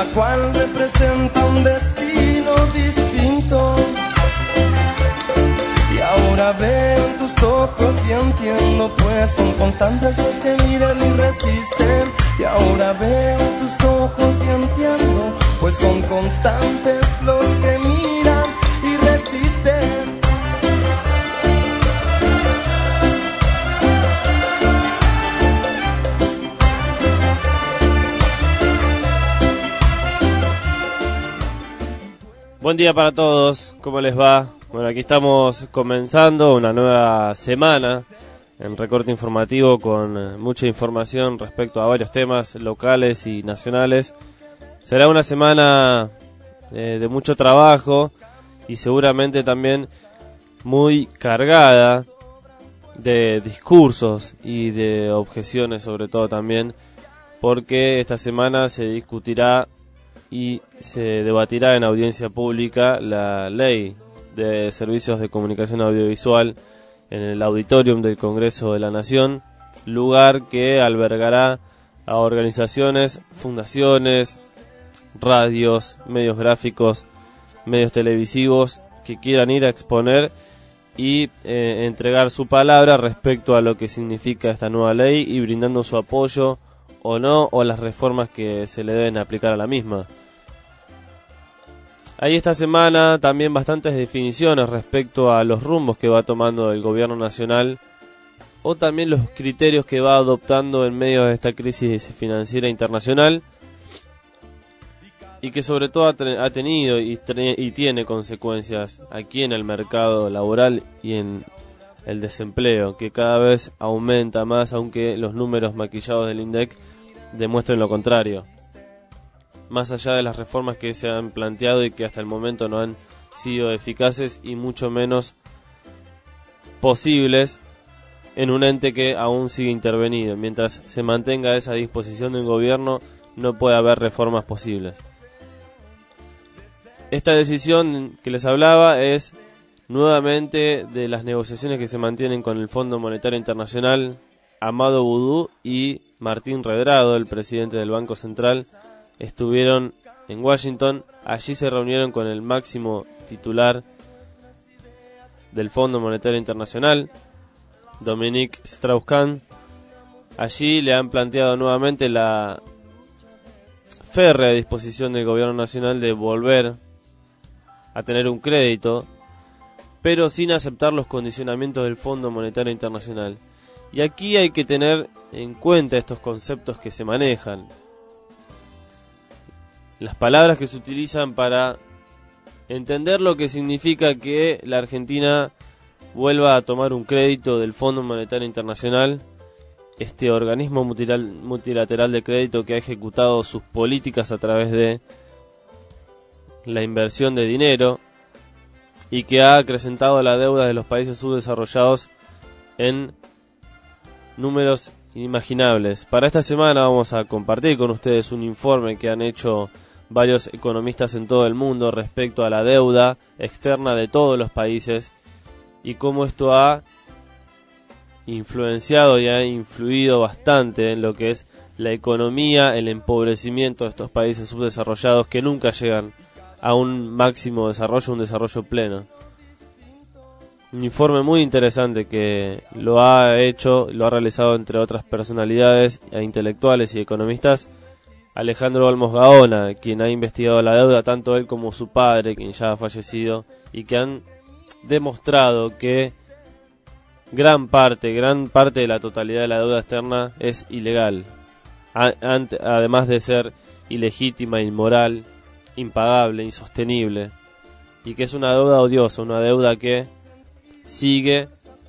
cada cual representa un destino distinto. Y ahora veo en tus ojos y entiendo, pues son constantes los que miran y resisten. Y ahora veo en tus ojos y entiendo, pues son constantes los que miran y resisten. Buen día para todos, ¿cómo les va? Bueno, aquí estamos comenzando una nueva semana en Recorte Informativo con mucha información respecto a varios temas locales y nacionales. Será una semana de mucho trabajo y seguramente también muy cargada de discursos y de objeciones, sobre todo también, porque esta semana se discutirá y se debatirá en audiencia pública la ley de servicios de comunicación audiovisual en el auditorium del Congreso de la Nación, lugar que albergará a organizaciones, fundaciones, radios, medios gráficos, medios televisivos que quieran ir a exponer y entregar su palabra respecto a lo que significa esta nueva ley y brindando su apoyo o no, o las reformas que se le deben aplicar a la misma. Hay esta semana también bastantes definiciones respecto a los rumbos que va tomando el gobierno nacional o también los criterios que va adoptando en medio de esta crisis financiera internacional y que sobre todo ha tenido y tiene consecuencias aquí en el mercado laboral y en el desempleo, que cada vez aumenta más, aunque los números maquillados del INDEC demuestren lo contrario. Más allá de las reformas que se han planteado y que hasta el momento no han sido eficaces y mucho menos posibles en un ente que aún sigue intervenido. Mientras se mantenga esa disposición de un gobierno, no puede haber reformas posibles. Esta decisión que les hablaba es nuevamente de las negociaciones que se mantienen con el Fondo Monetario Internacional. Amado Boudou y Martín Redrado, el presidente del Banco Central, estuvieron en Washington. Allí se reunieron con el máximo titular del Fondo Monetario Internacional, Dominique Strauss-Kahn. Allí le han planteado nuevamente la férrea disposición del gobierno nacional de volver a tener un crédito, pero sin aceptar los condicionamientos del Fondo Monetario Internacional. Y aquí hay que tener en cuenta estos conceptos que se manejan, las palabras que se utilizan para entender lo que significa que la Argentina vuelva a tomar un crédito del Fondo Monetario Internacional, este organismo multilateral de crédito que ha ejecutado sus políticas a través de la inversión de dinero y que ha acrecentado la deuda de los países subdesarrollados en números inimaginables. Para esta semana vamos a compartir con ustedes un informe que han hecho varios economistas en todo el mundo respecto a la deuda externa de todos los países y cómo esto ha influenciado y ha influido bastante en lo que es la economía, el empobrecimiento de estos países subdesarrollados que nunca llegan a un máximo desarrollo, un desarrollo pleno. Un informe muy interesante que lo ha realizado entre otras personalidades e intelectuales y economistas, Alejandro Olmos Gaona, quien ha investigado la deuda, tanto él como su padre, quien ya ha fallecido, y que han demostrado que gran parte de la totalidad de la deuda externa es ilegal, además de ser ilegítima, inmoral, impagable, insostenible, y que es una deuda odiosa, una deuda que sigue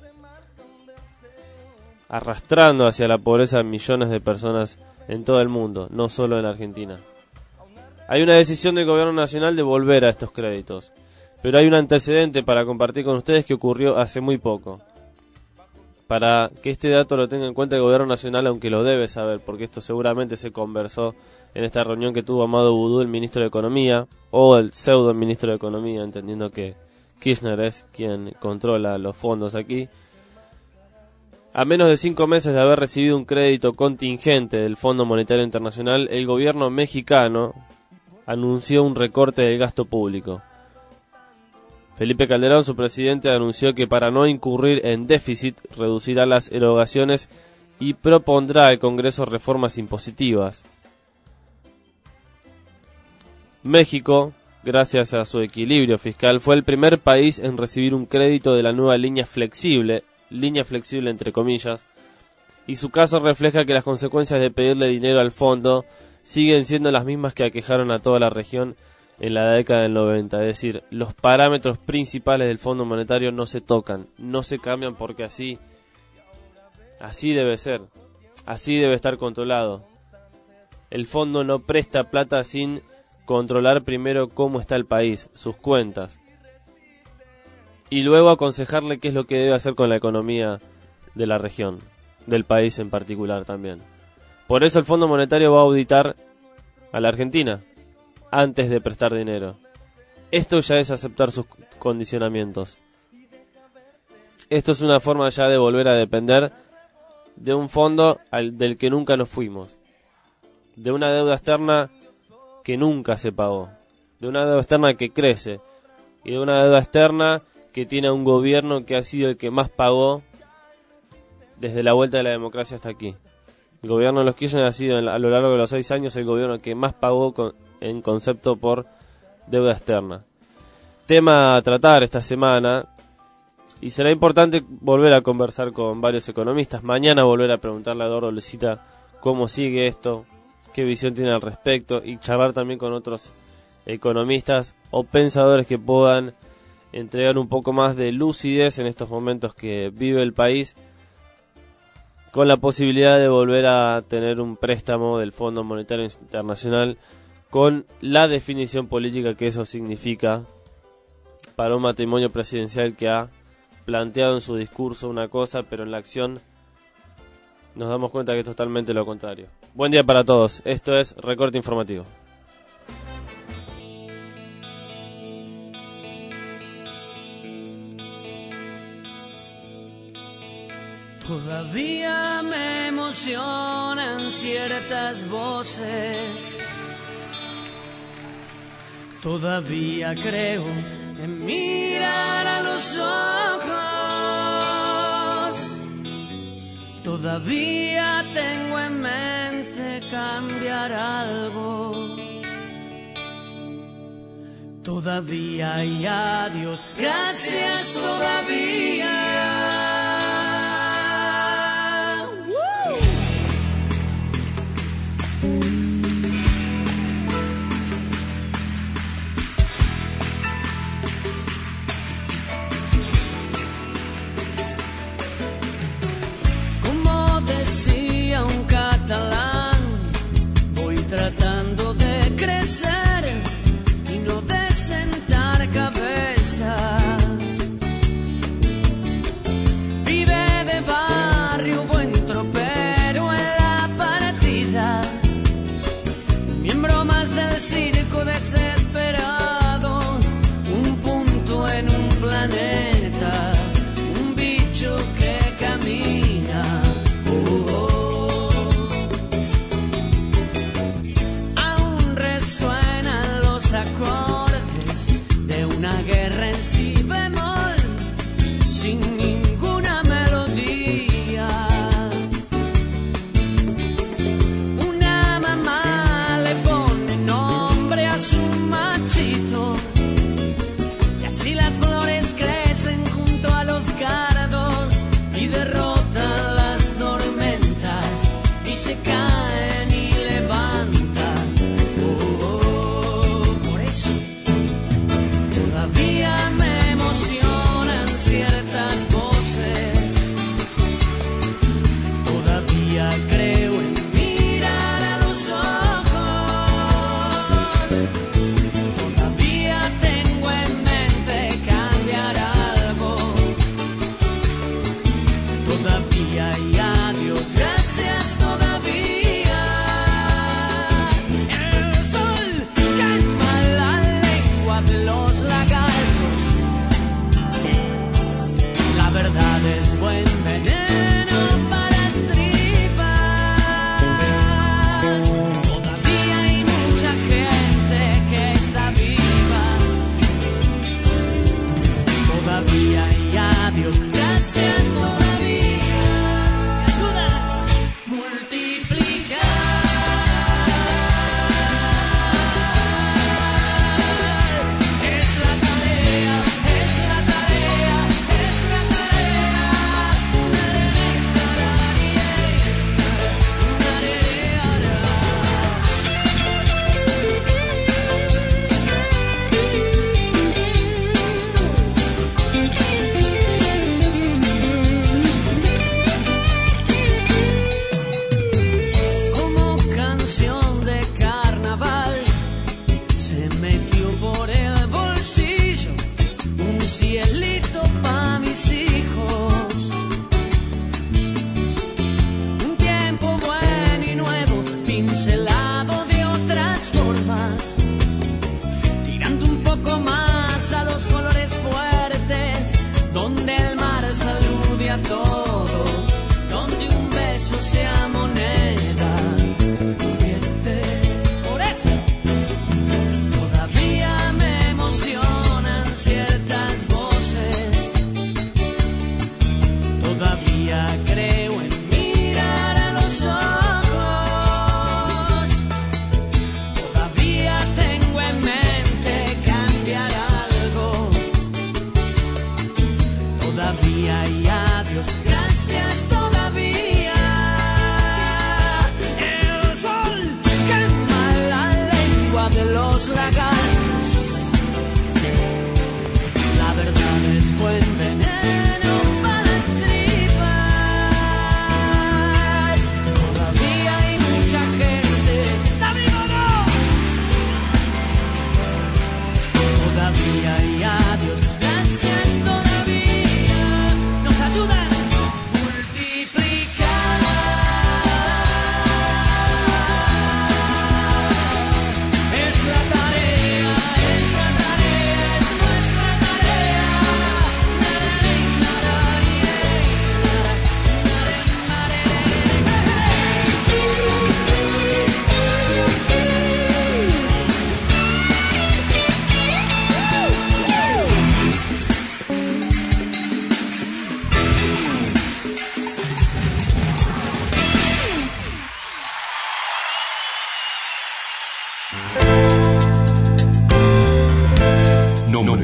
arrastrando hacia la pobreza a millones de personas en todo el mundo, no solo en Argentina. Hay una decisión del gobierno nacional de volver a estos créditos, pero hay un antecedente para compartir con ustedes que ocurrió hace muy poco. Para que este dato lo tenga en cuenta el gobierno nacional, aunque lo debe saber, porque esto seguramente se conversó en esta reunión que tuvo Amado Boudou, el ministro de Economía, o el pseudo ministro de Economía, entendiendo que Kirchner es quien controla los fondos aquí. A menos de 5 meses de haber recibido un crédito contingente del Fondo Monetario Internacional, el gobierno mexicano anunció un recorte del gasto público. Felipe Calderón, su presidente, anunció que para no incurrir en déficit reducirá las erogaciones y propondrá al Congreso reformas impositivas. México, gracias a su equilibrio fiscal, fue el primer país en recibir un crédito de la nueva línea flexible entre comillas, y su caso refleja que las consecuencias de pedirle dinero al fondo siguen siendo las mismas que aquejaron a toda la región en la década del 90, es decir, los parámetros principales del Fondo Monetario no se tocan, no se cambian porque así debe ser, así debe estar controlado. El fondo no presta plata sin controlar primero cómo está el país, sus cuentas, y luego aconsejarle qué es lo que debe hacer con la economía de la región, del país en particular también. Por eso el Fondo Monetario va a auditar a la Argentina antes de prestar dinero. Esto ya es aceptar sus condicionamientos. Esto es una forma ya de volver a depender de un fondo del que nunca nos fuimos, de una deuda externa que nunca se pagó, de una deuda externa que crece y de una deuda externa que tiene un gobierno que ha sido el que más pagó desde la vuelta de la democracia hasta aquí. El gobierno de los Kirchner ha sido a lo largo de los 6 años el gobierno que más pagó en concepto por deuda externa. Tema a tratar esta semana, y será importante volver a conversar con varios economistas. Mañana volver a preguntarle a Eduardo Lucita cómo sigue esto, qué visión tiene al respecto, y charlar también con otros economistas o pensadores que puedan entregar un poco más de lucidez en estos momentos que vive el país, con la posibilidad de volver a tener un préstamo del Fondo Monetario Internacional, con la definición política que eso significa para un matrimonio presidencial que ha planteado en su discurso una cosa, pero en la acción nos damos cuenta que es totalmente lo contrario. Buen día para todos, esto es Recorte Informativo. Todavía me emocionan ciertas voces. Todavía creo en mirar a los ojos. Todavía tengo en mente cambiar algo. Todavía y adiós, gracias todavía. Tratando de crecer y no de sentar cabeza.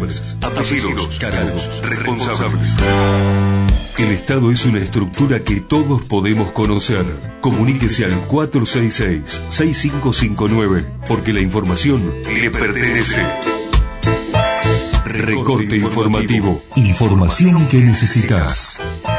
nombres, apellidos, cargos, responsables. El Estado es una estructura que todos podemos conocer. Comuníquese al 466-6559, porque la información le pertenece. Recorte informativo. Información que necesitas.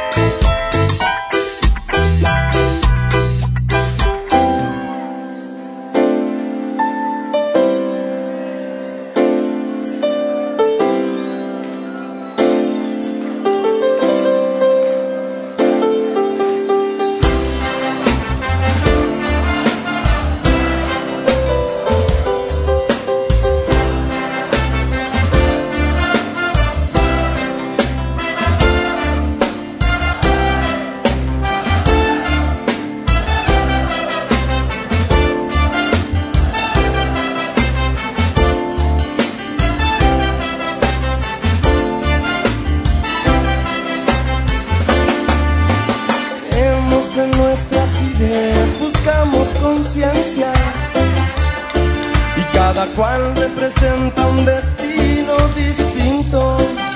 Cual representa un destino distinto.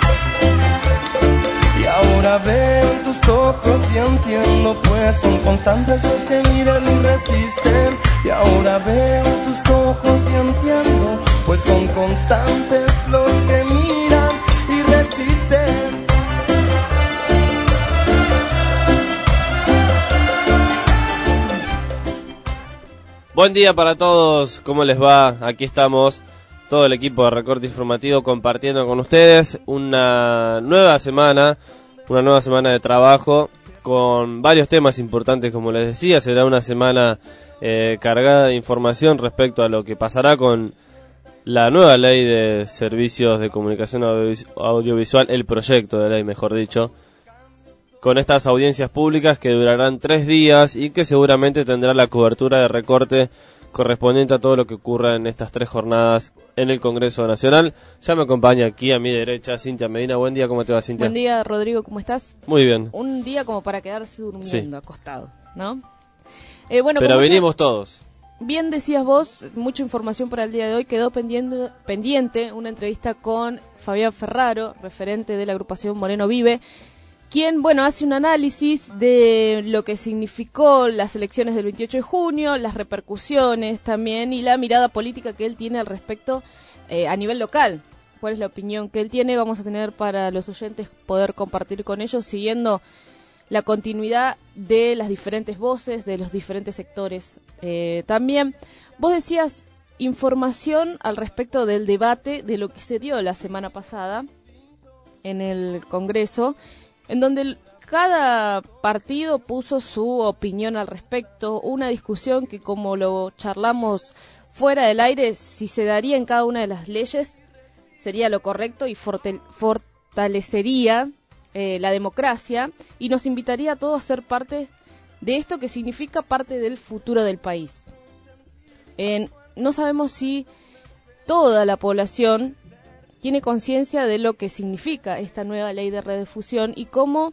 Y ahora veo en tus ojos y entiendo, pues son constantes los que miran y resisten. Y ahora veo en tus ojos y entiendo, pues son constantes los que miran y resisten. Buen día para todos, ¿cómo les va? Aquí estamos, todo el equipo de Recorte Informativo compartiendo con ustedes una nueva semana de trabajo con varios temas importantes, como les decía. Será una semana cargada de información respecto a lo que pasará con la nueva ley de servicios de comunicación audiovisual, el proyecto de ley, mejor dicho, con estas audiencias públicas que durarán 3 días y que seguramente tendrá la cobertura de Recorte correspondiente a todo lo que ocurra en estas 3 jornadas en el Congreso Nacional. Ya me acompaña aquí a mi derecha Cintia Medina. Buen día, ¿cómo te va, Cintia? Buen día, Rodrigo, ¿cómo estás? Muy bien. Un día como para quedarse durmiendo, acostado, ¿no? Bueno, pero venimos todos. Bien decías vos, mucha información para el día de hoy. Quedó pendiente una entrevista con Fabián Ferraro, referente de la agrupación Moreno Vive, quien, hace un análisis de lo que significó las elecciones del 28 de junio, las repercusiones también y la mirada política que él tiene al respecto a nivel local. ¿Cuál es la opinión que él tiene? Vamos a tener para los oyentes poder compartir con ellos, siguiendo la continuidad de las diferentes voces, de los diferentes sectores. También, vos decías información al respecto del debate de lo que se dio la semana pasada en el Congreso, en donde cada partido puso su opinión al respecto, una discusión que, como lo charlamos fuera del aire, si se daría en cada una de las leyes, sería lo correcto y fortalecería la democracia y nos invitaría a todos a ser parte de esto que significa parte del futuro del país. No sabemos si toda la población tiene conciencia de lo que significa esta nueva ley de redifusión y cómo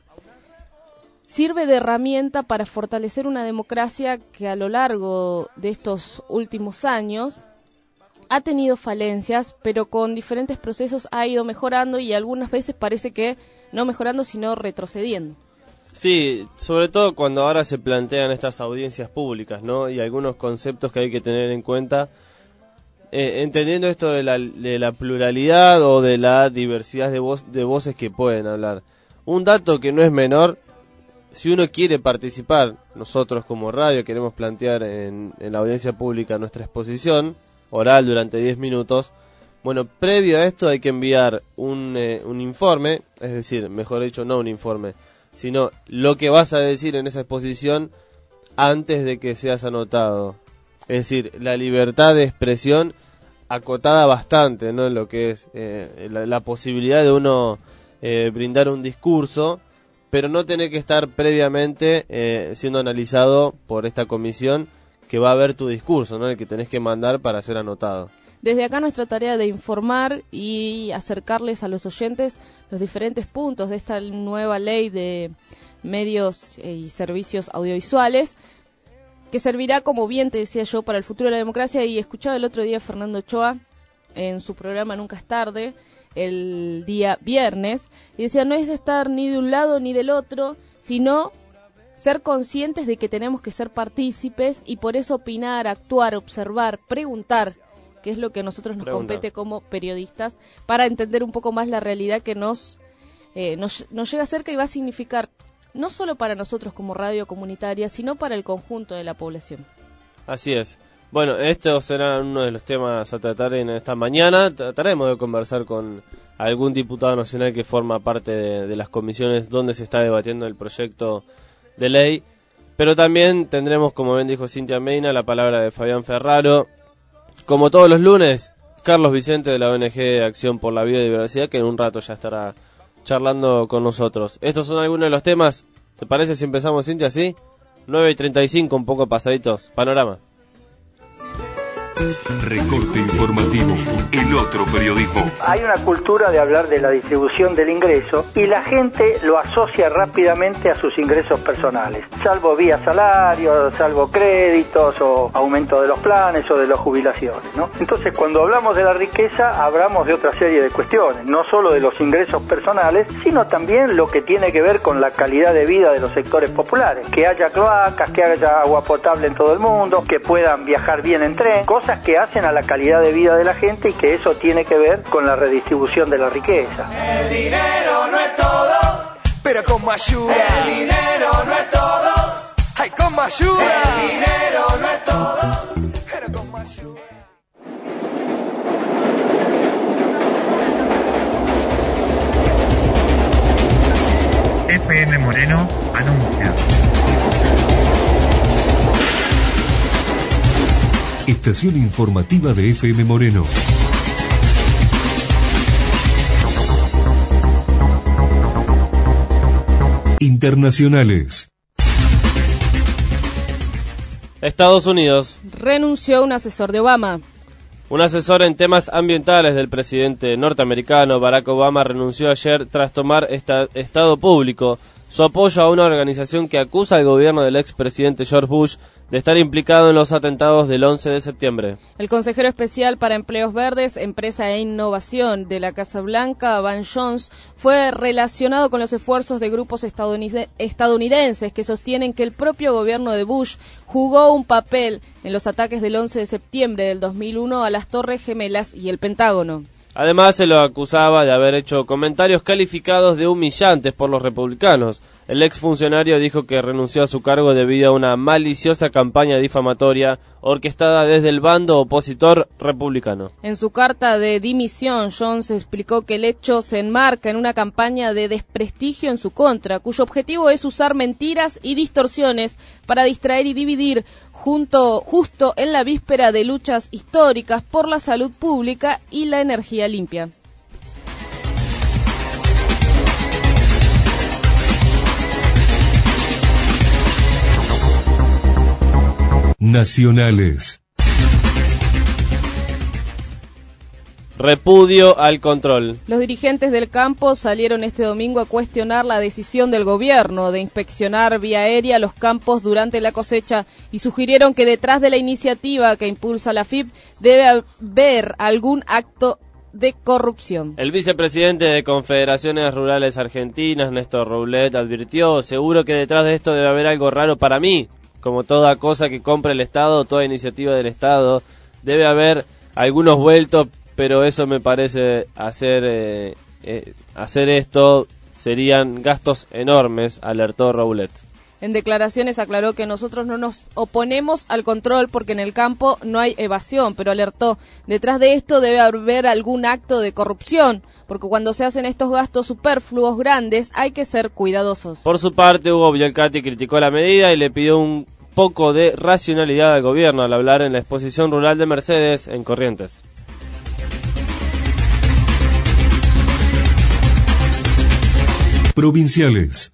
sirve de herramienta para fortalecer una democracia que a lo largo de estos últimos años ha tenido falencias, pero con diferentes procesos ha ido mejorando y algunas veces parece que no mejorando, sino retrocediendo. Sí, sobre todo cuando ahora se plantean estas audiencias públicas, ¿no? Y algunos conceptos que hay que tener en cuenta. Entendiendo esto de la pluralidad o de la diversidad de voces que pueden hablar. Un dato que no es menor, si uno quiere participar, nosotros como radio queremos plantear en la audiencia pública nuestra exposición oral durante 10 minutos, previo a esto hay que enviar un informe, es decir, mejor dicho, no un informe, sino lo que vas a decir en esa exposición antes de que seas anotado. Es decir, la libertad de expresión acotada bastante, ¿no? En lo que es la posibilidad de uno brindar un discurso, pero no tener que estar previamente siendo analizado por esta comisión que va a ver tu discurso, ¿no? El que tenés que mandar para ser anotado. Desde acá nuestra tarea de informar y acercarles a los oyentes los diferentes puntos de esta nueva ley de medios y servicios audiovisuales, que servirá, como bien te decía yo, para el futuro de la democracia. Y escuchaba el otro día a Fernando Ochoa en su programa Nunca es tarde, el día viernes, y decía, no es estar ni de un lado ni del otro, sino ser conscientes de que tenemos que ser partícipes y por eso opinar, actuar, observar, preguntar, que es lo que a nosotros nos compete como periodistas, para entender un poco más la realidad que nos llega cerca y va a significar, no solo para nosotros como radio comunitaria, sino para el conjunto de la población. Así es. Bueno, estos serán uno de los temas a tratar en esta mañana. Trataremos de conversar con algún diputado nacional que forma parte de las comisiones donde se está debatiendo el proyecto de ley, pero también tendremos, como bien dijo Cintia Medina, la palabra de Fabián Ferraro. Como todos los lunes, Carlos Vicente de la ONG Acción por la Biodiversidad, que en un rato ya estará charlando con nosotros. Estos son algunos de los temas. ¿Te parece si empezamos, Cintia, así? 9:35, un poco pasaditos. Panorama. Recorte informativo, el otro periodismo. Hay una cultura de hablar de la distribución del ingreso y la gente lo asocia rápidamente a sus ingresos personales, salvo vía salario, salvo créditos o aumento de los planes o de las jubilaciones, ¿no? Entonces, cuando hablamos de la riqueza, hablamos de otra serie de cuestiones, no solo de los ingresos personales, sino también lo que tiene que ver con la calidad de vida de los sectores populares, que haya cloacas, que haya agua potable en todo el mundo, que puedan viajar bien en tren, cosas que hacen a la calidad de vida de la gente y que eso tiene que ver con la redistribución de la riqueza. El dinero no es todo, pero con más ayuda. el dinero no es todo, Ay, con más ayuda. el dinero no es todo. Pero con más ayuda. FM Moreno anuncia. Estación informativa de FM Moreno. Internacionales. Estados Unidos. Renunció un asesor de Obama. Un asesor en temas ambientales del presidente norteamericano Barack Obama renunció ayer tras tomar estado público su apoyo a una organización que acusa al gobierno del expresidente George Bush de estar implicado en los atentados del 11 de septiembre. El consejero especial para empleos verdes, empresa e innovación de la Casa Blanca, Van Jones, fue relacionado con los esfuerzos de grupos estadounidenses que sostienen que el propio gobierno de Bush jugó un papel en los ataques del 11 de septiembre del 2001 a las Torres Gemelas y el Pentágono. Además, se lo acusaba de haber hecho comentarios calificados de humillantes por los republicanos. El exfuncionario dijo que renunció a su cargo debido a una maliciosa campaña difamatoria orquestada desde el bando opositor republicano. En su carta de dimisión, Jones explicó que el hecho se enmarca en una campaña de desprestigio en su contra, cuyo objetivo es usar mentiras y distorsiones para distraer y dividir justo en la víspera de luchas históricas por la salud pública y la energía limpia. Nacionales. Repudio al control. Los dirigentes del campo salieron este domingo a cuestionar la decisión del gobierno de inspeccionar vía aérea los campos durante la cosecha y sugirieron que detrás de la iniciativa que impulsa la FIP debe haber algún acto de corrupción. El vicepresidente de Confederaciones Rurales Argentinas, Néstor Roulette, advirtió: seguro que detrás de esto debe haber algo raro para mí. Como toda cosa que compre el Estado, toda iniciativa del Estado, debe haber algunos vueltos, pero eso me parece hacer esto serían gastos enormes, alertó Roulette. En declaraciones aclaró que nosotros no nos oponemos al control porque en el campo no hay evasión, pero alertó: detrás de esto debe haber algún acto de corrupción, porque cuando se hacen estos gastos superfluos grandes hay que ser cuidadosos. Por su parte, Hugo Bielcati criticó la medida y le pidió un poco de racionalidad al gobierno al hablar en la exposición rural de Mercedes en Corrientes. Provinciales.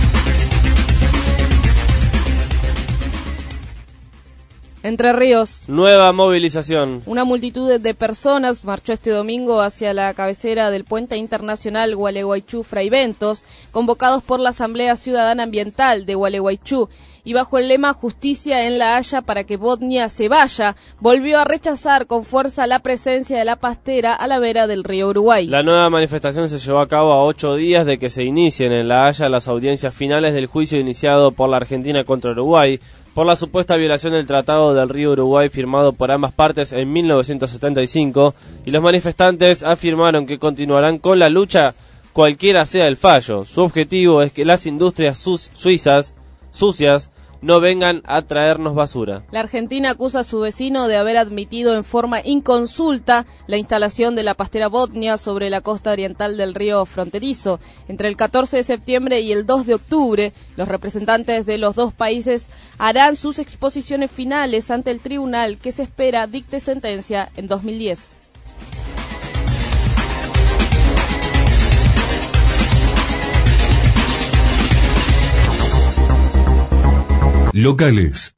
Entre Ríos. Nueva movilización. Una multitud de personas marchó este domingo hacia la cabecera del puente internacional Gualeguaychú Fraiventos, convocados por la Asamblea Ciudadana Ambiental de Gualeguaychú, y bajo el lema Justicia en La Haya para que Botnia se vaya, volvió a rechazar con fuerza la presencia de la pastera a la vera del río Uruguay. La nueva manifestación se llevó a cabo a 8 días de que se inicien en La Haya las audiencias finales del juicio iniciado por la Argentina contra Uruguay por la supuesta violación del Tratado del Río Uruguay firmado por ambas partes en 1975, y los manifestantes afirmaron que continuarán con la lucha cualquiera sea el fallo. Su objetivo es que las industrias sucias no vengan a traernos basura. La Argentina acusa a su vecino de haber admitido en forma inconsulta la instalación de la pastera Botnia sobre la costa oriental del río fronterizo. Entre el 14 de septiembre y el 2 de octubre, los representantes de los dos países harán sus exposiciones finales ante el tribunal que se espera dicte sentencia en 2010. Locales.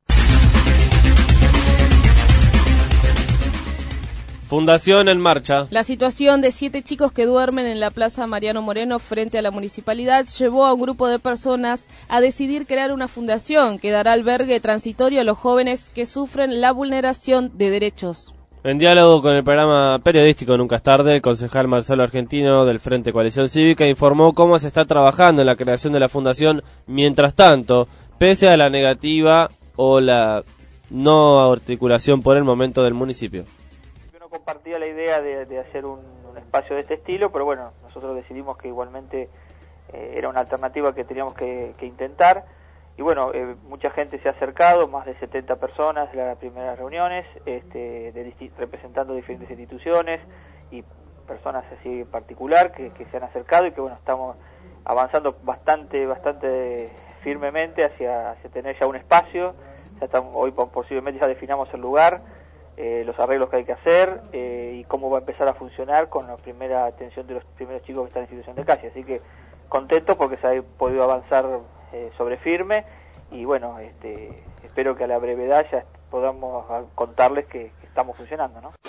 Fundación en marcha. La situación de 7 chicos que duermen en la Plaza Mariano Moreno frente a la municipalidad llevó a un grupo de personas a decidir crear una fundación que dará albergue transitorio a los jóvenes que sufren la vulneración de derechos. En diálogo con el programa periodístico Nunca es Tarde, el concejal Marcelo Argentino del Frente Coalición Cívica informó cómo se está trabajando en la creación de la fundación. Mientras tanto, pese a la negativa o la no articulación por el momento del municipio. Yo no compartía la idea de hacer un espacio de este estilo, pero bueno, nosotros decidimos que igualmente era una alternativa que teníamos que intentar. Y bueno, mucha gente se ha acercado, más de 70 personas en las primeras reuniones, representando diferentes instituciones y personas así en particular que se han acercado y que bueno, estamos avanzando bastante firmemente hacia tener ya un espacio. Ya estamos, hoy posiblemente ya definamos el lugar, los arreglos que hay que hacer y cómo va a empezar a funcionar con la primera atención de los primeros chicos que están en situación de calle. Así que contento porque se ha podido avanzar sobre firme y bueno, espero que a la brevedad ya podamos contarles que estamos funcionando, ¿no?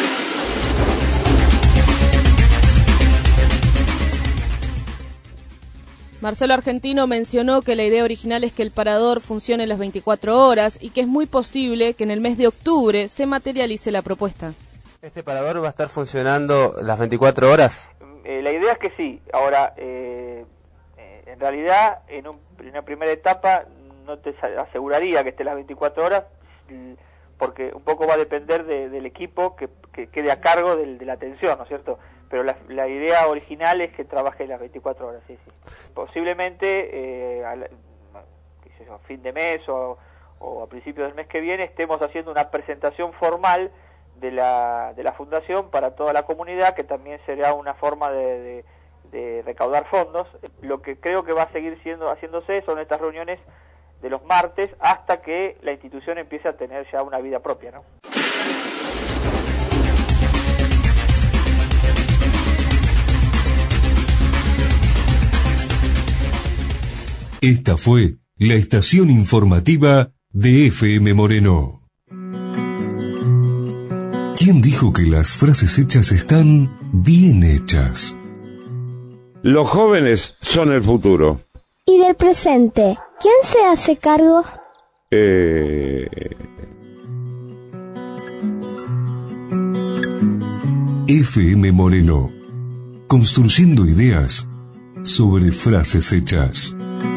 Marcelo Argentino mencionó que la idea original es que el parador funcione las 24 horas y que es muy posible que en el mes de octubre se materialice la propuesta. ¿Este parador va a estar funcionando las 24 horas? La idea es que sí. Ahora, en realidad, en una primera etapa no te aseguraría que esté las 24 horas, porque un poco va a depender del equipo que quede a cargo de la atención, ¿no es cierto? Pero la idea original es que trabaje las 24 horas, sí. Posiblemente a fin de mes o a principios del mes que viene estemos haciendo una presentación formal de la fundación para toda la comunidad, que también será una forma de recaudar fondos. Lo que creo que va a seguir haciéndose son estas reuniones de los martes hasta que la institución empiece a tener ya una vida propia, ¿no? Esta fue la estación informativa de FM Moreno. ¿Quién dijo que las frases hechas están bien hechas? Los jóvenes son el futuro. ¿Y del presente? ¿Quién se hace cargo? FM Moreno. Construyendo ideas sobre frases hechas.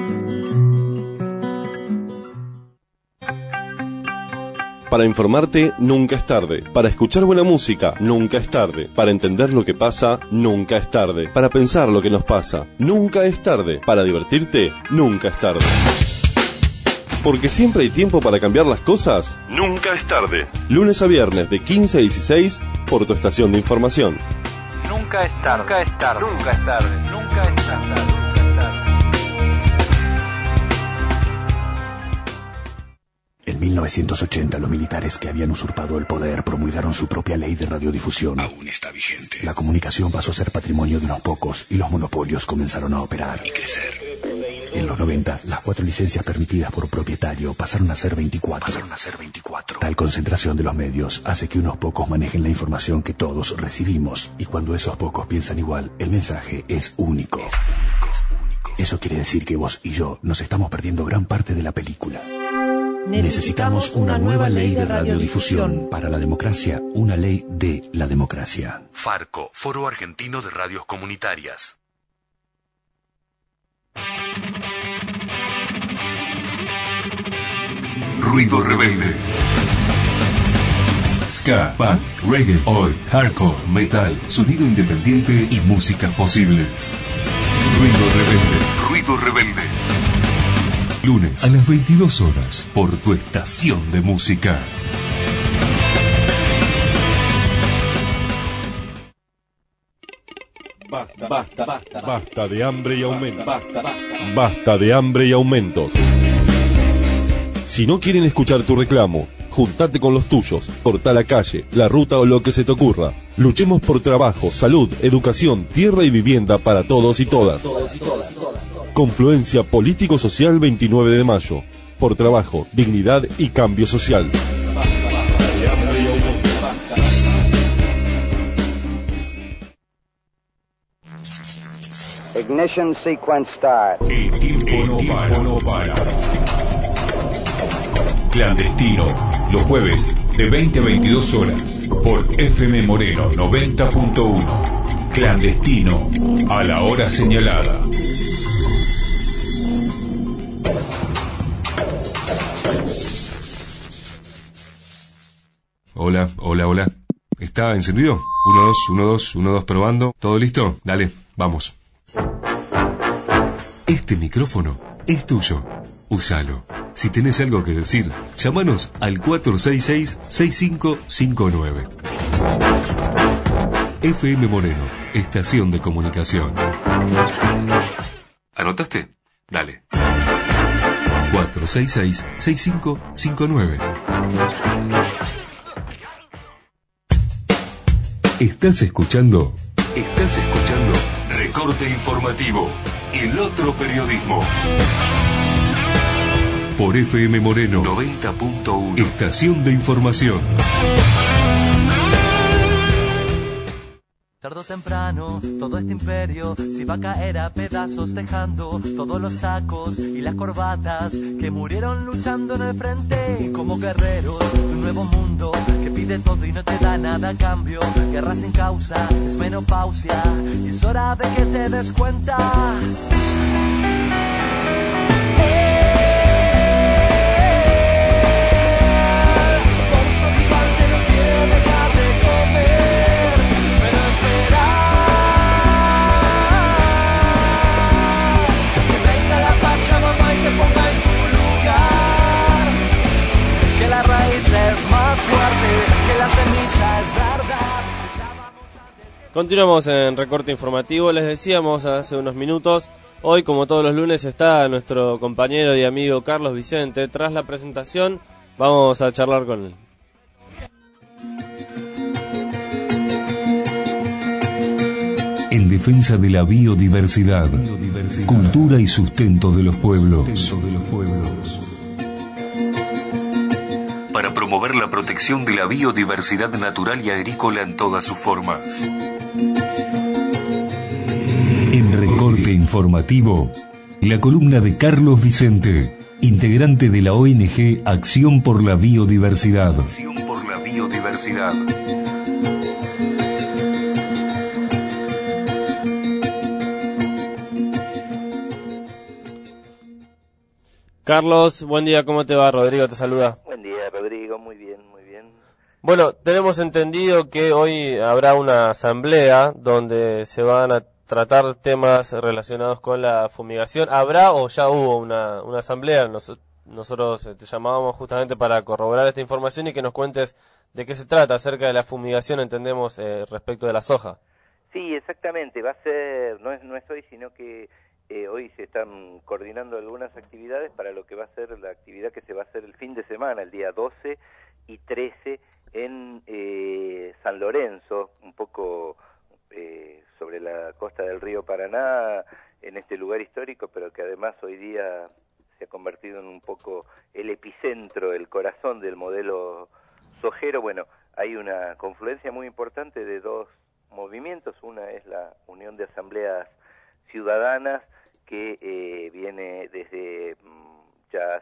Para informarte, nunca es tarde. Para escuchar buena música, nunca es tarde. Para entender lo que pasa, nunca es tarde. Para pensar lo que nos pasa, nunca es tarde. Para divertirte, nunca es tarde. Porque siempre hay tiempo para cambiar las cosas, nunca es tarde. Lunes a viernes de 15 a 16 por tu estación de información. Nunca es tarde. Nunca es tarde. Nunca es tarde. Nunca es tarde. En 1980, los militares que habían usurpado el poder promulgaron su propia ley de radiodifusión. Aún está vigente. La comunicación pasó a ser patrimonio de unos pocos y los monopolios comenzaron a operar. Y crecer. En los 90, las 4 licencias permitidas por propietario pasaron a ser 24. Tal concentración de los medios hace que unos pocos manejen la información que todos recibimos. Y cuando esos pocos piensan igual, el mensaje es único. Eso quiere decir que vos y yo nos estamos perdiendo gran parte de la película. Necesitamos una nueva ley de radiodifusión. Para la democracia, una ley de la democracia. Farco, Foro Argentino de Radios Comunitarias. Ruido rebelde. Ska, punk, reggae, oi, hardcore, metal, sonido independiente y músicas posibles. Ruido rebelde. Ruido rebelde. Lunes a las 22 horas por tu estación de música. Basta de hambre y aumento. Basta de hambre y aumentos. Si no quieren escuchar tu reclamo, juntate con los tuyos, cortá la calle, la ruta o lo que se te ocurra. Luchemos por trabajo, salud, educación, tierra y vivienda para todos y todas. Confluencia Político-Social 29 de mayo. Por trabajo, dignidad y cambio social. Ignition sequence start. El tiempo no para. Clandestino, los jueves de 20 a 22 horas por FM Moreno 90.1. Clandestino, a la hora señalada. Hola. ¿Está encendido? 1, 2, probando. ¿Todo listo? Dale, vamos. Este micrófono es tuyo. Úsalo. Si tenés algo que decir, llámanos al 466-6559. FM Moreno, estación de comunicación. ¿Anotaste? Dale. 466-6559. ¿Estás escuchando? Recorte informativo. El otro periodismo. Por FM Moreno 90.1. Estación de información. Tarde o temprano, todo este imperio se va a caer a pedazos, dejando todos los sacos y las corbatas que murieron luchando en el frente como guerreros de un nuevo mundo que pide todo y no te da nada a cambio. Guerra sin causa, es menopausia y es hora de que te des cuenta. Continuamos en Recorte Informativo. Les decíamos hace unos minutos, hoy como todos los lunes está nuestro compañero y amigo Carlos Vicente. Tras la presentación vamos a charlar con él. En defensa de la biodiversidad, cultura y sustento de los pueblos. Para promover la protección de la biodiversidad natural y agrícola en todas sus formas. En Recorte Informativo, la columna de Carlos Vicente, integrante de la ONG Acción por la Biodiversidad. Carlos, buen día, ¿cómo te va? Rodrigo te saluda. Buen día, Rodrigo, muy bien. Bueno, tenemos entendido que hoy habrá una asamblea donde se van a tratar temas relacionados con la fumigación. ¿Habrá o ya hubo una asamblea? Nosotros te llamábamos justamente para corroborar esta información y que nos cuentes de qué se trata acerca de la fumigación, entendemos, respecto de la soja. Sí, exactamente, va a ser, no es hoy, sino que hoy se están coordinando algunas actividades para lo que va a ser la actividad que se va a hacer el fin de semana, el día 12 y 13 en San Lorenzo, un poco sobre la costa del río Paraná, en este lugar histórico, pero que además hoy día se ha convertido en un poco el epicentro, el corazón del modelo sojero. Bueno, hay una confluencia muy importante de dos movimientos. Una es la Unión de Asambleas Ciudadanas, que viene desde ya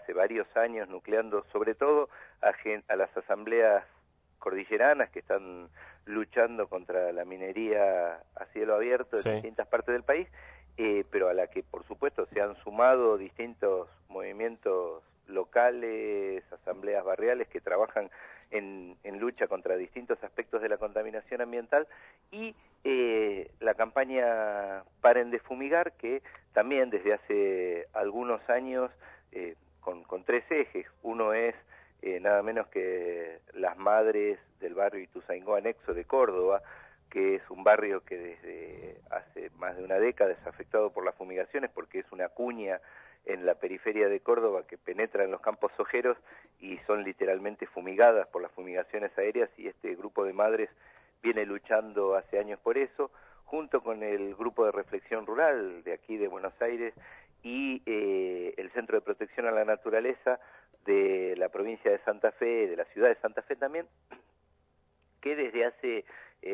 hace varios años nucleando sobre todo a las asambleas cordilleranas que están luchando contra la minería a cielo abierto en distintas partes del país, pero a la que por supuesto se han sumado distintos movimientos locales, asambleas barriales que trabajan en lucha contra distintos aspectos de la contaminación ambiental, y la campaña Paren de Fumigar, que también desde hace algunos años con 3 ejes. Uno es nada menos que las madres del barrio Ituzaingó anexo de Córdoba, que es un barrio que desde hace más de una década es afectado por las fumigaciones, porque es una cuña en la periferia de Córdoba que penetra en los campos sojeros y son literalmente fumigadas por las fumigaciones aéreas, y este grupo de madres viene luchando hace años por eso, junto con el grupo de reflexión rural de aquí de Buenos Aires y el Centro de Protección a la Naturaleza de la provincia de Santa Fe, de la ciudad de Santa Fe también, que desde hace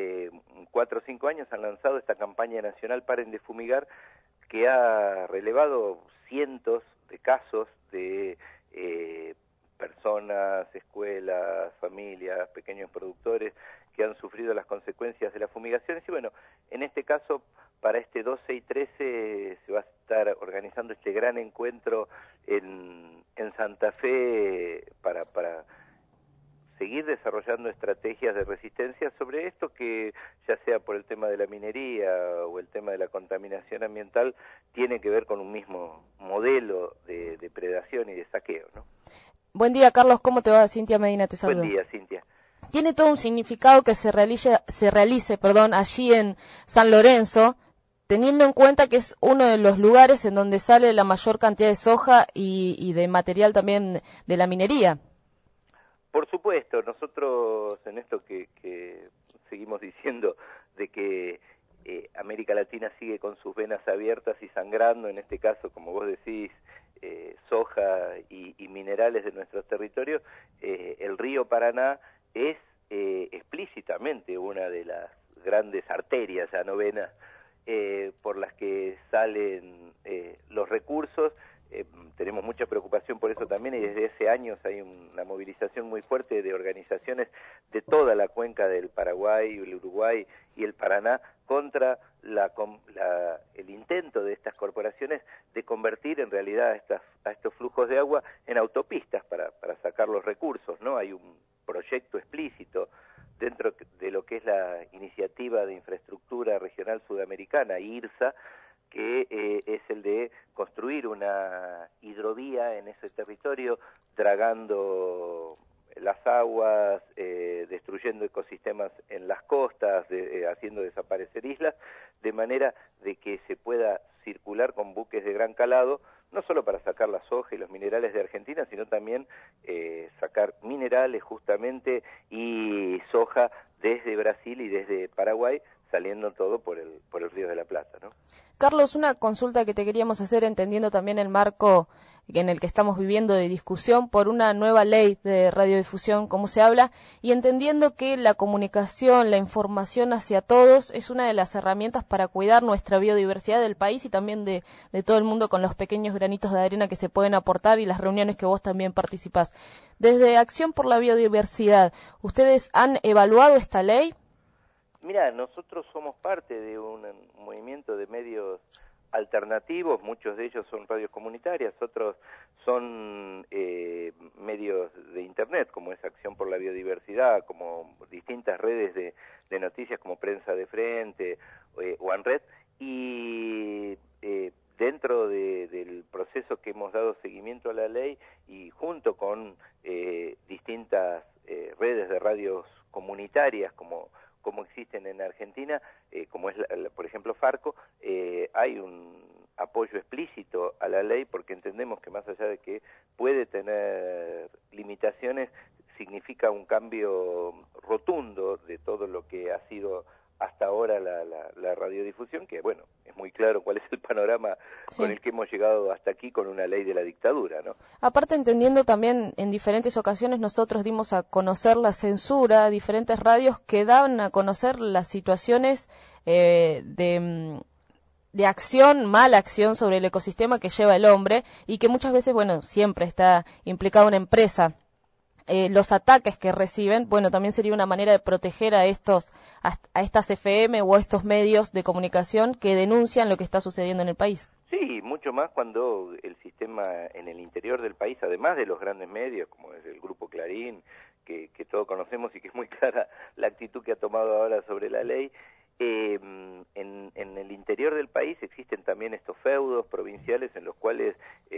4 o 5 años han lanzado esta campaña nacional Paren de Fumigar, que ha relevado cientos de casos de personas, escuelas, familias, pequeños productores que han sufrido las consecuencias de las fumigaciones. Y bueno, en este caso, para este 12 y 13 se va a estar organizando este gran encuentro en Santa Fe para seguir desarrollando estrategias de resistencia sobre esto, que ya sea por el tema de la minería o el tema de la contaminación ambiental, tiene que ver con un mismo modelo de depredación y de saqueo, ¿no? Buen día, Carlos, ¿cómo te va? Cintia Medina te saluda. Buen día, Cintia. Tiene todo un significado que se realice allí en San Lorenzo, teniendo en cuenta que es uno de los lugares en donde sale la mayor cantidad de soja y de material también de la minería. Por supuesto, nosotros en esto que seguimos diciendo de que América Latina sigue con sus venas abiertas y sangrando, en este caso, como vos decís, soja y minerales de nuestros territorios, el río Paraná es explícitamente una de las grandes arterias, ya no venas, por las que salen los recursos. Tenemos mucha preocupación por eso también, y desde hace años hay una movilización muy fuerte de organizaciones de toda la cuenca del Paraguay, el Uruguay y el Paraná contra el intento de estas corporaciones de convertir en realidad a estos flujos de agua en autopistas para sacar los recursos, ¿no? Hay un proyecto explícito dentro de lo que es la Iniciativa de Infraestructura Regional Sudamericana, IRSA, que es el de construir una hidrovía en ese territorio, dragando las aguas, destruyendo ecosistemas en las costas, haciendo desaparecer islas, de manera de que se pueda circular con buques de gran calado, no solo para sacar la soja y los minerales de Argentina, sino también sacar minerales justamente y soja desde Brasil y desde Paraguay, saliendo todo por el Río de la Plata, ¿no? Carlos, una consulta que te queríamos hacer, entendiendo también el marco en el que estamos viviendo de discusión por una nueva ley de radiodifusión, como se habla, y entendiendo que la comunicación, la información hacia todos es una de las herramientas para cuidar nuestra biodiversidad del país y también de todo el mundo, con los pequeños granitos de arena que se pueden aportar y las reuniones que vos también participás. Desde Acción por la Biodiversidad, ¿ustedes han evaluado esta ley? Mira, nosotros somos parte de un movimiento de medios alternativos, muchos de ellos son radios comunitarias, otros son medios de internet, como es Acción por la Biodiversidad, como distintas redes de noticias como Prensa de Frente o ANRED, y dentro del proceso que hemos dado seguimiento a la ley y junto con distintas redes de radios comunitarias como existen en Argentina, como es, por ejemplo, Farco, hay un apoyo explícito a la ley, porque entendemos que más allá de que puede tener limitaciones, significa un cambio rotundo de todo lo que ha sido hasta ahora la radiodifusión, que bueno, es muy claro cuál es el panorama con el que hemos llegado hasta aquí con una ley de la dictadura, ¿no? Aparte, entendiendo también, en diferentes ocasiones nosotros dimos a conocer la censura a diferentes radios que daban a conocer las situaciones de acción, mala acción sobre el ecosistema que lleva el hombre y que muchas veces, bueno, siempre está implicada una empresa. Los ataques que reciben, bueno, también sería una manera de proteger a estas FM o a estos medios de comunicación que denuncian lo que está sucediendo en el país. Sí, mucho más cuando el sistema en el interior del país, además de los grandes medios, como es el Grupo Clarín, que todos conocemos y que es muy clara la actitud que ha tomado ahora sobre la ley, en el interior del país existen también estos feudos provinciales en los cuales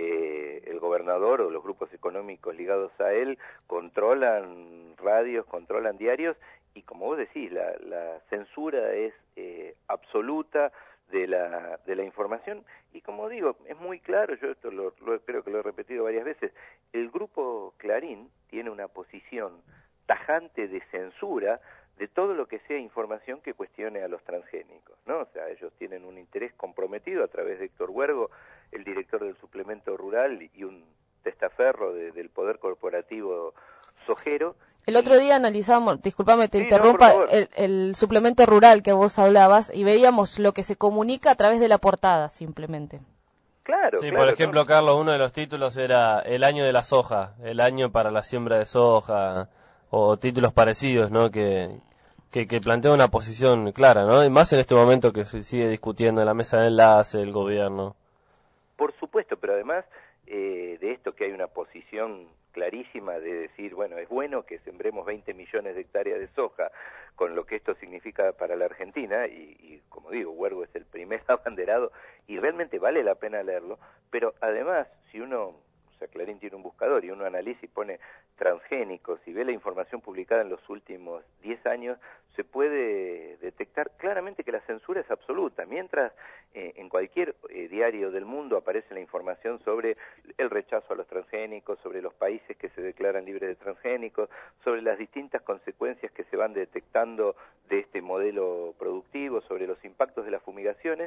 el gobernador o los grupos económicos ligados a él controlan radios, controlan diarios, y como vos decís, la censura es absoluta de la información, y como digo, es muy claro, yo esto creo que lo he repetido varias veces, el Grupo Clarín tiene una posición tajante de censura de todo lo que sea información que cuestione a los transgénicos, ¿no? O sea, ellos tienen un interés comprometido a través de Héctor Huergo, el director del suplemento rural y un testaferro del poder corporativo sojero. El otro día analizamos, discúlpame, te interrumpa, el suplemento rural que vos hablabas y veíamos lo que se comunica a través de la portada, simplemente. Claro. Sí, claro, por ejemplo, Carlos, uno de los títulos era el año de la soja, el año para la siembra de soja, o títulos parecidos, ¿no? Que plantea una posición clara, ¿no? Y más en este momento que se sigue discutiendo en la mesa de enlace del gobierno. Por supuesto, pero además de esto que hay una posición clarísima de decir, bueno, es bueno que sembremos 20 millones de hectáreas de soja, con lo que esto significa para la Argentina, y como digo, Huergo es el primer abanderado, y realmente vale la pena leerlo, pero además, si uno, o sea, Clarín tiene un buscador, y uno analiza y pone transgénicos, y ve la información publicada en los últimos 10 años, se puede detectar claramente que la censura es absoluta, mientras en cualquier diario del mundo aparece la información sobre el rechazo a los transgénicos, sobre los países que se declaran libres de transgénicos, sobre las distintas consecuencias que se van detectando de este modelo productivo, sobre los impactos de las fumigaciones.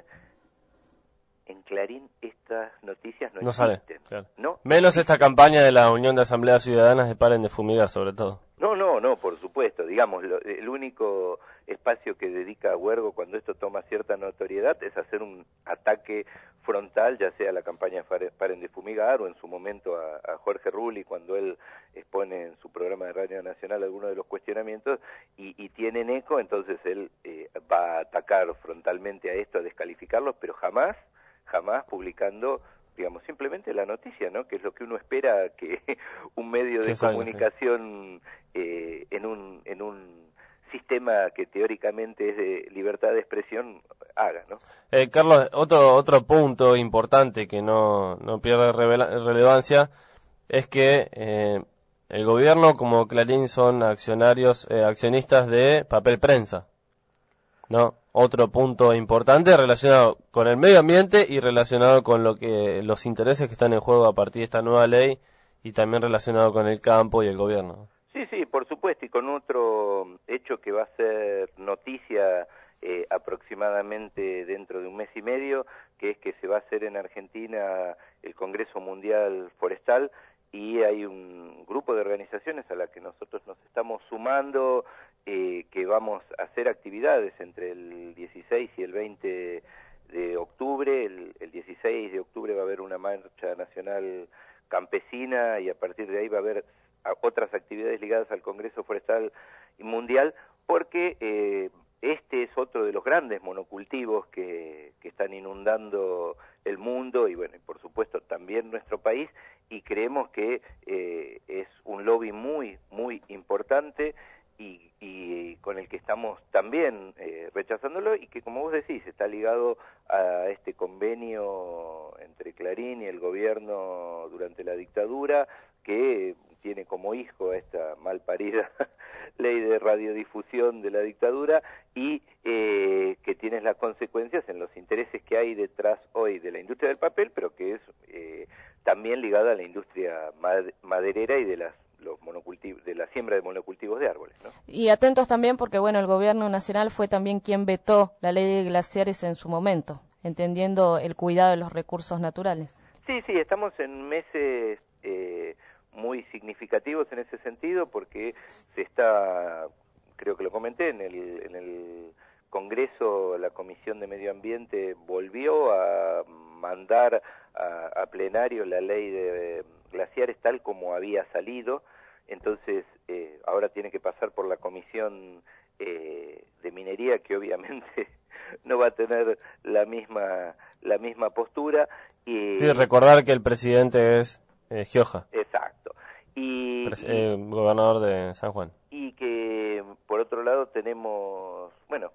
En Clarín estas noticias no existen. Sale, claro. No menos esta campaña de la Unión de Asambleas Ciudadanas de paren de fumigar, sobre todo. No, por supuesto. Digamos, el único espacio que dedica a Huergo cuando esto toma cierta notoriedad es hacer un ataque frontal, ya sea a la campaña Paren de Fumigar o en su momento a Jorge Rulli cuando él expone en su programa de Radio Nacional algunos de los cuestionamientos y tienen eco, entonces él va a atacar frontalmente a esto, a descalificarlos, pero jamás publicando, digamos, simplemente la noticia, ¿no? Que es lo que uno espera que un medio de comunicación en un sistema que teóricamente es de libertad de expresión haga, ¿no? Carlos, otro punto importante que no pierde relevancia es que el gobierno como Clarín son accionistas de papel prensa, ¿no? Otro punto importante relacionado con el medio ambiente y relacionado con los intereses que están en juego a partir de esta nueva ley y también relacionado con el campo y el gobierno. Sí, por supuesto, y con otro hecho que va a ser noticia aproximadamente dentro de un mes y medio, que es que se va a hacer en Argentina el Congreso Mundial Forestal, y hay un grupo de organizaciones a la que nosotros nos estamos sumando, que vamos a hacer actividades entre el 16 y el 20 de octubre. El 16 de octubre va a haber una marcha nacional campesina y a partir de ahí va a haber otras actividades ligadas al Congreso Forestal Mundial, porque este es otro de los grandes monocultivos que están inundando el mundo y bueno, y por supuesto también nuestro país, y creemos que es un lobby muy, muy importante y con el que estamos también rechazándolo, y que como vos decís está ligado a este convenio entre Clarín y el gobierno durante la dictadura, que tiene como hijo esta malparida ley de radiodifusión de la dictadura y que tiene las consecuencias en los intereses que hay detrás hoy de la industria del papel, pero que es también ligada a la industria maderera y de la siembra de monocultivos de árboles, ¿no? Y atentos también porque, bueno, el gobierno nacional fue también quien vetó la ley de glaciares en su momento, entendiendo el cuidado de los recursos naturales. Sí, estamos en meses muy significativos en ese sentido, porque se está, creo que lo comenté, en el Congreso, la Comisión de Medio Ambiente volvió a mandar a plenario la ley de glaciares tal como había salido, entonces ahora tiene que pasar por la Comisión de Minería, que obviamente no va a tener la misma postura. Sí, recordar que el presidente es Gioja. Exacto. Y gobernador de San Juan. Y que por otro lado tenemos, bueno,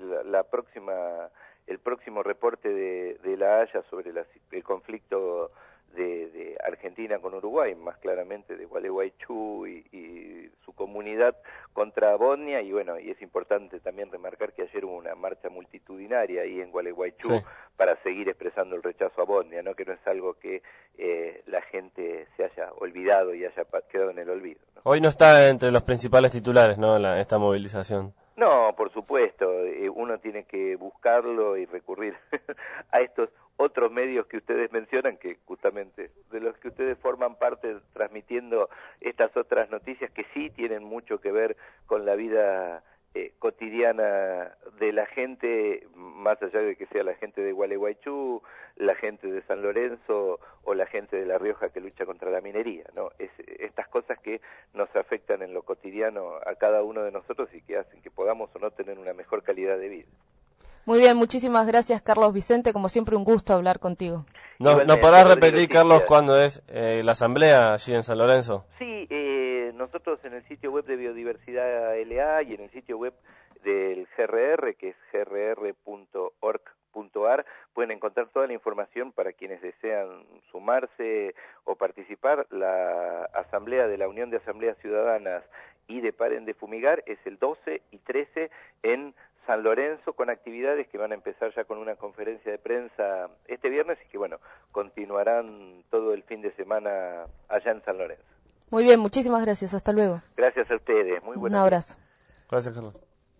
el próximo reporte de la Haya sobre el conflicto de Argentina con Uruguay, más claramente de Gualeguaychú y su comunidad contra Bosnia, y bueno, y es importante también remarcar que ayer hubo una marcha multitudinaria ahí en Gualeguaychú, sí, para seguir expresando el rechazo a Bosnia, ¿no? Que no es algo que la gente se haya olvidado y haya quedado en el olvido, ¿no? Hoy no está entre los principales titulares, ¿no? Esta movilización. No, por supuesto, uno tiene que buscarlo y recurrir a estos otros medios que ustedes mencionan, que justamente de los que ustedes forman parte, transmitiendo estas otras noticias que sí tienen mucho que ver con la vida cotidiana de la gente, más allá de que sea la gente de Gualeguaychú, la gente de San Lorenzo o la gente de La Rioja que lucha contra la minería, ¿no? Estas cosas que nos afectan en lo cotidiano a cada uno de nosotros y que hacen que podamos o no tener una mejor calidad de vida. Muy bien, muchísimas gracias, Carlos Vicente, como siempre un gusto hablar contigo. ¿No podrás repetir, Carlos, cuándo es la asamblea allí en San Lorenzo? Sí, nosotros en el sitio web de Biodiversidad LA y en el sitio web del GRR, que es grr.org.ar, pueden encontrar toda la información para quienes desean sumarse o participar. La asamblea de la Unión de Asambleas Ciudadanas y de Paren de Fumigar es el 12 y 13 en San Lorenzo, con actividades que van a empezar ya con una conferencia de prensa este viernes y que, bueno, continuarán todo el fin de semana allá en San Lorenzo. Muy bien, muchísimas gracias. Hasta luego. Gracias a ustedes. Muy buenas. Un abrazo. Gracias, Carlos.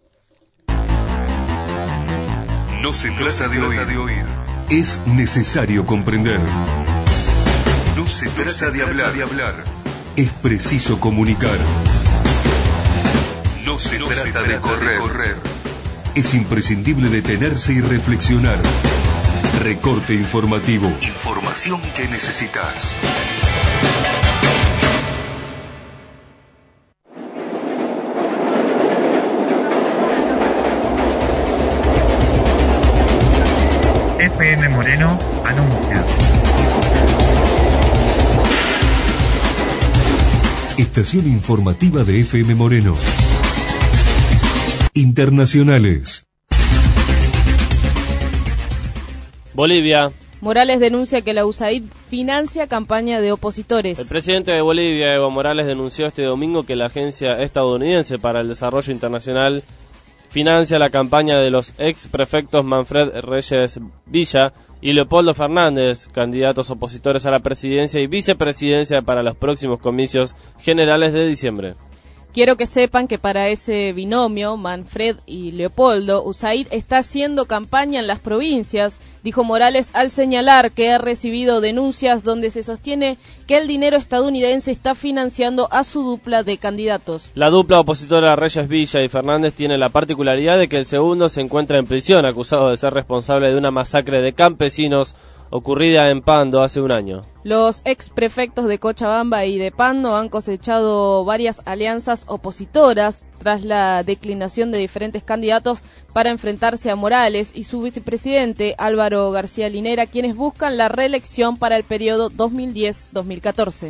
No se trata de oír. Es necesario comprender. No se trata de hablar. Es preciso comunicar. No se trata de correr. Es imprescindible detenerse y reflexionar. Recorte informativo. Información que necesitas. FM Moreno anuncia. Estación informativa de FM Moreno. Internacionales. Bolivia. Morales denuncia que la USAID financia campaña de opositores. El presidente de Bolivia, Evo Morales, denunció este domingo que la Agencia Estadounidense para el Desarrollo Internacional financia la campaña de los ex prefectos Manfred Reyes Villa y Leopoldo Fernández, candidatos opositores a la presidencia y vicepresidencia para los próximos comicios generales de diciembre. Quiero que sepan que para ese binomio, Manfred y Leopoldo, USAID está haciendo campaña en las provincias, dijo Morales al señalar que ha recibido denuncias donde se sostiene que el dinero estadounidense está financiando a su dupla de candidatos. La dupla opositora Reyes Villa y Fernández tiene la particularidad de que el segundo se encuentra en prisión, acusado de ser responsable de una masacre de campesinos ocurrida en Pando hace un año. Los ex prefectos de Cochabamba y de Pando han cosechado varias alianzas opositoras tras la declinación de diferentes candidatos para enfrentarse a Morales y su vicepresidente Álvaro García Linera, quienes buscan la reelección para el periodo 2010-2014.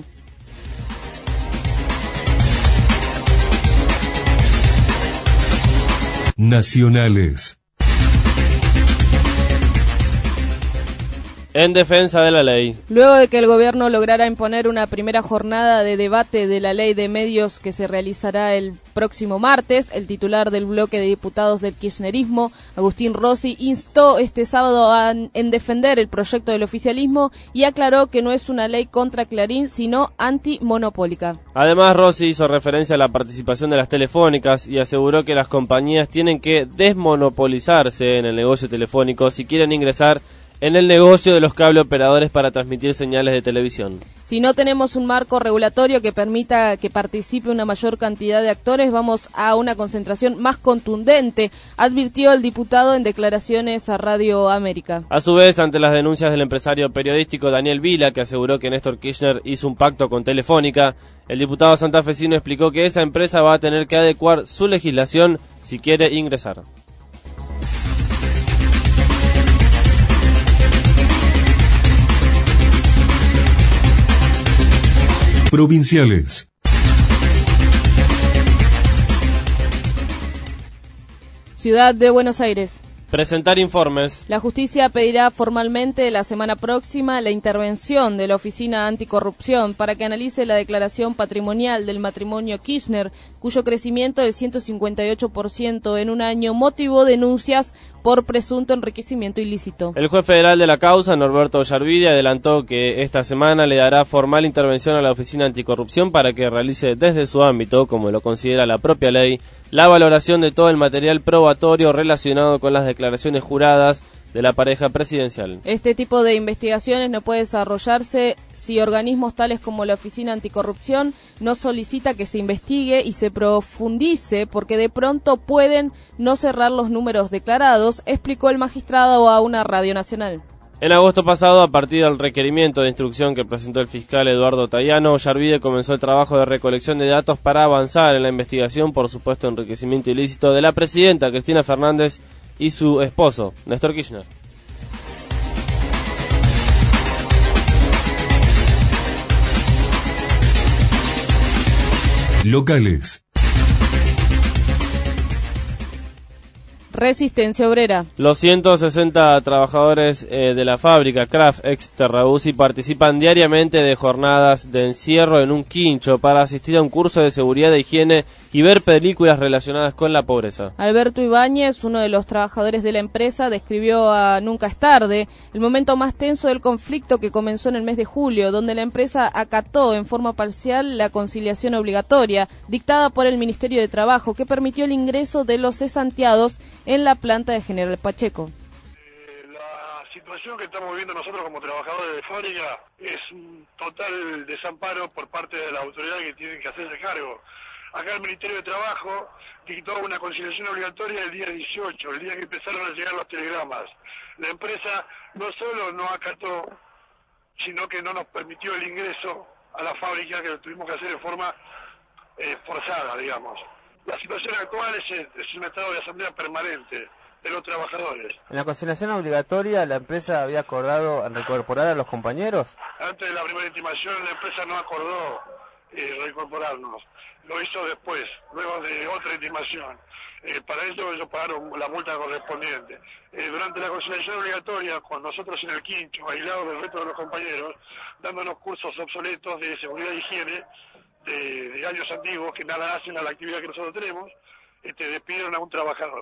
Nacionales. En defensa de la ley. Luego de que el gobierno lograra imponer una primera jornada de debate de la ley de medios que se realizará el próximo martes, el titular del bloque de diputados del kirchnerismo, Agustín Rossi, instó este sábado en defender el proyecto del oficialismo y aclaró que no es una ley contra Clarín, sino antimonopólica. Además, Rossi hizo referencia a la participación de las telefónicas y aseguró que las compañías tienen que desmonopolizarse en el negocio telefónico si quieren ingresar en el negocio de los cable operadores para transmitir señales de televisión. Si no tenemos un marco regulatorio que permita que participe una mayor cantidad de actores, vamos a una concentración más contundente, advirtió el diputado en declaraciones a Radio América. A su vez, ante las denuncias del empresario periodístico Daniel Vila, que aseguró que Néstor Kirchner hizo un pacto con Telefónica, el diputado santafesino explicó que esa empresa va a tener que adecuar su legislación si quiere ingresar. Provinciales. Ciudad de Buenos Aires. Presentar informes. La justicia pedirá formalmente la semana próxima la intervención de la Oficina Anticorrupción para que analice la declaración patrimonial del matrimonio Kirchner, cuyo crecimiento del 158% en un año motivó denuncias por presunto enriquecimiento ilícito. El juez federal de la causa, Norberto Ollarvide, adelantó que esta semana le dará formal intervención a la Oficina Anticorrupción para que realice desde su ámbito, como lo considera la propia ley, la valoración de todo el material probatorio relacionado con las declaraciones juradas de la pareja presidencial. Este tipo de investigaciones no puede desarrollarse si organismos tales como la Oficina Anticorrupción no solicita que se investigue y se profundice, porque de pronto pueden no cerrar los números declarados, explicó el magistrado a una radio nacional. En agosto pasado, a partir del requerimiento de instrucción que presentó el fiscal Eduardo Tayano, Ollarvide comenzó el trabajo de recolección de datos para avanzar en la investigación por supuesto enriquecimiento ilícito de la presidenta Cristina Fernández y su esposo, Néstor Kirchner. Locales. Resistencia Obrera. Los 160 trabajadores de la fábrica Kraft ex Terrabusi participan diariamente de jornadas de encierro en un quincho para asistir a un curso de seguridad e higiene y ver películas relacionadas con la pobreza. Alberto Ibáñez, uno de los trabajadores de la empresa, describió a Nunca es Tarde el momento más tenso del conflicto que comenzó en el mes de julio, donde la empresa acató en forma parcial la conciliación obligatoria dictada por el Ministerio de Trabajo, que permitió el ingreso de los cesanteados en la planta de General Pacheco. La situación que estamos viviendo nosotros como trabajadores de fábrica es un total desamparo por parte de la autoridad que tienen que hacerse cargo. Acá el Ministerio de Trabajo dictó una conciliación obligatoria el día 18, el día que empezaron a llegar los telegramas. La empresa no solo no acató, sino que no nos permitió el ingreso a la fábrica, que lo tuvimos que hacer de forma forzada, digamos. La situación actual es un estado de asamblea permanente de los trabajadores. ¿En la conciliación obligatoria la empresa había acordado reincorporar a los compañeros? Antes de la primera intimación la empresa no acordó reincorporarnos. Lo hizo después, luego de otra intimación. Para eso ellos pagaron la multa correspondiente. Durante la conciliación obligatoria, con nosotros en el quincho, aislados del resto de los compañeros, dándonos cursos obsoletos de seguridad e higiene, de años antiguos que nada hacen a la actividad que nosotros tenemos, despidieron a un trabajador.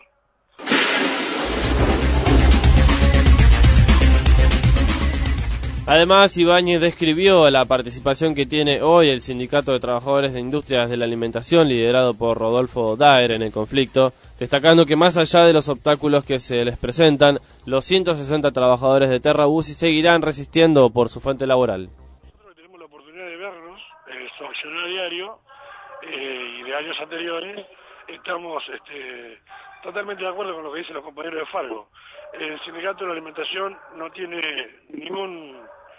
Además, Ibáñez describió la participación que tiene hoy el Sindicato de Trabajadores de Industrias de la Alimentación, liderado por Rodolfo Daer, en el conflicto, destacando que más allá de los obstáculos que se les presentan, los 160 trabajadores de Terrabusi seguirán resistiendo por su fuente laboral. Nosotros tenemos la oportunidad de vernos, su accionar diario y de años anteriores, estamos totalmente de acuerdo con lo que dicen los compañeros de Fargo. El Sindicato de la Alimentación no tiene ninguna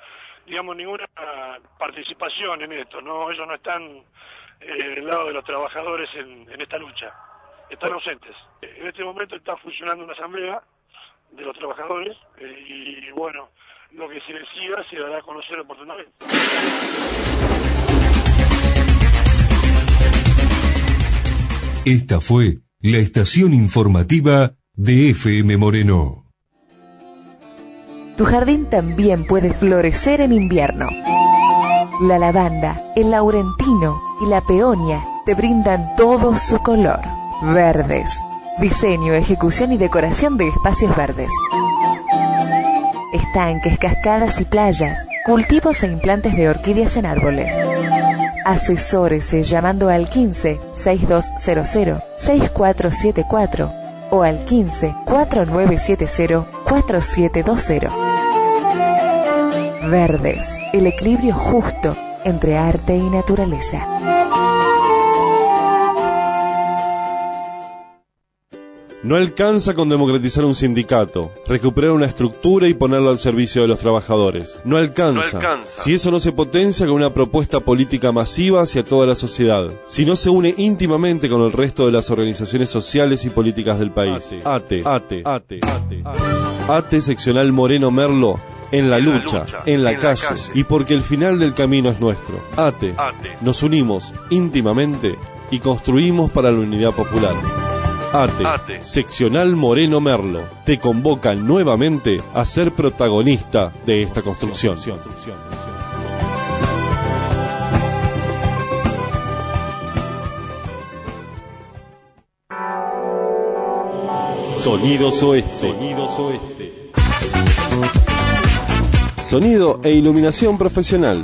participación en esto, no, ellos no están del lado de los trabajadores en esta lucha, están ausentes. En este momento está funcionando una asamblea de los trabajadores y bueno, lo que se decida se dará a conocer oportunamente. Esta fue la estación informativa de FM Moreno. Tu jardín también puede florecer en invierno. La lavanda, el laurentino y la peonia te brindan todo su color. Verdes. Diseño, ejecución y decoración de espacios verdes. Estanques, cascadas y playas. Cultivos e implantes de orquídeas en árboles. Asesórese llamando al 15 6200 6474 o al 15 4970 4720. Verdes, el equilibrio justo entre arte y naturaleza. No alcanza con democratizar un sindicato, recuperar una estructura y ponerlo al servicio de los trabajadores. No alcanza. Si eso no se potencia con una propuesta política masiva hacia toda la sociedad. Si no se une íntimamente con el resto de las organizaciones sociales y políticas del país. ATE seccional Moreno Merlo. En la lucha, en la calle, y porque el final del camino es nuestro. ATE. Nos unimos íntimamente y construimos para la unidad popular. ATE, seccional Moreno Merlo, te convoca nuevamente a ser protagonista de esta construcción. Sonidos Oeste. Sonido e iluminación profesional.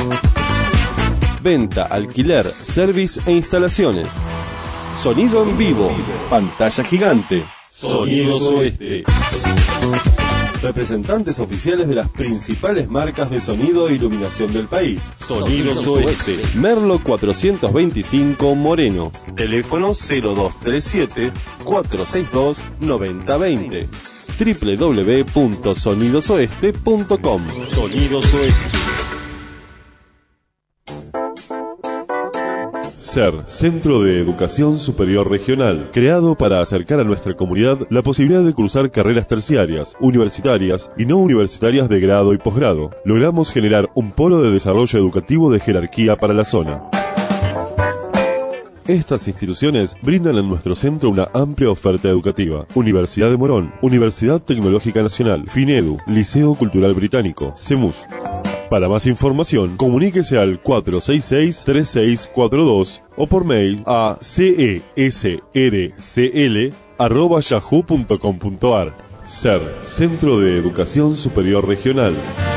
Venta, alquiler, service e instalaciones. Sonido en vivo, pantalla gigante. Sonidos Oeste. Representantes oficiales de las principales marcas de sonido e iluminación del país. Sonidos Oeste. Merlo 425 Moreno. Teléfono 0237-462-9020. www.sonidosoeste.com. Sonidos Oeste. SER, Centro de Educación Superior Regional, creado para acercar a nuestra comunidad la posibilidad de cursar carreras terciarias, universitarias y no universitarias de grado y posgrado. Logramos generar un polo de desarrollo educativo de jerarquía para la zona. Estas instituciones brindan en nuestro centro una amplia oferta educativa. Universidad de Morón, Universidad Tecnológica Nacional, FINEDU, Liceo Cultural Británico, CEMUS. Para más información, comuníquese al 466-3642 o por mail a cesrcl@yahoo.com.ar. SER, Centro de Educación Superior Regional.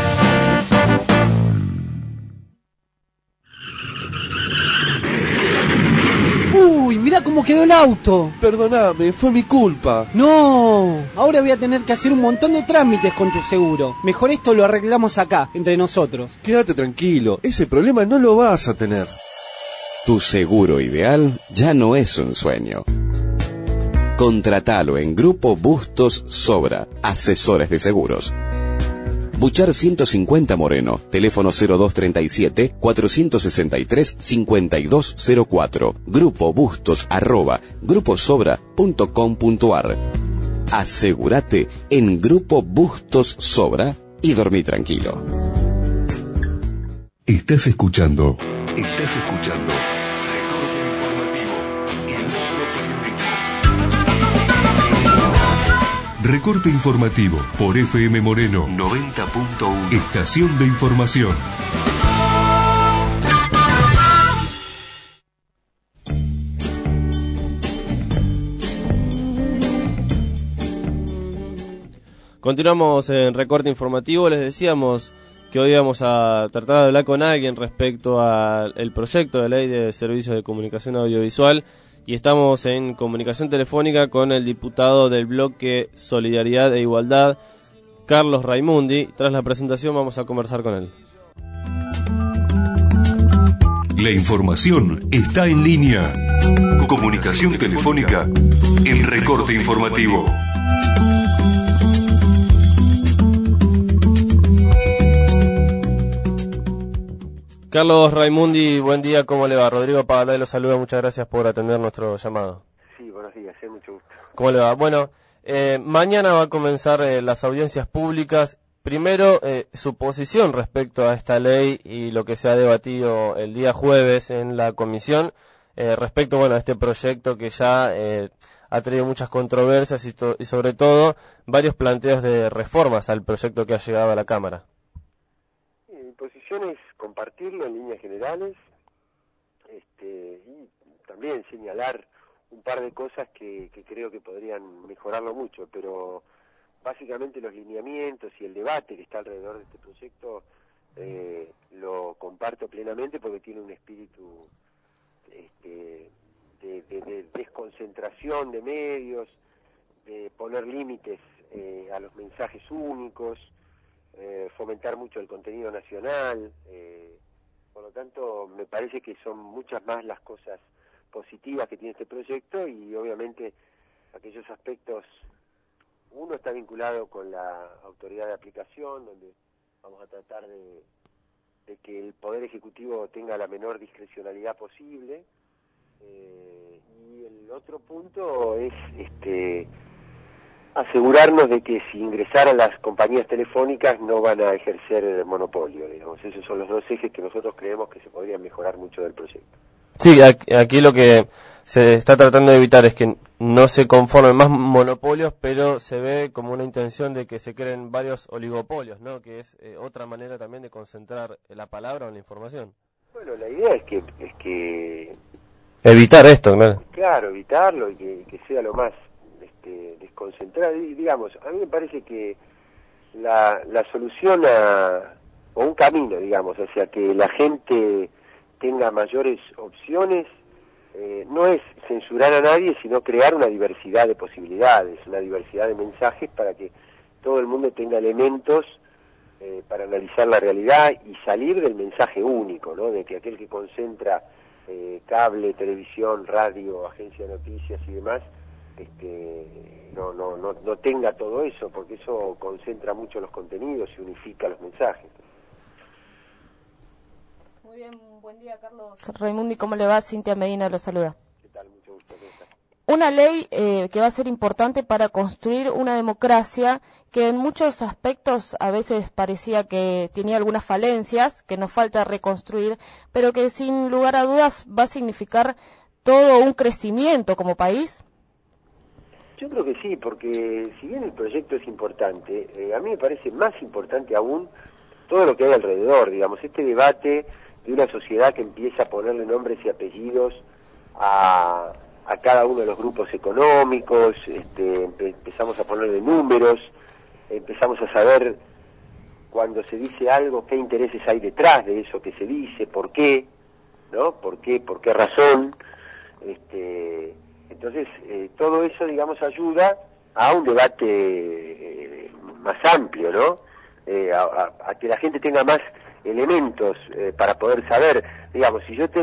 ¡Uy, mirá cómo quedó el auto! Perdóname, fue mi culpa. ¡No! Ahora voy a tener que hacer un montón de trámites con tu seguro. Mejor esto lo arreglamos acá, entre nosotros. Quédate tranquilo, ese problema no lo vas a tener. Tu seguro ideal ya no es un sueño. Contratalo en Grupo Bustos Sobra, asesores de seguros. Buchar 150 Moreno, teléfono 0237-463-5204, Grupo Bustos @gruposobra.com.ar. Asegúrate en Grupo Bustos Sobra y dormí tranquilo. Estás escuchando. Recorte informativo por FM Moreno 90.1. Estación de información. Continuamos en Recorte Informativo. Les decíamos que hoy vamos a tratar de hablar con alguien respecto al proyecto de ley de servicios de comunicación audiovisual. Y estamos en comunicación telefónica con el diputado del bloque Solidaridad e Igualdad, Carlos Raimundi. Tras la presentación vamos a conversar con él. La información está en línea. Comunicación telefónica, el recorte informativo. Carlos Raimundi, buen día, ¿cómo le va? Rodrigo Pagalay lo saluda, muchas gracias por atender nuestro llamado. Sí, buenos días, mucho gusto. ¿Cómo le va? Bueno, mañana va a comenzar las audiencias públicas. Primero, su posición respecto a esta ley y lo que se ha debatido el día jueves en la comisión respecto a este proyecto que ya ha traído muchas controversias y sobre todo varios planteos de reformas al proyecto que ha llegado a la Cámara. Mi posición es compartirlo en líneas generales y también señalar un par de cosas que creo que podrían mejorarlo mucho, pero básicamente los lineamientos y el debate que está alrededor de este proyecto lo comparto plenamente porque tiene un espíritu de desconcentración de medios, de poner límites a los mensajes únicos, fomentar mucho el contenido nacional, por lo tanto me parece que son muchas más las cosas positivas que tiene este proyecto y obviamente aquellos aspectos, uno está vinculado con la autoridad de aplicación, donde vamos a tratar de que el Poder Ejecutivo tenga la menor discrecionalidad posible, y el otro punto es asegurarnos de que si ingresaran las compañías telefónicas no van a ejercer el monopolio, digamos. Esos son los dos ejes que nosotros creemos que se podrían mejorar mucho del proyecto. Sí, aquí lo que se está tratando de evitar es que no se conformen más monopolios, pero se ve como una intención de que se creen varios oligopolios, ¿no? Que es otra manera también de concentrar la palabra o la información. Bueno, la idea es que evitar esto, claro. Claro, evitarlo y que sea lo más desconcentrado. Y, digamos, a mí me parece que la solución o un camino, digamos, hacia que la gente tenga mayores opciones, no es censurar a nadie, sino crear una diversidad de posibilidades, una diversidad de mensajes para que todo el mundo tenga elementos para analizar la realidad y salir del mensaje único, ¿no? De que aquel que concentra cable, televisión, radio, agencia de noticias y demás, no tenga todo eso, porque eso concentra mucho los contenidos y unifica los mensajes. Muy bien, buen día, Carlos Raimundi, ¿cómo le va? Cintia Medina lo saluda. ¿Qué tal? Mucho gusto. Una ley que va a ser importante para construir una democracia que en muchos aspectos a veces parecía que tenía algunas falencias, que nos falta reconstruir, pero que sin lugar a dudas va a significar todo un crecimiento como país. Yo creo que sí, porque si bien el proyecto es importante, a mí me parece más importante aún todo lo que hay alrededor, digamos, este debate de una sociedad que empieza a ponerle nombres y apellidos a cada uno de los grupos económicos, empezamos a ponerle números, empezamos a saber cuando se dice algo qué intereses hay detrás de eso que se dice, por qué, ¿no? ¿Por qué razón? Entonces, todo eso, digamos, ayuda a un debate más amplio, ¿no? A que la gente tenga más elementos para poder saber, digamos, si yo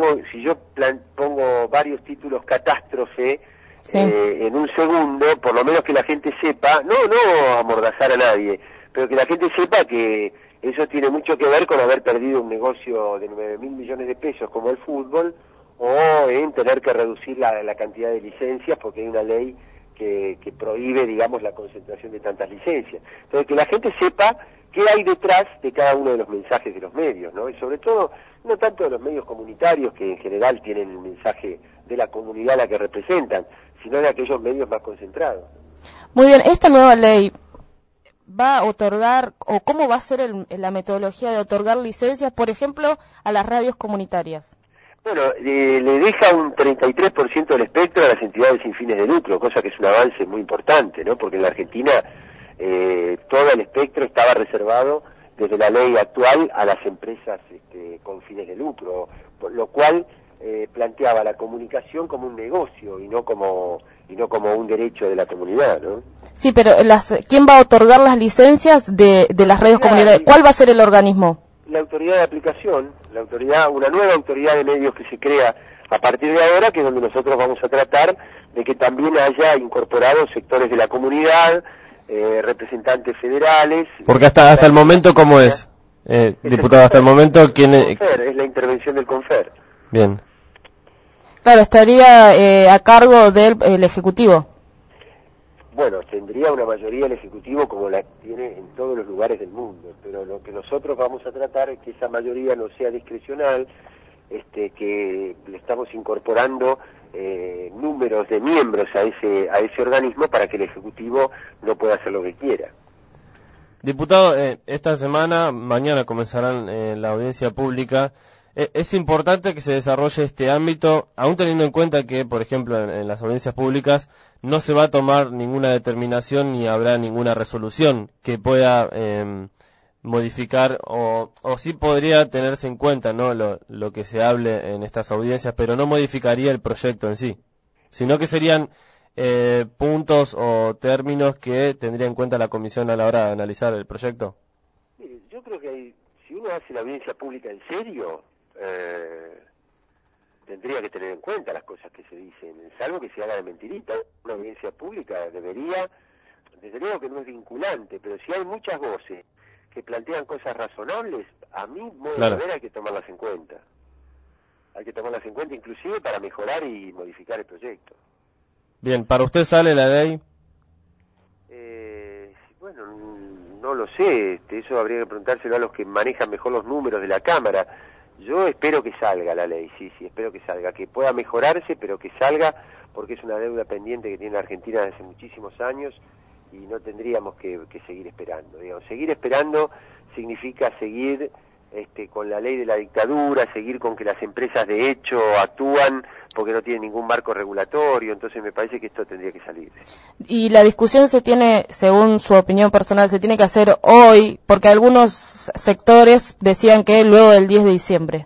pongo varios títulos catástrofe sí. En un segundo, por lo menos que la gente sepa, no amordazar a nadie, pero que la gente sepa que eso tiene mucho que ver con haber perdido un negocio de 9.000 millones de pesos como el fútbol, o en tener que reducir la cantidad de licencias porque hay una ley que prohíbe, digamos, la concentración de tantas licencias. Entonces, que la gente sepa qué hay detrás de cada uno de los mensajes de los medios, ¿no? Y sobre todo, no tanto de los medios comunitarios, que en general tienen el mensaje de la comunidad a la que representan, sino de aquellos medios más concentrados. Muy bien, esta nueva ley va a otorgar, o cómo va a ser la metodología de otorgar licencias, por ejemplo, a las radios comunitarias. Bueno, le deja un 33% del espectro a las entidades sin fines de lucro, cosa que es un avance muy importante, ¿no? Porque en la Argentina todo el espectro estaba reservado desde la ley actual a las empresas con fines de lucro, por lo cual planteaba la comunicación como un negocio y no como un derecho de la comunidad, ¿no? Sí, pero ¿quién va a otorgar las licencias de las radios comunitarias? ¿Cuál va a ser el organismo? La autoridad de aplicación, una nueva autoridad de medios que se crea a partir de ahora, que es donde nosotros vamos a tratar de que también haya incorporados sectores de la comunidad, representantes federales. Porque hasta el momento, ¿cómo es? Diputado, hasta el momento, ¿quién es? Es la intervención del CONFER. Bien. Claro, estaría a cargo del Ejecutivo. Bueno, tendría una mayoría el Ejecutivo como la tiene en todos los lugares del mundo, pero lo que nosotros vamos a tratar es que esa mayoría no sea discrecional, que le estamos incorporando números de miembros a ese organismo para que el Ejecutivo no pueda hacer lo que quiera. Diputado, esta semana, mañana comenzarán la audiencia pública. Es importante que se desarrolle este ámbito, aún teniendo en cuenta que, por ejemplo, en las audiencias públicas no se va a tomar ninguna determinación ni habrá ninguna resolución que pueda modificar o sí podría tenerse en cuenta, ¿no? lo que se hable en estas audiencias, pero no modificaría el proyecto en sí, sino que serían puntos o términos que tendría en cuenta la comisión a la hora de analizar el proyecto. creo que si uno hace la audiencia pública en serio, tendría que tener en cuenta las cosas que se dicen, salvo que se haga de mentirita. Una audiencia pública debería, desde luego que no es vinculante, pero si hay muchas voces que plantean cosas razonables, a mi modo de ver hay que tomarlas en cuenta. Hay que tomarlas en cuenta inclusive para mejorar y modificar el proyecto. Bien, ¿para usted sale la ley? Bueno, no lo sé, eso habría que preguntárselo a los que manejan mejor los números de la Cámara. Yo espero que salga la ley, sí, espero que salga, que pueda mejorarse, pero que salga, porque es una deuda pendiente que tiene la Argentina desde hace muchísimos años y no tendríamos que seguir esperando. Digamos, seguir esperando significa seguir con la ley de la dictadura, seguir con que las empresas de hecho actúan porque no tienen ningún marco regulatorio, entonces me parece que esto tendría que salir. Y la discusión se tiene, según su opinión personal, se tiene que hacer hoy, porque algunos sectores decían que luego del 10 de diciembre.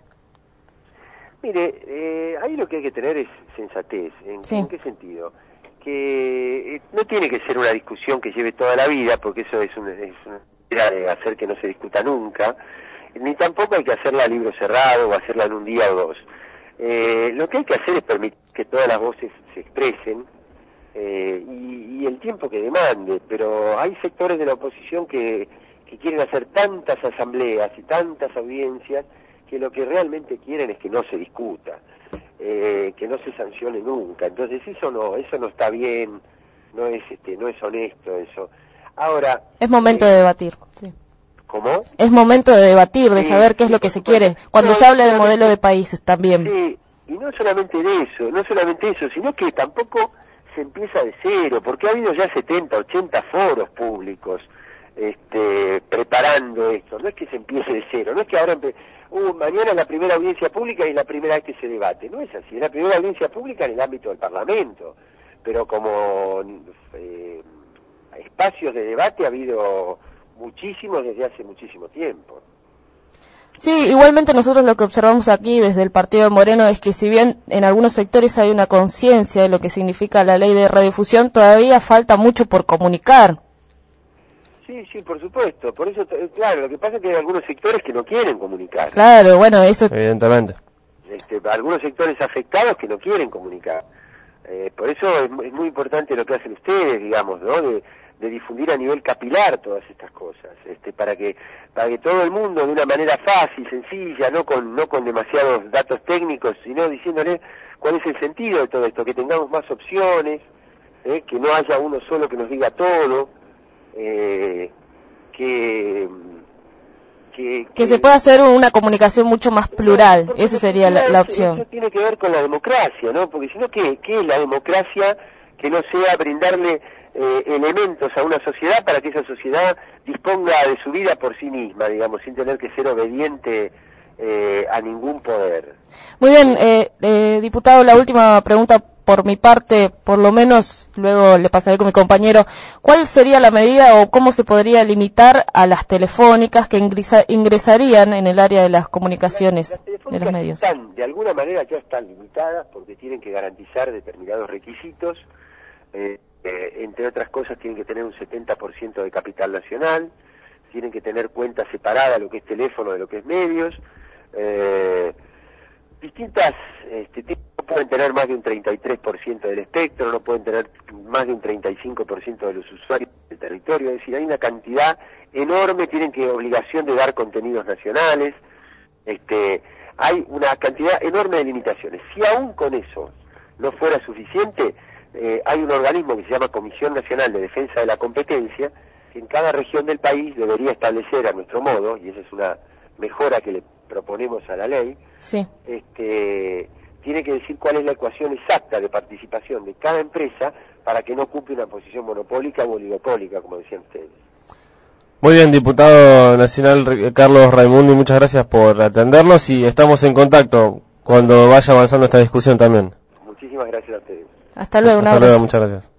Mire, ahí lo que hay que tener es sensatez. ¿En qué sentido? Que no tiene que ser una discusión que lleve toda la vida, porque eso es una manera de hacer que no se discuta nunca, ni tampoco hay que hacerla a libro cerrado o hacerla en un día o dos. Lo que hay que hacer es permitir que todas las voces se expresen y el tiempo que demande, pero hay sectores de la oposición que quieren hacer tantas asambleas y tantas audiencias que lo que realmente quieren es que no se discuta, que no se sancione nunca. Entonces eso no está bien, no es honesto eso. Ahora es momento de debatir. Sí. ¿Cómo? Es momento de debatir, de saber qué es lo que se quiere. Cuando se habla de modelo de países también. Sí, y no solamente eso, sino que tampoco se empieza de cero, porque ha habido ya 70, 80 foros públicos preparando esto. No es que se empiece de cero, no es que ahora mañana es la primera audiencia pública y es la primera vez que se debate. No es así, es la primera audiencia pública en el ámbito del Parlamento, pero como espacios de debate ha habido muchísimos desde hace muchísimo tiempo. Sí, igualmente nosotros lo que observamos aquí desde el partido de Moreno es que si bien en algunos sectores hay una conciencia de lo que significa la ley de radiodifusión, todavía falta mucho por comunicar. Sí, por supuesto. Por eso, claro, lo que pasa es que hay algunos sectores que no quieren comunicar. Claro, bueno, eso... Evidentemente. Algunos sectores afectados que no quieren comunicar. Por eso es muy importante lo que hacen ustedes, digamos, ¿no? De difundir a nivel capilar todas estas cosas, para que todo el mundo de una manera fácil, sencilla, no con demasiados datos técnicos, sino diciéndole cuál es el sentido de todo esto, que tengamos más opciones, que no haya uno solo que nos diga todo, que se pueda hacer una comunicación mucho más plural, eso sería la opción. Eso tiene que ver con la democracia, ¿no? Porque si no, ¿qué es la democracia que no sea brindarle elementos a una sociedad para que esa sociedad disponga de su vida por sí misma, digamos, sin tener que ser obediente a ningún poder? Muy bien, diputado, la última pregunta por mi parte, por lo menos luego le pasaré con mi compañero. ¿Cuál sería la medida o cómo se podría limitar a las telefónicas que ingresarían en el área de las comunicaciones de los medios? De alguna manera ya están limitadas porque tienen que garantizar determinados requisitos. Entre otras cosas tienen que tener un 70% de capital nacional, tienen que tener cuenta separada lo que es teléfono de lo que es medios, distintas, no pueden tener más de un 33% del espectro, no pueden tener más de un 35% de los usuarios del territorio, es decir, hay una cantidad enorme, tienen que obligación de dar contenidos nacionales, hay una cantidad enorme de limitaciones. Si aún con eso no fuera suficiente, hay un organismo que se llama Comisión Nacional de Defensa de la Competencia, que en cada región del país debería establecer a nuestro modo, y esa es una mejora que le proponemos a la ley, sí. Tiene que decir cuál es la ecuación exacta de participación de cada empresa para que no ocupe una posición monopólica o oligopólica, como decían ustedes. Muy bien, diputado nacional Carlos Raimundi, muchas gracias por atendernos y estamos en contacto cuando vaya avanzando esta discusión también. Muchísimas gracias a ustedes. Hasta luego, Hasta luego, muchas gracias.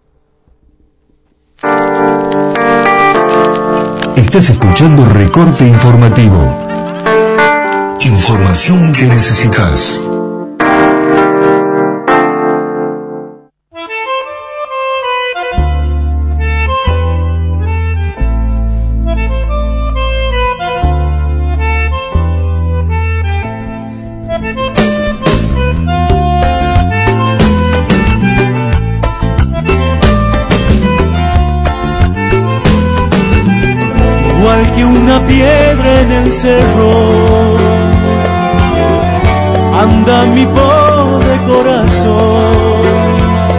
Estás escuchando Recorte Informativo. Información que necesitas. una piedra en el cerro, anda mi pobre corazón,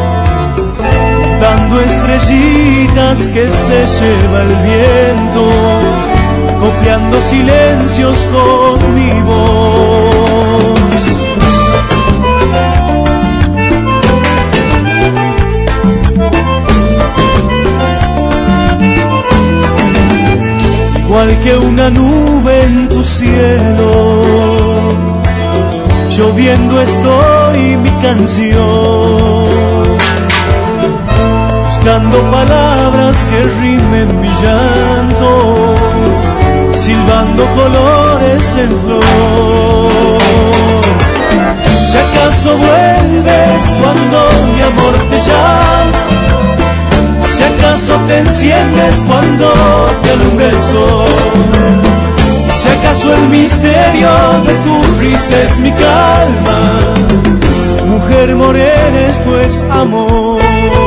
dando estrellitas que se lleva el viento, copiando silencios con mi voz. Igual que una nube en tu cielo, lloviendo estoy mi canción, buscando palabras que rimen mi llanto, silbando colores en flor. Si acaso vuelves cuando mi amor te llama, si acaso te enciendes cuando te alumbra el sol, si acaso el misterio de tu risa es mi calma, mujer morena esto es amor,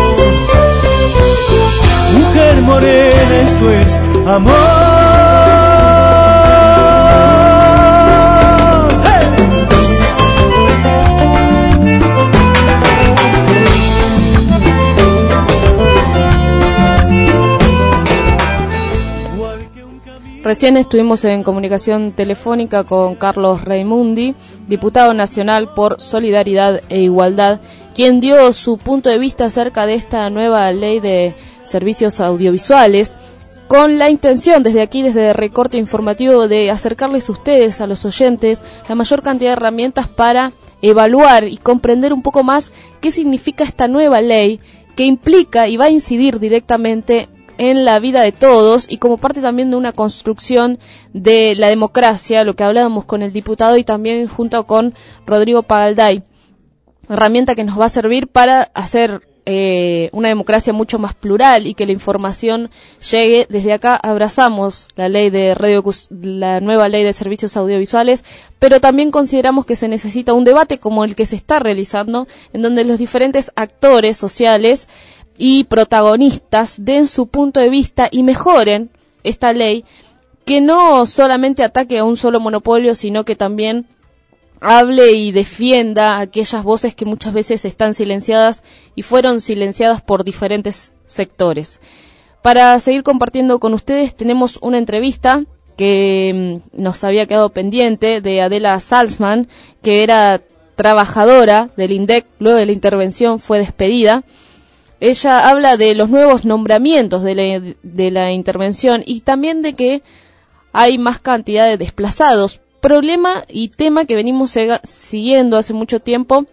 mujer morena esto es amor. Recién estuvimos en comunicación telefónica con Carlos Raimundi, diputado nacional por Solidaridad e Igualdad, quien dio su punto de vista acerca de esta nueva ley de servicios audiovisuales, con la intención desde aquí, desde Recorte Informativo, de acercarles a ustedes, a los oyentes, la mayor cantidad de herramientas para evaluar y comprender un poco más qué significa esta nueva ley que implica y va a incidir directamente en la vida de todos y como parte también de una construcción de la democracia, lo que hablábamos con el diputado y también junto con Rodrigo Pagalday, herramienta que nos va a servir para hacer una democracia mucho más plural y que la información llegue. Desde acá abrazamos la ley de la nueva ley de servicios audiovisuales, pero también consideramos que se necesita un debate como el que se está realizando, en donde los diferentes actores sociales y protagonistas den su punto de vista y mejoren esta ley, que no solamente ataque a un solo monopolio, sino que también hable y defienda aquellas voces que muchas veces están silenciadas y fueron silenciadas por diferentes sectores. Para seguir compartiendo con ustedes, tenemos una entrevista que nos había quedado pendiente de Adela Salzman, que era trabajadora del INDEC, luego de la intervención fue despedida. Ella habla de los nuevos nombramientos de la intervención y también de que hay más cantidad de desplazados. Problema y tema que venimos siguiendo hace mucho tiempo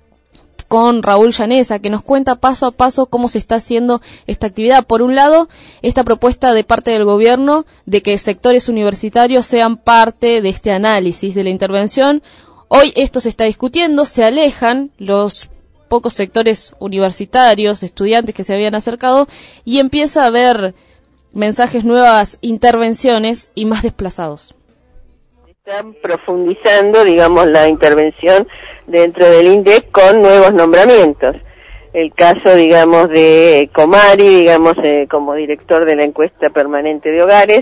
con Raúl Llanesa, que nos cuenta paso a paso cómo se está haciendo esta actividad. Por un lado, esta propuesta de parte del gobierno de que sectores universitarios sean parte de este análisis de la intervención. Hoy esto se está discutiendo, se alejan los pocos sectores universitarios, estudiantes que se habían acercado, y empieza a haber mensajes, nuevas intervenciones y más desplazados. Están profundizando, digamos, la intervención dentro del INDEC con nuevos nombramientos. El caso, digamos, de Comari, digamos, como director de la encuesta permanente de hogares,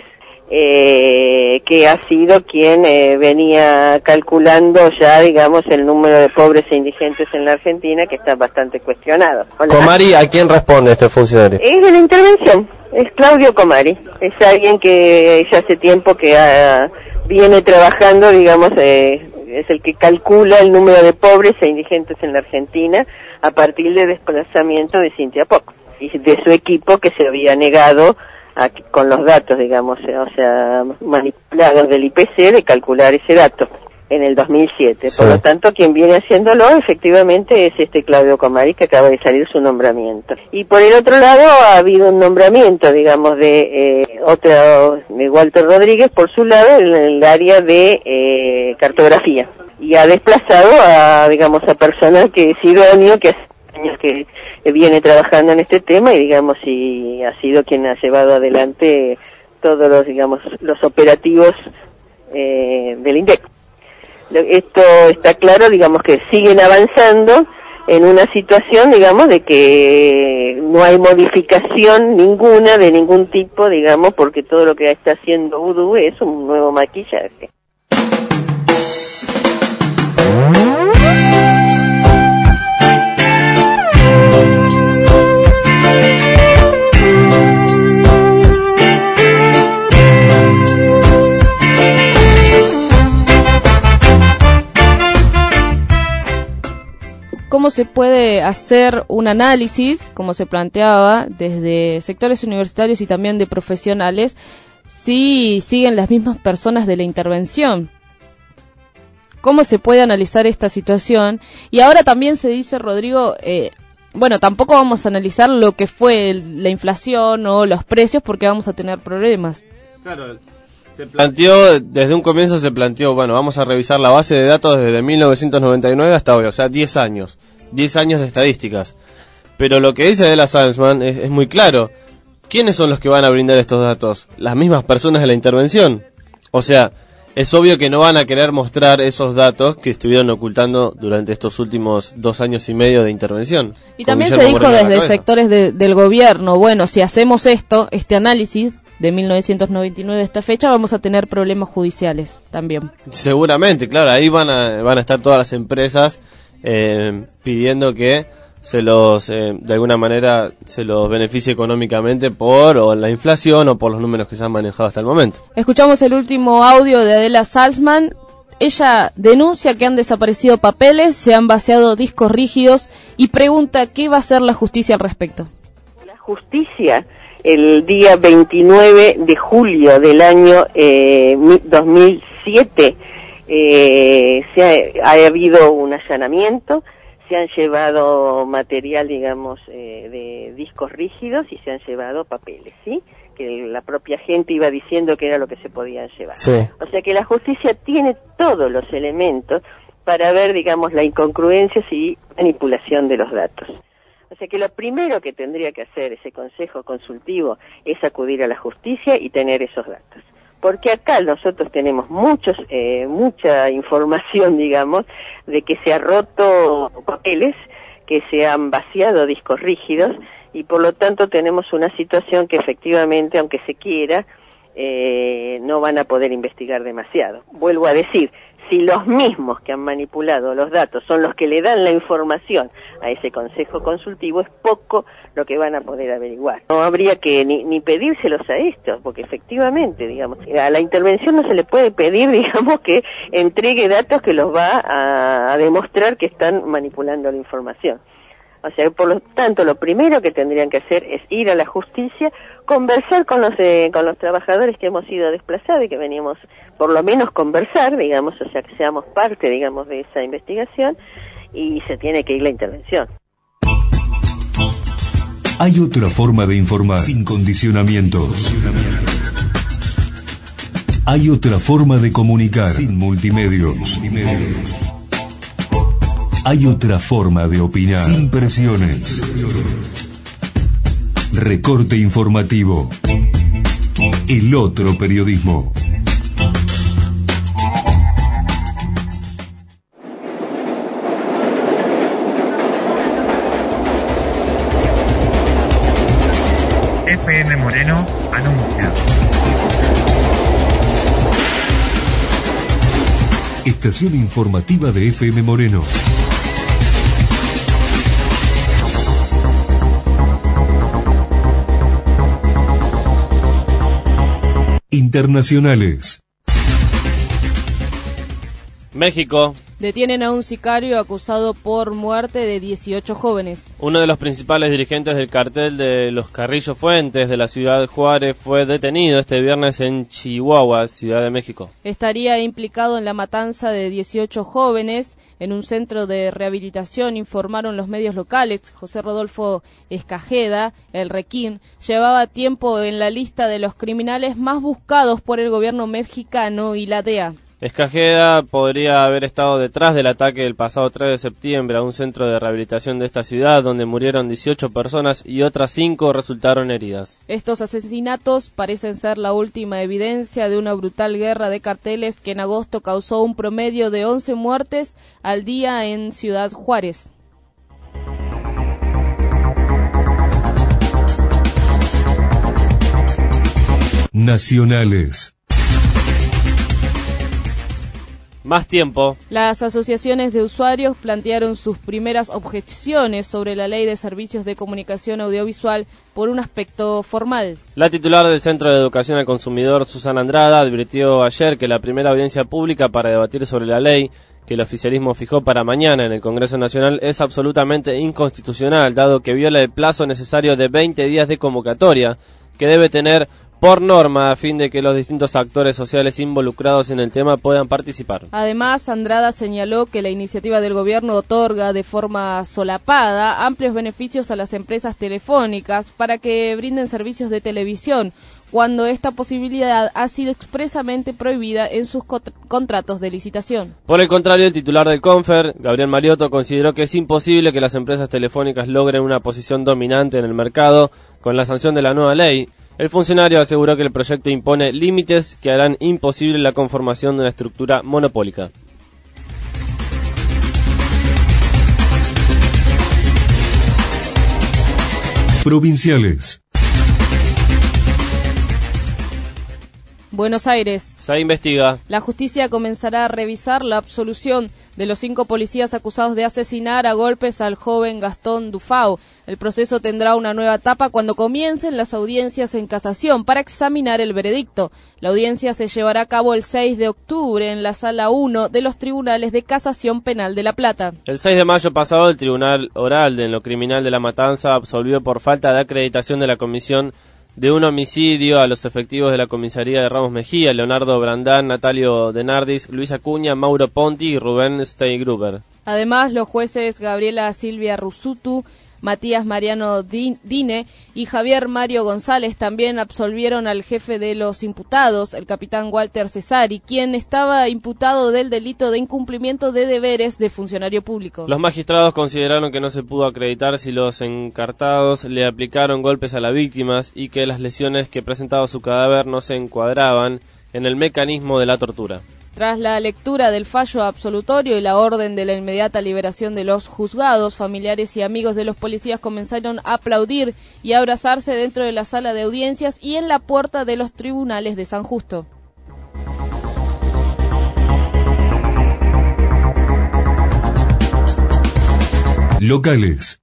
que ha sido quien venía calculando ya, digamos, el número de pobres e indigentes en la Argentina, que está bastante cuestionado. Comari, ¿a quién responde este funcionario? Es de la intervención, es Claudio Comari, es alguien que ya hace tiempo que viene trabajando, digamos, es el que calcula el número de pobres e indigentes en la Argentina a partir del desplazamiento de Cintia Poc y de su equipo, que se había negado con los datos, digamos, o sea, manipulados del IPC, de calcular ese dato en el 2007. Sí. Por lo tanto, quien viene haciéndolo efectivamente es Claudio Comari, que acaba de salir su nombramiento. Y por el otro lado ha habido un nombramiento, digamos, de Walter Rodríguez, por su lado, en el área de cartografía. Y ha desplazado a, digamos, a personal que es idóneo, que hace años que viene trabajando en este tema y, digamos, y ha sido quien ha llevado adelante todos los, digamos, los operativos del INDEC. Esto está claro, digamos, que siguen avanzando en una situación, digamos, de que no hay modificación ninguna de ningún tipo, digamos, porque todo lo que está haciendo Vudú es un nuevo maquillaje. ¿Cómo se puede hacer un análisis, como se planteaba, desde sectores universitarios y también de profesionales, si siguen las mismas personas de la intervención? ¿Cómo se puede analizar esta situación? Y ahora también se dice, Rodrigo, bueno, tampoco vamos a analizar lo que fue la inflación o los precios porque vamos a tener problemas. Claro. Se planteó, desde un comienzo se planteó, bueno, vamos a revisar la base de datos desde 1999 hasta hoy, o sea, 10 años de estadísticas. Pero lo que dice Adela Salzman es muy claro. ¿Quiénes son los que van a brindar estos datos? Las mismas personas de la intervención. O sea, es obvio que no van a querer mostrar esos datos que estuvieron ocultando durante estos últimos 2 años y medio de intervención. Y también se dijo desde sectores del gobierno, bueno, si hacemos este análisis de 1999 a esta fecha, vamos a tener problemas judiciales también. Seguramente, claro, ahí van a estar todas las empresas pidiendo que se los, de alguna manera, se los beneficie económicamente por o la inflación o por los números que se han manejado hasta el momento. Escuchamos el último audio de Adela Salzman. Ella denuncia que han desaparecido papeles, se han vaciado discos rígidos y pregunta qué va a hacer la justicia al respecto. La justicia, el día 29 de julio del año 2007, ha habido un allanamiento, se han llevado material, digamos, de discos rígidos y se han llevado papeles, ¿sí? Que la propia gente iba diciendo que era lo que se podían llevar. Sí. O sea que la justicia tiene todos los elementos para ver, digamos, la incongruencia y manipulación de los datos. O sea que lo primero que tendría que hacer ese consejo consultivo es acudir a la justicia y tener esos datos. Porque acá nosotros tenemos mucha información, digamos, de que se han roto papeles, que se han vaciado discos rígidos, y por lo tanto tenemos una situación que efectivamente, aunque se quiera, no van a poder investigar demasiado. Vuelvo a decir, si los mismos que han manipulado los datos son los que le dan la información a ese consejo consultivo, es poco lo que van a poder averiguar. No habría que ni pedírselos a estos, porque efectivamente, digamos, a la intervención no se le puede pedir, digamos, que entregue datos que los va a demostrar que están manipulando la información. O sea, por lo tanto, lo primero que tendrían que hacer es ir a la justicia, conversar con los trabajadores que hemos sido desplazados y que veníamos, por lo menos, conversar, digamos, o sea, que seamos parte, digamos, de esa investigación, y se tiene que ir la intervención. Hay otra forma de informar sin condicionamientos. Hay otra forma de comunicar sin multimedios. Hay otra forma de opinar sin presiones. Recorte informativo. El otro periodismo. FM Moreno anuncia. Estación informativa de FM Moreno. Internacionales. México. Detienen a un sicario acusado por muerte de 18 jóvenes. Uno de los principales dirigentes del cartel de los Carrillo Fuentes de la ciudad de Juárez fue detenido este viernes en Chihuahua, Ciudad de México. Estaría implicado en la matanza de 18 jóvenes en un centro de rehabilitación, informaron los medios locales. José Rodolfo Escajeda, el Requín, llevaba tiempo en la lista de los criminales más buscados por el gobierno mexicano y la DEA. Escajeda podría haber estado detrás del ataque del pasado 3 de septiembre a un centro de rehabilitación de esta ciudad, donde murieron 18 personas y otras 5 resultaron heridas. Estos asesinatos parecen ser la última evidencia de una brutal guerra de carteles que en agosto causó un promedio de 11 muertes al día en Ciudad Juárez. Nacionales. Más tiempo. Las asociaciones de usuarios plantearon sus primeras objeciones sobre la Ley de Servicios de Comunicación Audiovisual por un aspecto formal. La titular del Centro de Educación al Consumidor, Susana Andrada, advirtió ayer que la primera audiencia pública para debatir sobre la ley que el oficialismo fijó para mañana en el Congreso Nacional es absolutamente inconstitucional, dado que viola el plazo necesario de 20 días de convocatoria que debe tener por norma a fin de que los distintos actores sociales involucrados en el tema puedan participar. Además, Andrada señaló que la iniciativa del gobierno otorga de forma solapada amplios beneficios a las empresas telefónicas para que brinden servicios de televisión, cuando esta posibilidad ha sido expresamente prohibida en sus contratos de licitación. Por el contrario, el titular del Confer, Gabriel Mariotto, consideró que es imposible que las empresas telefónicas logren una posición dominante en el mercado con la sanción de la nueva ley. El funcionario aseguró que el proyecto impone límites que harán imposible la conformación de una estructura monopólica. Provinciales. Buenos Aires. Se investiga. La justicia comenzará a revisar la absolución de los 5 policías acusados de asesinar a golpes al joven Gastón Dufau. El proceso tendrá una nueva etapa cuando comiencen las audiencias en casación para examinar el veredicto. La audiencia se llevará a cabo el 6 de octubre en la Sala 1 de los Tribunales de Casación Penal de La Plata. El 6 de mayo pasado, el Tribunal Oral de lo Criminal de La Matanza absolvió por falta de acreditación de la comisión de un homicidio a los efectivos de la comisaría de Ramos Mejía, Leonardo Brandán, Natalio Denardis, Luis Acuña, Mauro Ponti y Rubén Steigruber. Además, los jueces Gabriela Silvia Rusutu, Matías Mariano Dine y Javier Mario González también absolvieron al jefe de los imputados, el capitán Walter Cesari, quien estaba imputado del delito de incumplimiento de deberes de funcionario público. Los magistrados consideraron que no se pudo acreditar si los encartados le aplicaron golpes a las víctimas y que las lesiones que presentaba su cadáver no se encuadraban en el mecanismo de la tortura. Tras la lectura del fallo absolutorio y la orden de la inmediata liberación de los juzgados, familiares y amigos de los policías comenzaron a aplaudir y a abrazarse dentro de la sala de audiencias y en la puerta de los tribunales de San Justo. Locales.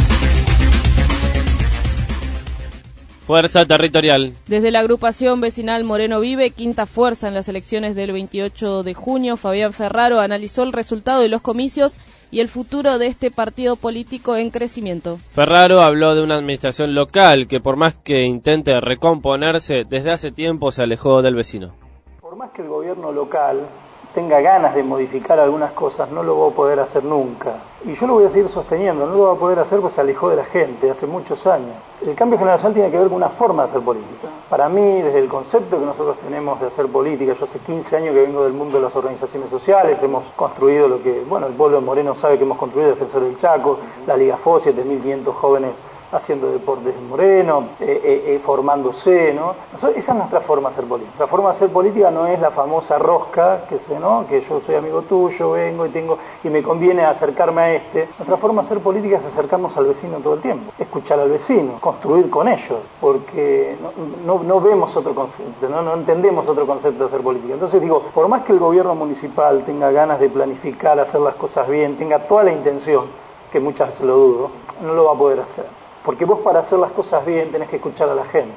Fuerza territorial. Desde la agrupación vecinal Moreno Vive, quinta fuerza en las elecciones del 28 de junio, Fabián Ferraro analizó el resultado de los comicios y el futuro de este partido político en crecimiento. Ferraro habló de una administración local que por más que intente recomponerse, desde hace tiempo se alejó del vecino. Por más que el gobierno local tenga ganas de modificar algunas cosas, no lo va a poder hacer nunca. Y yo lo voy a seguir sosteniendo, no lo va a poder hacer porque se alejó de la gente hace muchos años. El cambio generacional tiene que ver con una forma de hacer política. Para mí, desde el concepto que nosotros tenemos de hacer política, yo hace 15 años que vengo del mundo de las organizaciones sociales, hemos construido lo que, bueno, el pueblo de Moreno sabe que hemos construido, Defensor del Chaco, la Liga FO, 7.500 jóvenes haciendo deportes en Moreno, formándose, ¿no? Esa es nuestra forma de hacer política. La forma de hacer política no es la famosa rosca, ¿no? Que yo soy amigo tuyo, vengo y me conviene acercarme a este. Nuestra forma de hacer política es acercarnos al vecino todo el tiempo, escuchar al vecino, construir con ellos, porque no vemos otro concepto, no entendemos otro concepto de hacer política. Entonces digo, por más que el gobierno municipal tenga ganas de planificar, hacer las cosas bien, tenga toda la intención, que muchas veces lo dudo, no lo va a poder hacer. Porque vos para hacer las cosas bien tenés que escuchar a la gente.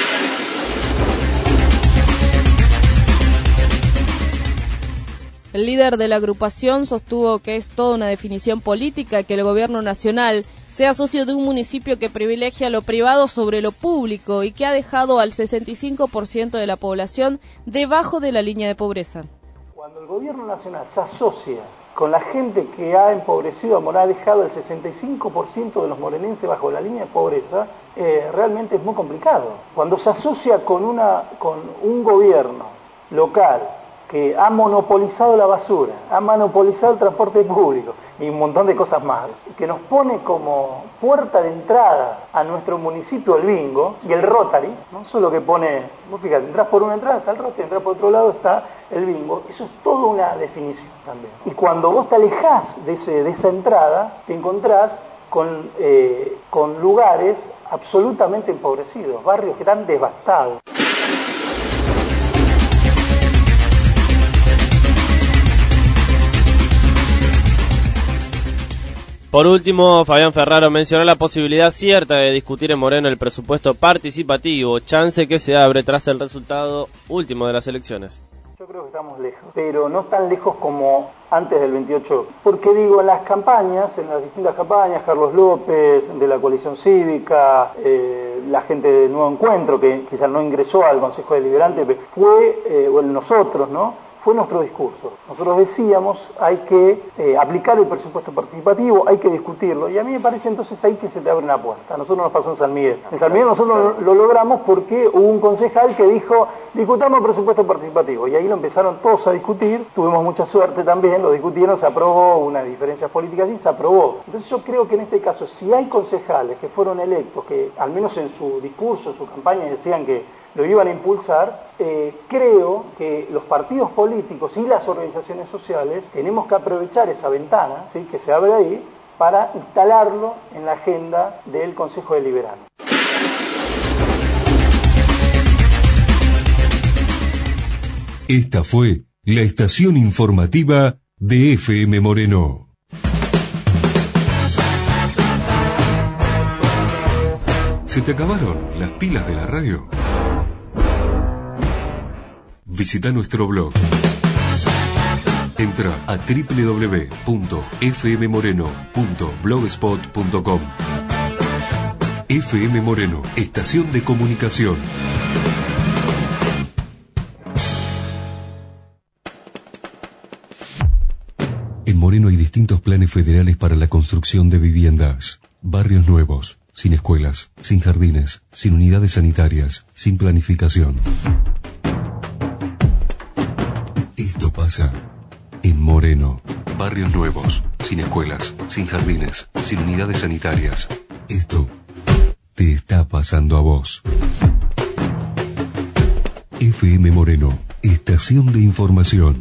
El líder de la agrupación sostuvo que es toda una definición política que el gobierno nacional sea socio de un municipio que privilegia lo privado sobre lo público y que ha dejado al 65% de la población debajo de la línea de pobreza. Cuando el gobierno nacional se asocia con la gente que ha empobrecido a Moreno, ha dejado el 65% de los morenenses bajo la línea de pobreza, realmente es muy complicado. Cuando se asocia con un gobierno local que ha monopolizado la basura, ha monopolizado el transporte público y un montón de cosas más, que nos pone como puerta de entrada a nuestro municipio el bingo y el Rotary, no solo que pone, vos fíjate, entras por una entrada, está el Rotary, entras por otro lado, está el bingo, eso es toda una definición también. Y cuando vos te alejás de esa entrada, te encontrás con lugares absolutamente empobrecidos, barrios que están devastados. Por último, Fabián Ferraro mencionó la posibilidad cierta de discutir en Moreno el presupuesto participativo, chance que se abre tras el resultado último de las elecciones. Yo creo que estamos lejos, pero no tan lejos como antes del 28. Porque digo, en las distintas campañas, Carlos López, de la coalición cívica, la gente de Nuevo Encuentro, que quizás no ingresó al Consejo Deliberante, nosotros, ¿no? Fue nuestro discurso. Nosotros decíamos, hay que aplicar el presupuesto participativo, hay que discutirlo, y a mí me parece entonces ahí que se te abre una puerta. A nosotros nos pasó en San Miguel. En San Miguel nosotros lo logramos porque hubo un concejal que dijo, discutamos el presupuesto participativo, y ahí lo empezaron todos a discutir, tuvimos mucha suerte también, lo discutieron, se aprobó, unas diferencias políticas y se aprobó. Entonces yo creo que en este caso, si hay concejales que fueron electos, que al menos en su discurso, en su campaña decían que lo iban a impulsar, creo que los partidos políticos y las organizaciones sociales tenemos que aprovechar esa ventana, ¿sí?, que se abre ahí, para instalarlo en la agenda del Consejo Deliberante. Esta fue la estación informativa de FM Moreno. ¿Se te acabaron las pilas de la radio? Visita nuestro blog. Entra a www.fmmoreno.blogspot.com. FM Moreno, estación de comunicación. En Moreno hay distintos planes federales para la construcción de viviendas. Barrios nuevos, sin escuelas, sin jardines, sin unidades sanitarias, sin planificación. Esto pasa en Moreno. Barrios nuevos, sin escuelas, sin jardines, sin unidades sanitarias. Esto te está pasando a vos. FM Moreno, estación de información.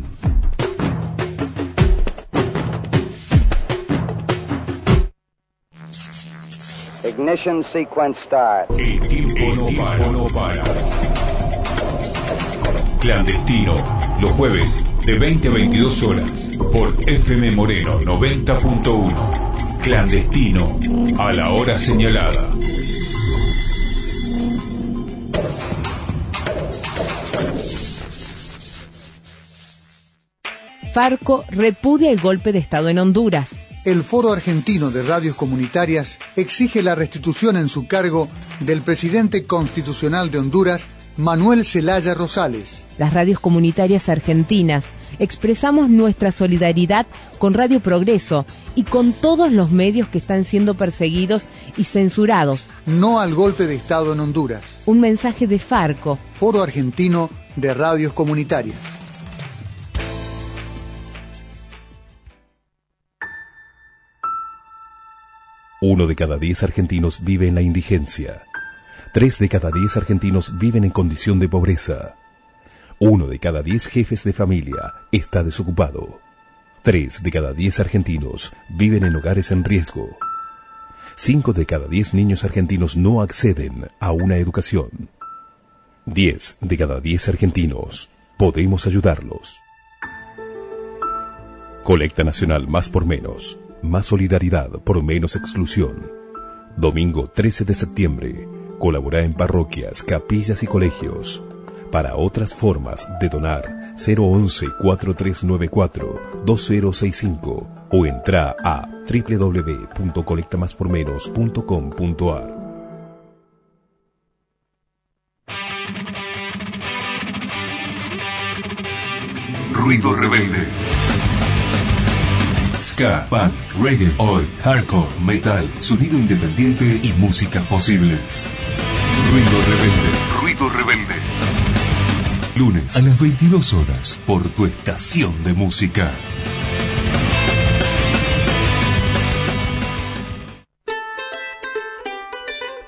Ignition sequence start. El tiempo no para. Clandestino, los jueves de 20 a 22 horas por FM Moreno 90.1. Clandestino, a la hora señalada. Farco repudia el golpe de Estado en Honduras. El Foro Argentino de Radios Comunitarias exige la restitución en su cargo del presidente constitucional de Honduras, Manuel Zelaya Rosales. Las radios comunitarias argentinas expresamos nuestra solidaridad con Radio Progreso y con todos los medios que están siendo perseguidos y censurados. No al golpe de Estado en Honduras. Un mensaje de Farco. Foro Argentino de Radios Comunitarias. Uno de cada 10 argentinos vive en la indigencia. 3 de cada 10 argentinos viven en condición de pobreza. 1 de cada 10 jefes de familia está desocupado. 3 de cada 10 argentinos viven en hogares en riesgo. 5 de cada 10 niños argentinos no acceden a una educación. 10 de cada 10 argentinos podemos ayudarlos. Colecta Nacional Más por Menos. Más solidaridad por menos exclusión. Domingo 13 de septiembre. Colabora en parroquias, capillas y colegios. Para otras formas de donar, 011-4394-2065 o entra a www.colectamáspormenos.com.ar. Ruido Rebelde. Ska, punk, reggae, oi, hardcore, metal, sonido independiente y músicas posibles. Ruido Rebelde. Ruido Rebelde. Lunes a las 22 horas por tu estación de música.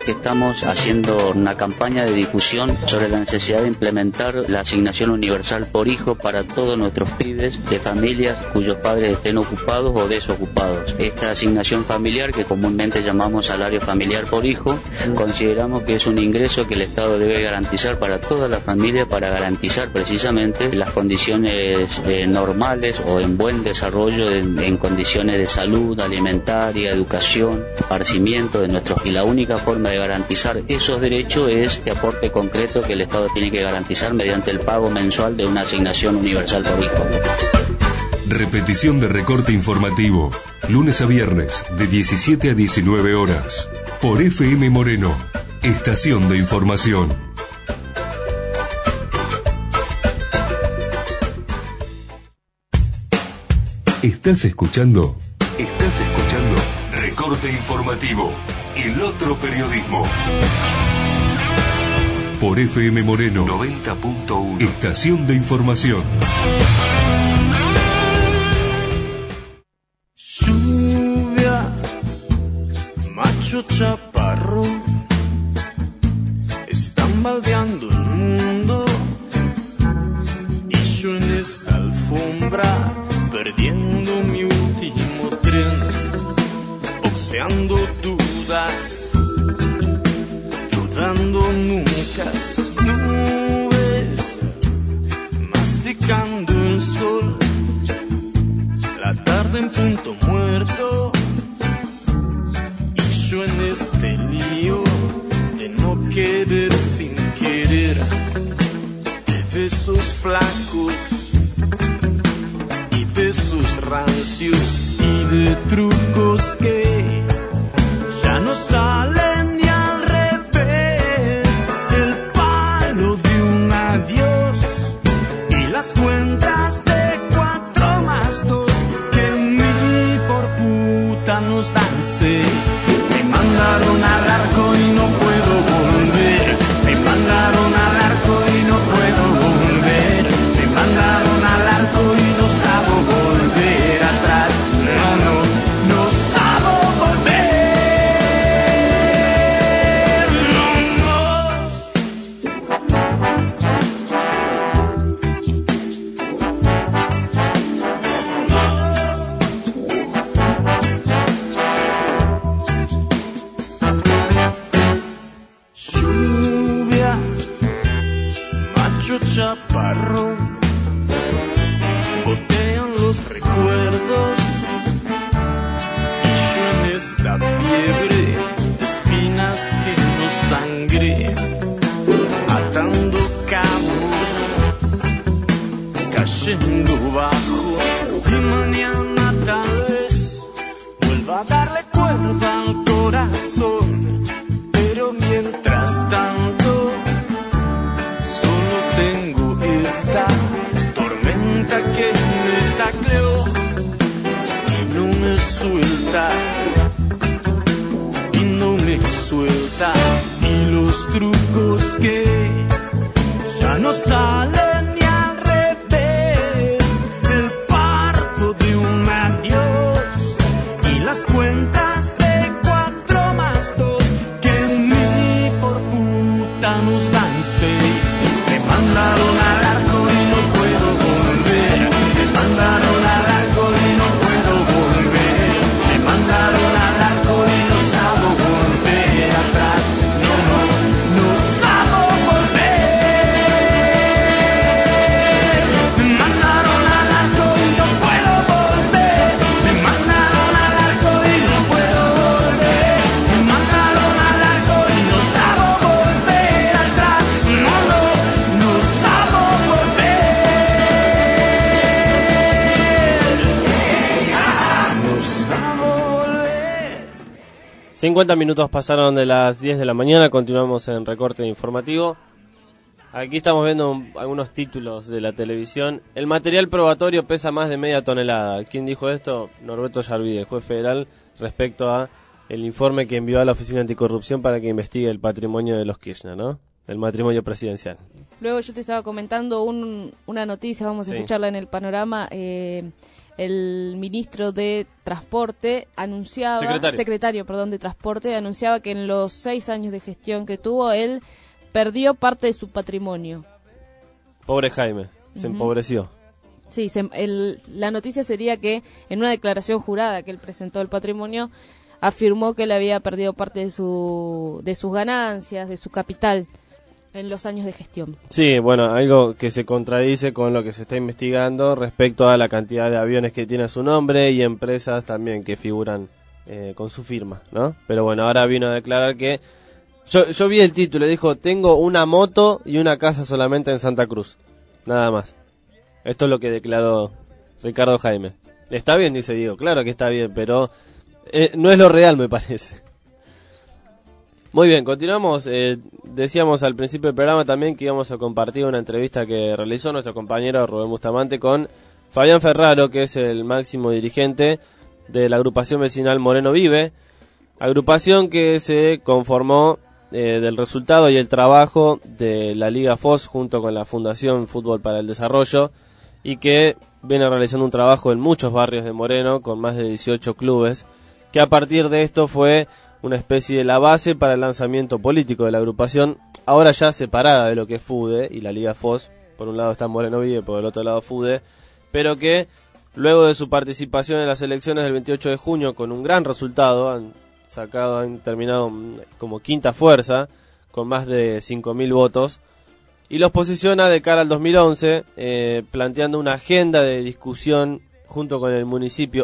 que estamos haciendo una campaña de difusión sobre la necesidad de implementar la asignación universal por hijo para todos nuestros pibes de familias cuyos padres estén ocupados o desocupados. Esta asignación familiar, que comúnmente llamamos salario familiar por hijo, consideramos que es un ingreso que el Estado debe garantizar para toda la familia, para garantizar precisamente las condiciones normales o en buen desarrollo en condiciones de salud, alimentaria, educación, esparcimiento de nuestros. Y la única forma de garantizar esos derechos es este aporte concreto que el Estado tiene que garantizar mediante el pago mensual de una asignación universal por hijo. Repetición de recorte informativo, lunes a viernes, de 17 a 19 horas, por FM Moreno, estación de información. ¿Estás escuchando? Recorte informativo, el otro periodismo. Por FM Moreno 90.1, estación de información. Lluvia, macho chaparro, están baldeando el mundo y yo en esta alfombra perdiendo mi último tren, boxeando dudas, dudando nunca, nubes, masticando el sol, la tarde en punto muerto, y yo en este lío de no querer sin querer, de besos flacos y de sus rancios y de trucos que ya no salen ni al revés, el palo de un adiós y las cuentas de 4 más 2 que mil por puta nos dan 6. Me mandaron al arco y no puedo volver, me mandaron al arco y no puedo volver, me mandaron al arco y no sabo volver atrás, no sabo volver, lluvia, macho chaparrón, botean los recuerdos y yo en esta fiebre de espinas que no sangre, atando cabos, cayendo bajo, y mañana tal vez vuelva a darle cuerda al corazón, pero mientras tanto solo tengo esta tormenta que me tacleó y no me suelta, y no me suelta, y los trucos que ya no salen ni al revés, el parto de un adiós y las cuentas de 4 más 2 que mil por puta nos dan 6. Me mandaron al arco y no puedo volver, me mandaron al arco y no puedo volver, me mandaron al arco y no sabo volver atrás, no sabo volver, me mandaron al arco y no puedo volver, me mandaron al arco y no puedo volver, me mandaron al arco y no sabo volver atrás, no sabo volver. 50 minutos pasaron de las 10 de la mañana, continuamos en recorte informativo. Aquí estamos viendo algunos títulos de la televisión. El material probatorio pesa más de media tonelada. ¿Quién dijo esto? Norberto Yarvide, juez federal, respecto a el informe que envió a la Oficina Anticorrupción para que investigue el patrimonio de los Kirchner, ¿no? El matrimonio presidencial. Luego yo te estaba comentando una noticia, vamos a escucharla en el panorama. el ministro de Transporte anunciaba, secretario de Transporte, anunciaba que en los 6 años de gestión que tuvo, él perdió parte de su patrimonio. Pobre Jaime, se empobreció. Sí, la noticia sería que en una declaración jurada que él presentó el patrimonio, afirmó que él había perdido parte de sus ganancias, de su capital en los años de gestión. Sí, bueno, algo que se contradice con lo que se está investigando respecto a la cantidad de aviones que tiene a su nombre y empresas también que figuran con su firma, ¿no? Pero bueno, ahora vino a declarar que yo vi el título, dijo, tengo una moto y una casa solamente en Santa Cruz, nada más. Esto es lo que declaró Ricardo Jaime. Está bien, dice Diego, claro que está bien, pero no es lo real, me parece. Muy bien, continuamos. Decíamos al principio del programa también que íbamos a compartir una entrevista que realizó nuestro compañero Rubén Bustamante con Fabián Ferraro, que es el máximo dirigente de la agrupación vecinal Moreno Vive, agrupación que se conformó del resultado y el trabajo de la Liga FOS junto con la Fundación Fútbol para el Desarrollo, y que viene realizando un trabajo en muchos barrios de Moreno con más de 18 clubes, que a partir de esto fue una especie de la base para el lanzamiento político de la agrupación, ahora ya separada de lo que es FUDE y la Liga FOS. Por un lado está Moreno Vive, por el otro lado FUDE, pero que luego de su participación en las elecciones del 28 de junio con un gran resultado, han terminado como quinta fuerza con más de 5.000 votos, y los posiciona de cara al 2011, planteando una agenda de discusión junto con el municipio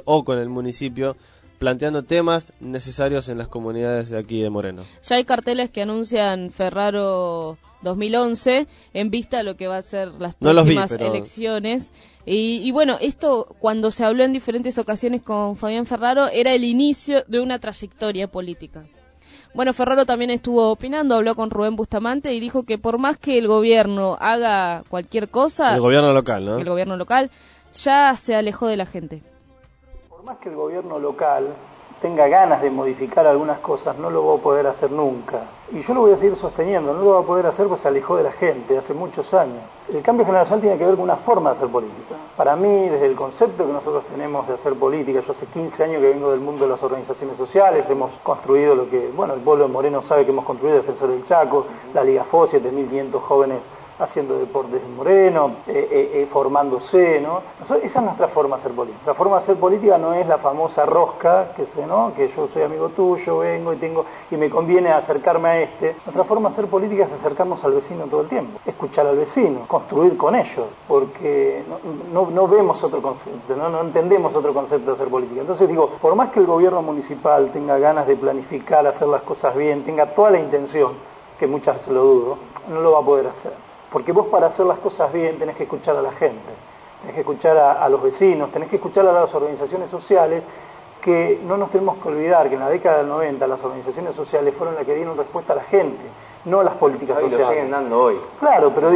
planteando temas necesarios en las comunidades de aquí de Moreno. Ya hay carteles que anuncian Ferraro 2011 en vista de lo que va a ser las próximas elecciones. Y bueno, esto cuando se habló en diferentes ocasiones con Fabián Ferraro era el inicio de una trayectoria política. Bueno, Ferraro también estuvo opinando, habló con Rubén Bustamante y dijo que por más que el gobierno haga cualquier cosa... El gobierno local, ¿no? El gobierno local ya se alejó de la gente. Por más que el gobierno local tenga ganas de modificar algunas cosas, no lo va a poder hacer nunca. Y yo lo voy a seguir sosteniendo, no lo va a poder hacer porque se alejó de la gente hace muchos años. El cambio generacional tiene que ver con una forma de hacer política. Para mí, desde el concepto que nosotros tenemos de hacer política, yo hace 15 años que vengo del mundo de las organizaciones sociales, hemos construido lo que, bueno, el pueblo de Moreno sabe que hemos construido Defensor del Chaco, la Liga FOS, 7.500 jóvenes haciendo deportes en Moreno, formándose, ¿no? Esa es nuestra forma de hacer política. La forma de hacer política no es la famosa rosca, que yo soy amigo tuyo, vengo y me conviene acercarme a este. Nuestra forma de hacer política es acercarnos al vecino todo el tiempo, escuchar al vecino, construir con ellos, porque no vemos otro concepto, no entendemos otro concepto de hacer política. Entonces digo, por más que el gobierno municipal tenga ganas de planificar, hacer las cosas bien, tenga toda la intención, que muchas veces lo dudo, no lo va a poder hacer. Porque vos para hacer las cosas bien tenés que escuchar a la gente, tenés que escuchar a los vecinos, tenés que escuchar a las organizaciones sociales, que no nos tenemos que olvidar que en la década del 90 las organizaciones sociales fueron las que dieron respuesta a la gente, no las políticas sociales. Lo siguen dando hoy. Claro, pero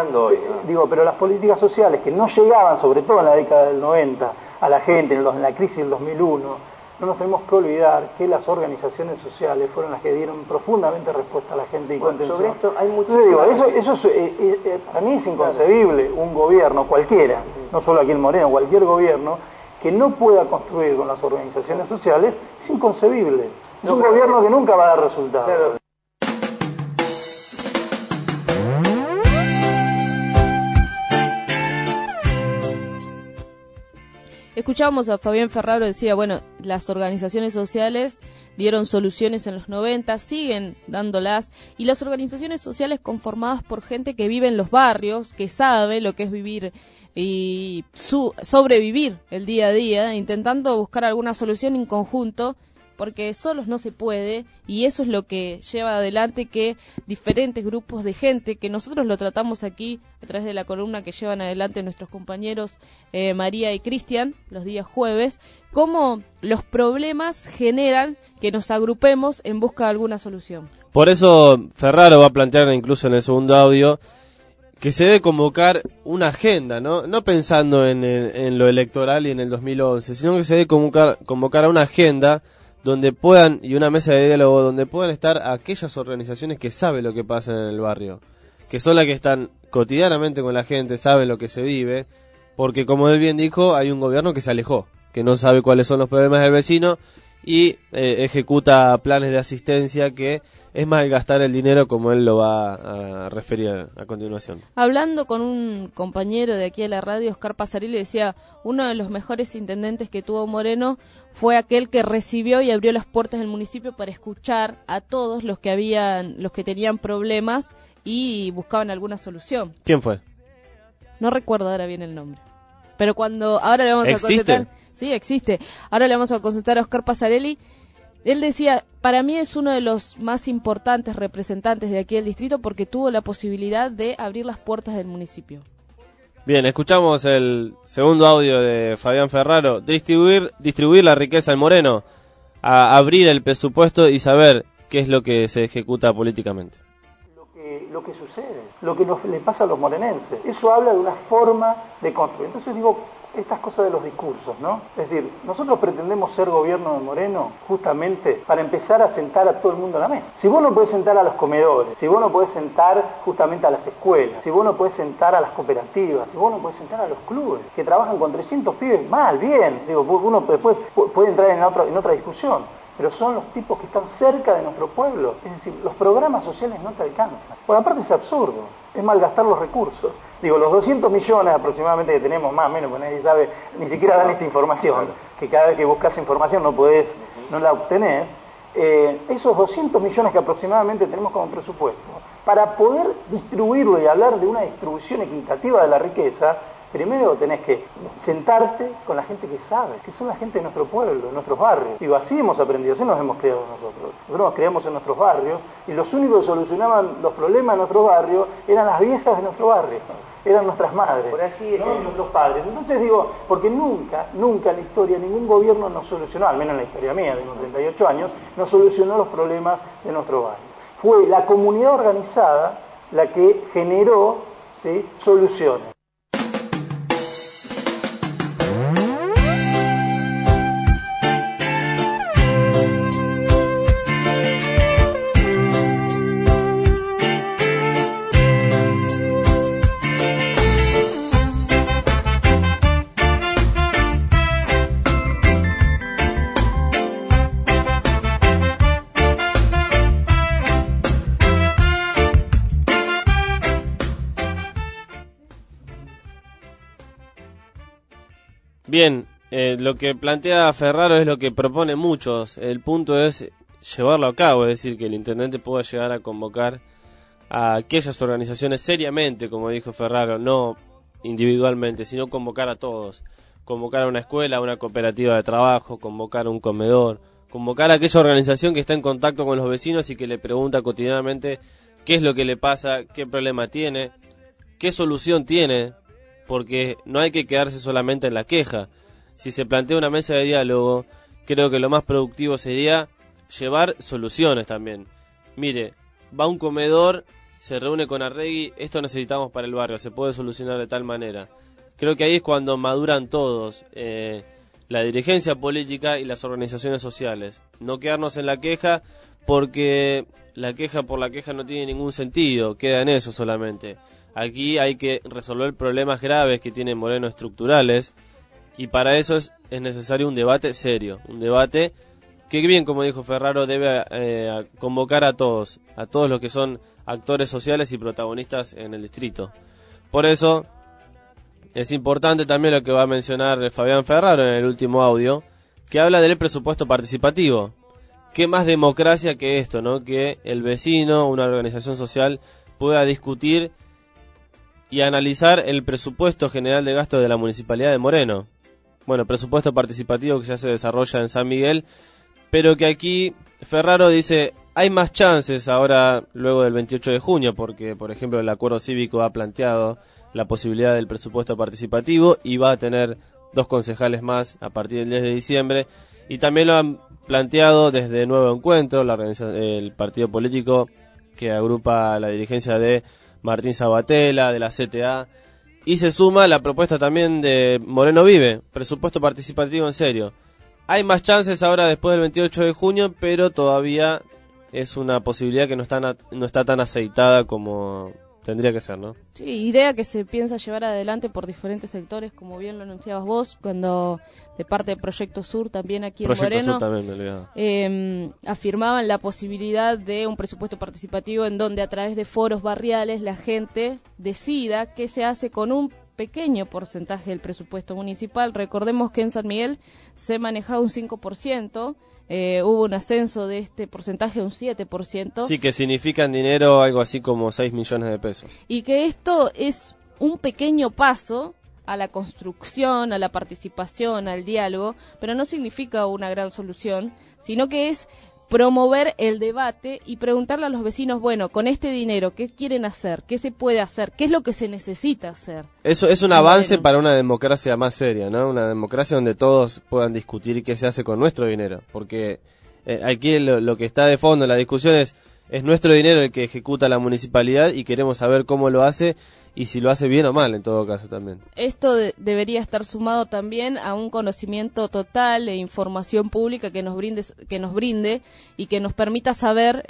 pero las políticas sociales que no llegaban, sobre todo en la década del 90, a la gente, en la crisis del 2001, no nos tenemos que olvidar que las organizaciones sociales fueron las que dieron profundamente respuesta a la gente y contención. Sobre esto hay mucho. Para mí es inconcebible un gobierno cualquiera, no solo aquí en Moreno, cualquier gobierno que no pueda construir con las organizaciones sociales, es inconcebible. Es un gobierno que nunca va a dar resultados. Claro. Escuchábamos a Fabián Ferraro, decía, bueno, las organizaciones sociales dieron soluciones en los 90, siguen dándolas, y las organizaciones sociales conformadas por gente que vive en los barrios, que sabe lo que es vivir y sobrevivir el día a día, intentando buscar alguna solución en conjunto, porque solos no se puede, y eso es lo que lleva adelante que diferentes grupos de gente, que nosotros lo tratamos aquí a través de la columna que llevan adelante nuestros compañeros María y Cristian los días jueves, cómo los problemas generan que nos agrupemos en busca de alguna solución. Por eso Ferraro va a plantear incluso en el segundo audio que se debe convocar una agenda, no pensando en lo electoral y en el 2011, sino que se debe convocar a una agenda donde puedan, y una mesa de diálogo donde puedan estar aquellas organizaciones que saben lo que pasa en el barrio, que son las que están cotidianamente con la gente, saben lo que se vive, porque como él bien dijo, hay un gobierno que se alejó, que no sabe cuáles son los problemas del vecino y ejecuta planes de asistencia que es malgastar el dinero, como él lo va a referir a continuación. Hablando con un compañero de aquí de la radio, Oscar Pasarelli, decía, uno de los mejores intendentes que tuvo Moreno fue aquel que recibió y abrió las puertas del municipio para escuchar a todos los que tenían problemas y buscaban alguna solución. ¿Quién fue? No recuerdo ahora bien el nombre. Pero ahora le vamos a consultar. Sí, existe. Ahora le vamos a consultar a Oscar Pasarelli. Él decía, para mí es uno de los más importantes representantes de aquí del distrito porque tuvo la posibilidad de abrir las puertas del municipio. Bien, escuchamos el segundo audio de Fabián Ferraro. Distribuir la riqueza en Moreno, a abrir el presupuesto y saber qué es lo que se ejecuta políticamente. Lo que sucede, lo que le pasa a los morenenses. Eso habla de una forma de construir. Entonces digo, estas cosas de los discursos, ¿no? Es decir, nosotros pretendemos ser gobierno de Moreno justamente para empezar a sentar a todo el mundo a la mesa. Si vos no podés sentar a los comedores, si vos no podés sentar justamente a las escuelas, si vos no podés sentar a las cooperativas, si vos no podés sentar a los clubes que trabajan con 300 pibes, mal, bien, digo, uno después puede entrar en otra discusión. Pero son los tipos que están cerca de nuestro pueblo. Es decir, los programas sociales no te alcanzan. Por aparte es absurdo, es malgastar los recursos. Digo, los 200 millones aproximadamente que tenemos, más o menos, porque nadie sabe, ni siquiera dan esa información, que cada vez que buscas información no la obtenés, esos 200 millones que aproximadamente tenemos como presupuesto, para poder distribuirlo y hablar de una distribución equitativa de la riqueza, primero tenés que sentarte con la gente que sabe, que son la gente de nuestro pueblo, de nuestros barrios. Digo, así hemos aprendido, así nos hemos criado nosotros. Nosotros nos criamos en nuestros barrios y los únicos que solucionaban los problemas de nuestros barrios eran las viejas de nuestro barrio, eran nuestras madres, por allí, ¿no? Nuestros padres. Entonces digo, porque nunca en la historia ningún gobierno nos solucionó, al menos en la historia mía, tengo 38 años, nos solucionó los problemas de nuestro barrio. Fue la comunidad organizada la que generó, ¿sí?, soluciones. Bien, lo que plantea Ferraro es lo que propone muchos. El punto es llevarlo a cabo, es decir, que el intendente pueda llegar a convocar a aquellas organizaciones seriamente, como dijo Ferraro, no individualmente, sino convocar a todos. Convocar a una escuela, a una cooperativa de trabajo, convocar a un comedor, convocar a aquella organización que está en contacto con los vecinos y que le pregunta cotidianamente qué es lo que le pasa, qué problema tiene, qué solución tiene, porque no hay que quedarse solamente en la queja. Si se plantea una mesa de diálogo, creo que lo más productivo sería llevar soluciones también. Mire, va un comedor, se reúne con Arregui, esto necesitamos para el barrio, se puede solucionar de tal manera. Creo que ahí es cuando maduran todos, la dirigencia política y las organizaciones sociales. No quedarnos en la queja, porque la queja por la queja no tiene ningún sentido, queda en eso solamente. Aquí hay que resolver problemas graves que tiene Moreno estructurales, y para eso es necesario un debate serio, un debate que, bien como dijo Ferraro, debe convocar a todos los que son actores sociales y protagonistas en el distrito. Por eso es importante también lo que va a mencionar Fabián Ferraro en el último audio, que habla del presupuesto participativo. ¿Qué más democracia que esto, no? Que el vecino, una organización social, pueda discutir y analizar el presupuesto general de gasto de la Municipalidad de Moreno. Bueno, presupuesto participativo que ya se desarrolla en San Miguel, pero que aquí Ferraro dice, hay más chances ahora, luego del 28 de junio, porque, por ejemplo, el Acuerdo Cívico ha planteado la posibilidad del presupuesto participativo y va a tener 2 concejales más a partir del 10 de diciembre, y también lo han planteado desde Nuevo Encuentro, el partido político que agrupa la dirigencia de Martín Sabatella, de la CTA, y se suma la propuesta también de Moreno Vive, presupuesto participativo en serio. Hay más chances ahora después del 28 de junio, pero todavía es una posibilidad que no está tan aceitada como Tendría que ser, ¿no? Sí, idea que se piensa llevar adelante por diferentes sectores, como bien lo anunciabas vos, cuando de parte de Proyecto Sur, también aquí en Moreno, afirmaban la posibilidad de un presupuesto participativo en donde a través de foros barriales la gente decida qué se hace con un pequeño porcentaje del presupuesto municipal. Recordemos que en San Miguel se manejaba un 5%, hubo un ascenso de este porcentaje a un 7%. Sí, que significa en dinero algo así como 6 millones de pesos. Y que esto es un pequeño paso a la construcción, a la participación, al diálogo, pero no significa una gran solución, sino que es promover el debate y preguntarle a los vecinos, bueno, con este dinero, ¿qué quieren hacer? ¿Qué se puede hacer? ¿Qué es lo que se necesita hacer? Eso es un avance para una democracia más seria, ¿no? Una democracia donde todos puedan discutir qué se hace con nuestro dinero, porque aquí lo que está de fondo en la discusión es nuestro dinero el que ejecuta la municipalidad y queremos saber cómo lo hace y si lo hace bien o mal en todo caso también. Esto debería estar sumado también a un conocimiento total e información pública que nos brinde y que nos permita saber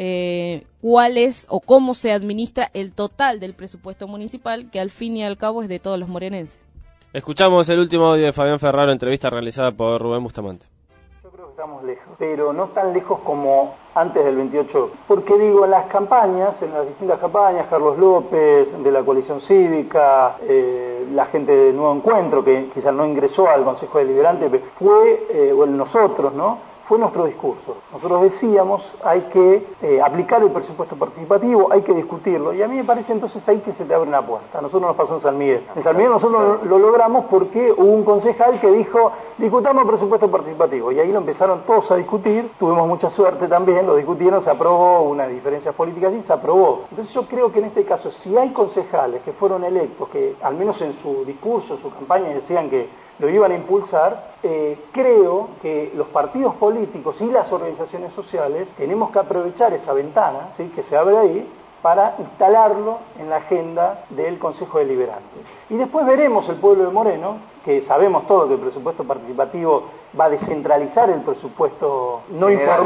cuál es o cómo se administra el total del presupuesto municipal, que al fin y al cabo es de todos los morenenses. Escuchamos el último audio de Fabián Ferraro, entrevista realizada por Rubén Bustamante. Estamos lejos, pero no tan lejos como antes del 28. Porque digo, en las campañas, en las distintas campañas, Carlos López, de la coalición cívica, la gente de Nuevo Encuentro, que quizás no ingresó al Consejo Deliberante, pero fue, bueno, nosotros, ¿no? Fue nuestro discurso. Nosotros decíamos, hay que aplicar el presupuesto participativo, hay que discutirlo, y a mí me parece entonces ahí que se te abre una puerta. A nosotros nos pasó en San Miguel. En San Miguel nosotros lo logramos porque hubo un concejal que dijo, discutamos el presupuesto participativo, y ahí lo empezaron todos a discutir, tuvimos mucha suerte también, lo discutieron, se aprobó, unas diferencias políticas y se aprobó. Entonces yo creo que en este caso, si hay concejales que fueron electos, que al menos en su discurso, en su campaña decían que lo iban a impulsar, creo que los partidos políticos y las organizaciones sociales tenemos que aprovechar esa ventana, ¿sí?, que se abre ahí, para instalarlo en la agenda del Consejo Deliberante. Y después veremos el pueblo de Moreno, que sabemos todo que el presupuesto participativo va a descentralizar el presupuesto no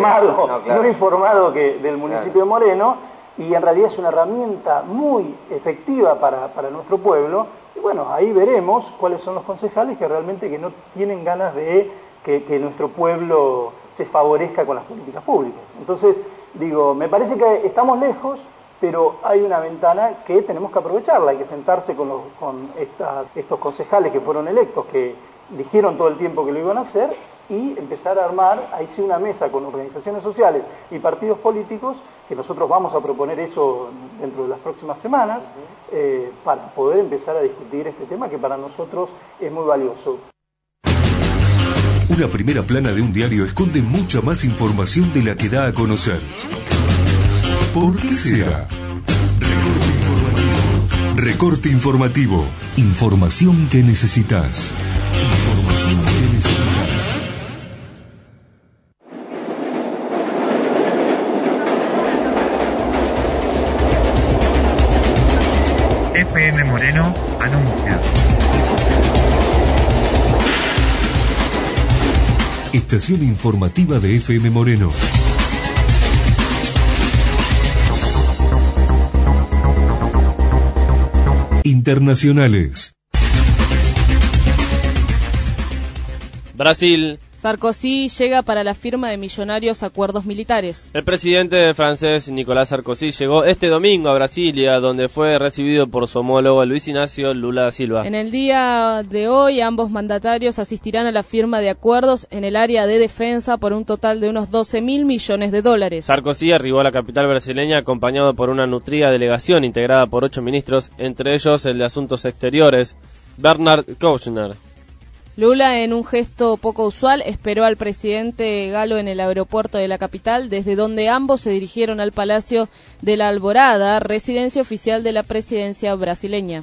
informado del municipio de Moreno, y en realidad es una herramienta muy efectiva para nuestro pueblo. Y bueno, ahí veremos cuáles son los concejales que realmente que no tienen ganas de que nuestro pueblo se favorezca con las políticas públicas. Entonces, digo, me parece que estamos lejos, pero hay una ventana que tenemos que aprovecharla, hay que sentarse con estos concejales que fueron electos, que dijeron todo el tiempo que lo iban a hacer, y empezar a armar, ahí sí, una mesa con organizaciones sociales y partidos políticos, que nosotros vamos a proponer eso dentro de las próximas semanas, para poder empezar a discutir este tema que para nosotros es muy valioso. Una primera plana de un diario esconde mucha más información de la que da a conocer. ¿Por qué será? Recorte informativo. Información que necesitas. Información que necesitas. FM Moreno anuncia. Estación informativa de FM Moreno. Internacionales. Brasil. Sarkozy llega para la firma de millonarios acuerdos militares. El presidente francés Nicolas Sarkozy llegó este domingo a Brasilia, donde fue recibido por su homólogo Luis Ignacio Lula da Silva. En el día de hoy, ambos mandatarios asistirán a la firma de acuerdos en el área de defensa por un total de unos 12.000 millones de dólares. Sarkozy arribó a la capital brasileña acompañado por una nutrida delegación integrada por 8 ministros, entre ellos el de Asuntos Exteriores, Bernard Kouchner. Lula, en un gesto poco usual, esperó al presidente galo en el aeropuerto de la capital, desde donde ambos se dirigieron al Palacio de la Alvorada, residencia oficial de la presidencia brasileña.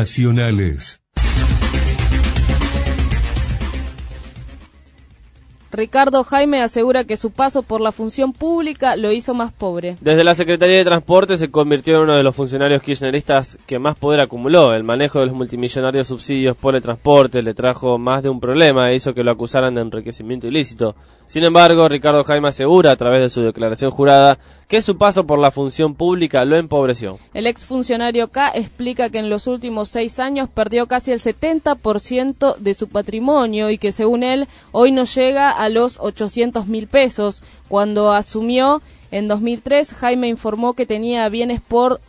Nacionales. Ricardo Jaime asegura que su paso por la función pública lo hizo más pobre. Desde la Secretaría de Transporte se convirtió en uno de los funcionarios kirchneristas que más poder acumuló. El manejo de los multimillonarios subsidios por el transporte le trajo más de un problema e hizo que lo acusaran de enriquecimiento ilícito. Sin embargo, Ricardo Jaime asegura a través de su declaración jurada que su paso por la función pública lo empobreció. El exfuncionario K explica que en los últimos 6 años perdió casi el 70% de su patrimonio y que según él hoy no llega a los 800.000 pesos. Cuando asumió en 2003, Jaime informó que tenía bienes por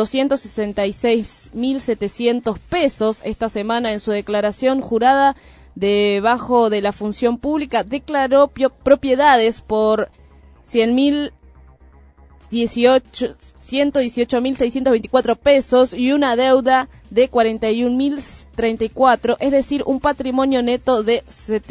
266.700 pesos. Esta semana en su declaración jurada debajo de la función pública declaró propiedades por 118.624 pesos y una deuda de 41.034, es decir, un patrimonio neto de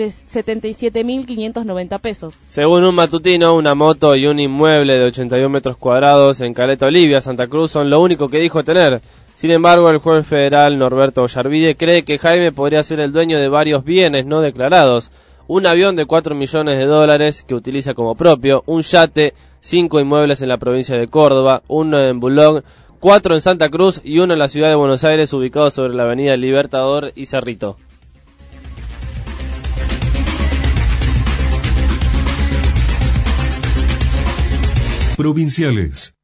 77.590 pesos. Según un matutino, una moto y un inmueble de 81 metros cuadrados en Caleta Olivia, Santa Cruz, son lo único que dijo tener. Sin embargo, el juez federal Norberto Ollarvide cree que Jaime podría ser el dueño de varios bienes no declarados. Un avión de $4 millones que utiliza como propio, un yate, 5 inmuebles en la provincia de Córdoba, uno en Boulogne, 4 en Santa Cruz y uno en la ciudad de Buenos Aires, ubicado sobre la avenida Libertador y Cerrito. Provinciales.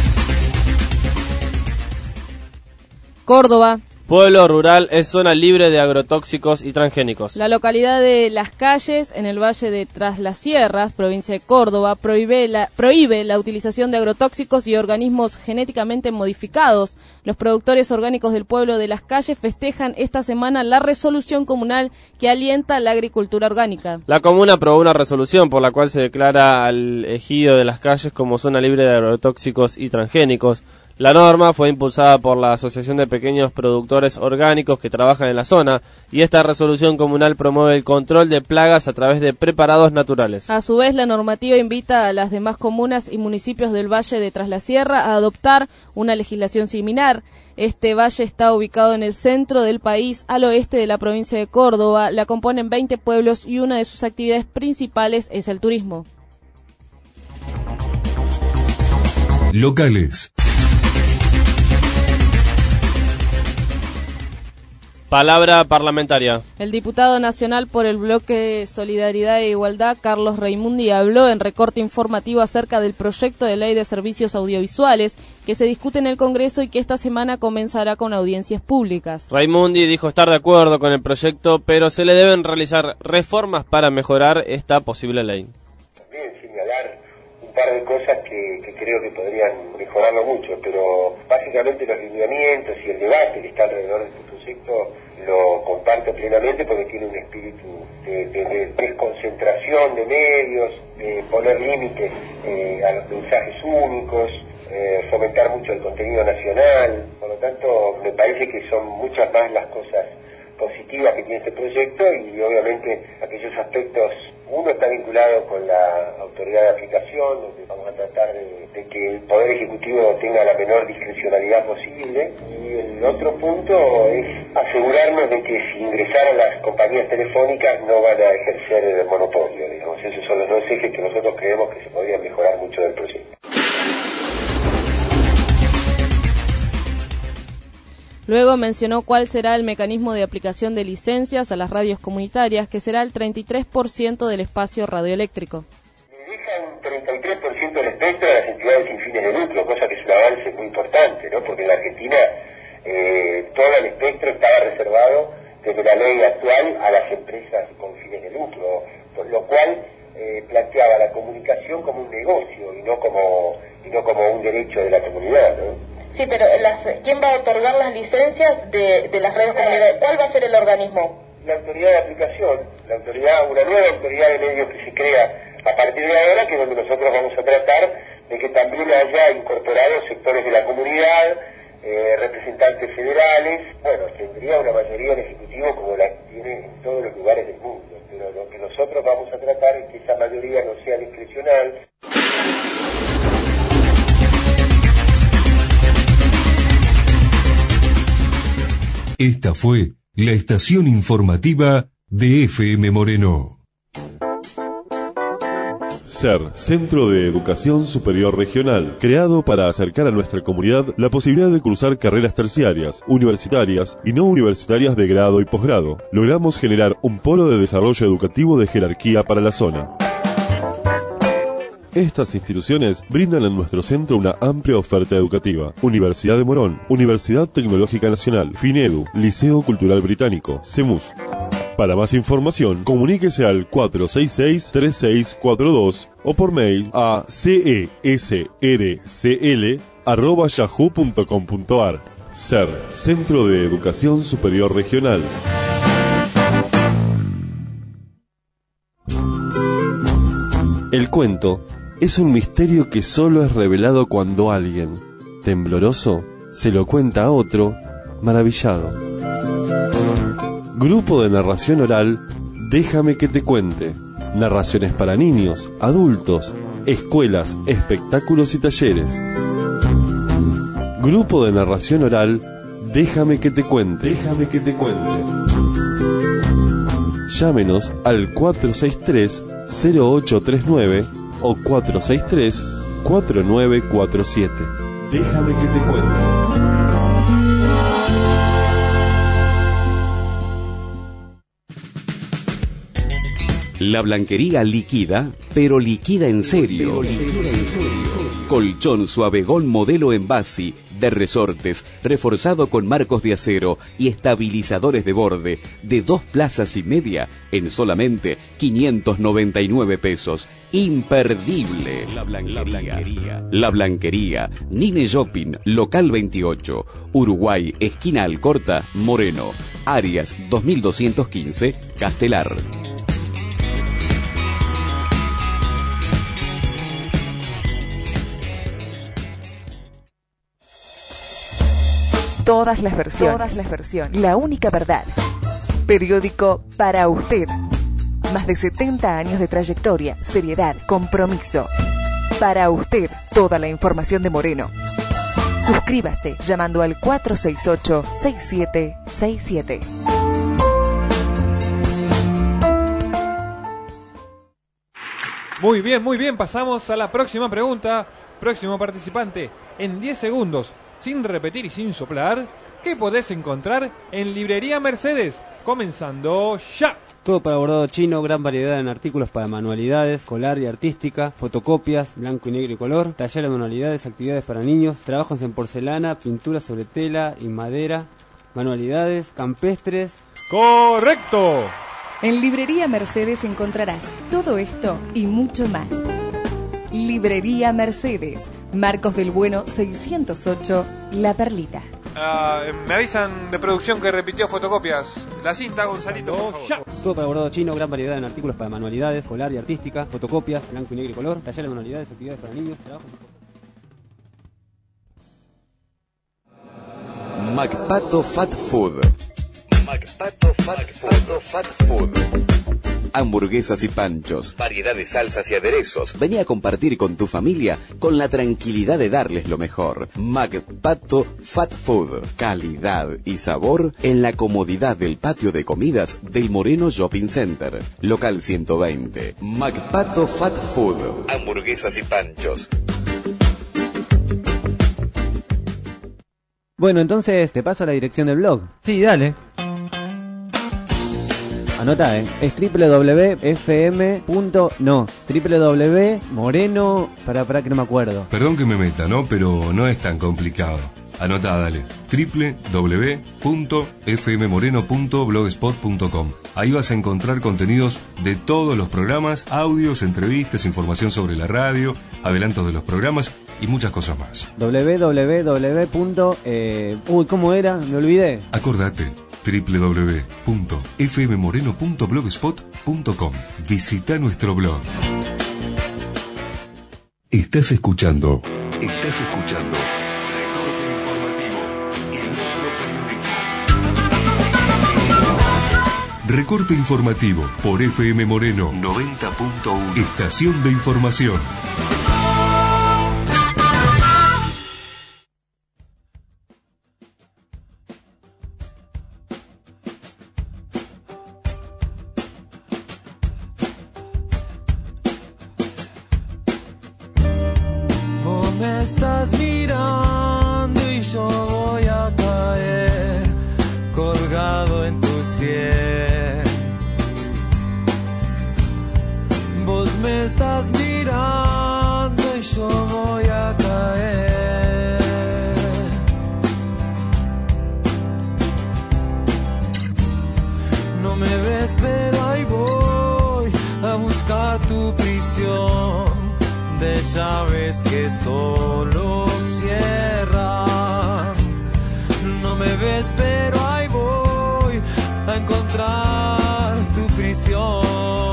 Córdoba. Pueblo rural es zona libre de agrotóxicos y transgénicos. La localidad de Las Calles, en el valle de Tras las Sierras, provincia de Córdoba, prohíbe la utilización de agrotóxicos y organismos genéticamente modificados. Los productores orgánicos del pueblo de Las Calles festejan esta semana la resolución comunal que alienta la agricultura orgánica. La comuna aprobó una resolución por la cual se declara al ejido de Las Calles como zona libre de agrotóxicos y transgénicos. La norma fue impulsada por la Asociación de Pequeños Productores Orgánicos que trabajan en la zona y esta resolución comunal promueve el control de plagas a través de preparados naturales. A su vez, la normativa invita a las demás comunas y municipios del Valle de Tras la Sierra a adoptar una legislación similar. Este valle está ubicado en el centro del país, al oeste de la provincia de Córdoba. La componen 20 pueblos y una de sus actividades principales es el turismo. Locales. Palabra parlamentaria. El diputado nacional por el bloque Solidaridad e Igualdad, Carlos Raimundi, habló en recorte informativo acerca del proyecto de ley de servicios audiovisuales que se discute en el Congreso y que esta semana comenzará con audiencias públicas. Raimundi dijo estar de acuerdo con el proyecto, pero se le deben realizar reformas para mejorar esta posible ley. También señalar un par de cosas que creo que podrían mejorarlo mucho, pero básicamente los lineamientos y el debate que está alrededor de este proyecto lo comparto plenamente porque tiene un espíritu de desconcentración de medios, de poner límites a los mensajes únicos, fomentar mucho el contenido nacional. Por lo tanto, me parece que son muchas más las cosas positivas que tiene este proyecto y obviamente aquellos aspectos. Uno está vinculado con la autoridad de aplicación, donde vamos a tratar de que el Poder Ejecutivo tenga la menor discrecionalidad posible. Y el otro punto es asegurarnos de que si ingresaran las compañías telefónicas no van a ejercer el monopolio, digamos. Esos son los dos ejes que nosotros creemos que se podrían mejorar mucho del proyecto. Luego mencionó cuál será el mecanismo de aplicación de licencias a las radios comunitarias, que será el 33% del espacio radioeléctrico. Le deja un 33% del espectro a las entidades sin fines de lucro, cosa que es un avance muy importante, ¿no? Porque en la Argentina todo el espectro estaba reservado desde la ley actual a las empresas con fines de lucro, por lo cual planteaba la comunicación como un negocio y no como un derecho de la comunidad, ¿no? Sí, pero ¿quién va a otorgar las licencias de las redes comunitarias? ¿Cuál va a ser el organismo? La autoridad de aplicación, una nueva autoridad de medios que se crea a partir de ahora, que es donde nosotros vamos a tratar de que también haya incorporados sectores de la comunidad, representantes federales. Bueno, tendría una mayoría del Ejecutivo como la que tiene en todos los lugares del mundo, pero lo que nosotros vamos a tratar es que esa mayoría no sea discrecional. Esta fue la estación informativa de FM Moreno. SER, Centro de Educación Superior Regional, creado para acercar a nuestra comunidad la posibilidad de cursar carreras terciarias, universitarias y no universitarias de grado y posgrado. Logramos generar un polo de desarrollo educativo de jerarquía para la zona. Estas instituciones brindan en nuestro centro una amplia oferta educativa. Universidad de Morón, Universidad Tecnológica Nacional, FINEDU, Liceo Cultural Británico, CEMUS. Para más información, comuníquese al 466-3642 o por mail a cesrcl@yahoo.com.ar. SER, Centro de Educación Superior Regional. El cuento es un misterio que solo es revelado cuando alguien, tembloroso, se lo cuenta a otro, maravillado. Grupo de narración oral, Déjame que te cuente. Narraciones para niños, adultos, escuelas, espectáculos y talleres. Grupo de narración oral, Déjame que te cuente. Déjame que te cuente. Llámenos al 463-0839 o 463-4947. Déjame que te cuente. La Blanquería liquida, pero liquida en serio. Colchón Suavegón modelo Envasi de resortes, reforzado con marcos de acero y estabilizadores de borde, de 2 plazas y media en solamente 599 pesos. Imperdible. La Blanquería. Nine Shopping, local 28, Uruguay, esquina Alcorta, Moreno. Arias 2215, Castelar. Todas las versiones. La única verdad. Periódico para usted. Más de 70 años de trayectoria, seriedad, compromiso. Para usted, toda la información de Moreno. Suscríbase llamando al 468-6767. Muy bien, pasamos a la próxima pregunta. Próximo participante, en 10 segundos, sin repetir y sin soplar, ¿qué podés encontrar en Librería Mercedes? Comenzando ya. Todo para bordado chino, gran variedad en artículos para manualidades, escolar y artística, fotocopias, blanco y negro y color, taller de manualidades, actividades para niños, trabajos en porcelana, pintura sobre tela y madera, manualidades, campestres. ¡Correcto! En Librería Mercedes encontrarás todo esto y mucho más. Librería Mercedes, Marcos del Bueno 608, La Perlita. Me avisan de producción que repitió fotocopias. La cinta, Gonzalito, por favor. Todo para bordado chino, gran variedad en artículos para manualidades, escolar y artística, fotocopias, blanco y negro y color, taller de manualidades, actividades para niños, trabajos. McPato Fat Food. McPato Fat Food. Hamburguesas y panchos, variedad de salsas y aderezos. Vení a compartir con tu familia con la tranquilidad de darles lo mejor. McPato Fat Food. Calidad y sabor en la comodidad del patio de comidas del Moreno Shopping Center. Local 120. McPato Fat Food. Hamburguesas y panchos. Bueno, entonces te paso la dirección del blog. Sí, dale. Anota, es www.moreno, para que no me acuerdo. Perdón que me meta, ¿no? Pero no es tan complicado. Anotá, dale. www.fmmoreno.blogspot.com. Ahí vas a encontrar contenidos de todos los programas, audios, entrevistas, información sobre la radio, adelantos de los programas y muchas cosas más. ¿Cómo era? Me olvidé. Acordate. www.fmmoreno.blogspot.com. Visita nuestro blog. Estás escuchando. Recorte informativo por FM Moreno 90.1. Estación de información. estás mirando y yo voy a caer colgado en tu sien. Vos me estás mirando y yo voy a caer. No me ves pero ahí voy a buscar tu prisión de llaves que solo cierran. No me ves pero ahí voy a encontrar tu prisión.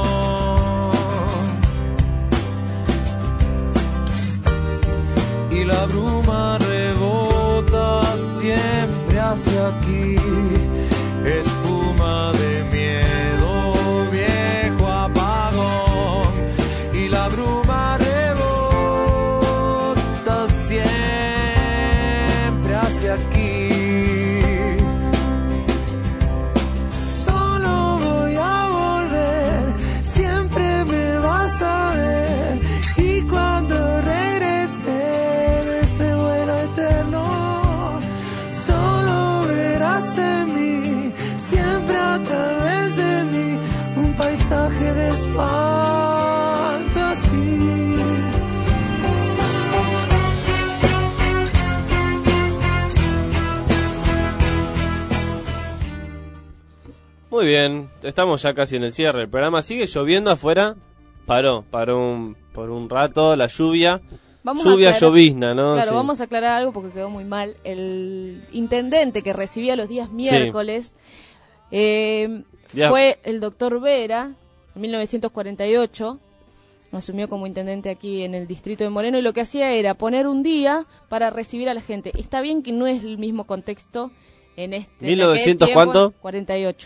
Y la bruma rebota siempre hacia aquí, espuma de miedo, viejo apagón. Y la bruma rebota siempre hacia aquí. Solo voy a volver, siempre me vas a ver. Y cuando regrese de este vuelo eterno, solo verás en mí, siempre a través de mí, un paisaje de espanto así. Muy bien, estamos ya casi en el cierre. El programa sigue lloviendo afuera. Paró por un rato la lluvia. Llovizna, ¿no? Claro, Sí. vamos a aclarar algo porque quedó muy mal. El intendente que recibía los días miércoles fue el doctor Vera, en 1948. Asumió como intendente aquí en el distrito de Moreno y lo que hacía era poner un día para recibir a la gente. Está bien que no es el mismo contexto en este... ¿1900 cuánto? 48.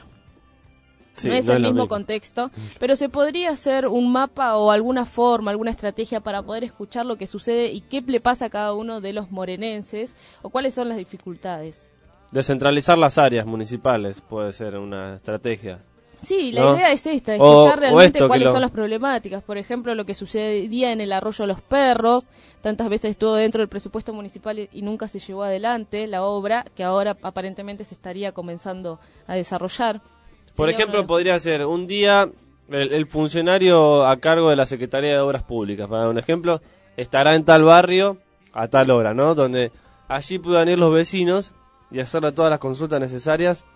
Sí, no es el mismo contexto, pero se podría hacer un mapa o alguna forma, alguna estrategia para poder escuchar lo que sucede y qué le pasa a cada uno de los morenenses o cuáles son las dificultades. Descentralizar las áreas municipales puede ser una estrategia. Sí, la ¿no? idea es esta, escuchar realmente esto, cuáles son las problemáticas. Por ejemplo, lo que sucedía en el Arroyo Los Perros, tantas veces estuvo dentro del presupuesto municipal y nunca se llevó adelante la obra, que ahora aparentemente se estaría comenzando a desarrollar. Por ejemplo, podría ser un día el funcionario a cargo de la Secretaría de Obras Públicas, para dar un ejemplo, estará en tal barrio a tal hora, ¿no? Donde allí puedan ir los vecinos y hacerle todas las consultas necesarias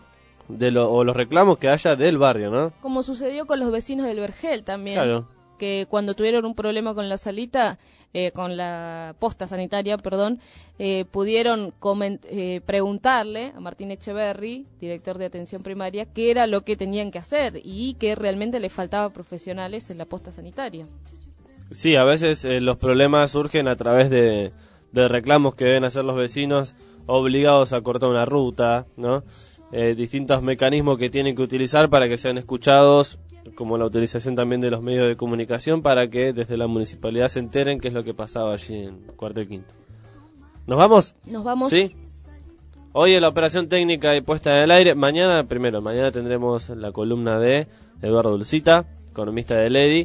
o los reclamos que haya del barrio, ¿no? Como sucedió con los vecinos del Vergel también, claro, que cuando tuvieron un problema con la salita, con la posta sanitaria, perdón, pudieron preguntarle a Martín Echeverry, director de atención primaria, qué era lo que tenían que hacer y que realmente le faltaba profesionales en la posta sanitaria. Sí, a veces los problemas surgen a través de reclamos que deben hacer los vecinos obligados a cortar una ruta, ¿no? Distintos mecanismos que tienen que utilizar para que sean escuchados, como la utilización también de los medios de comunicación para que desde la municipalidad se enteren qué es lo que pasaba allí en Cuartel Quinto. ¿Nos vamos? Nos vamos. Sí. Hoy en la operación técnica y puesta en el aire. Mañana tendremos la columna de Eduardo Dulcita, economista de Ledi,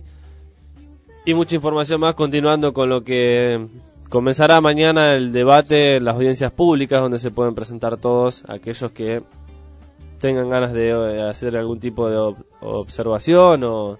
y mucha información más, continuando con lo que comenzará mañana el debate en las audiencias públicas, donde se pueden presentar todos aquellos que tengan ganas de hacer algún tipo de observación o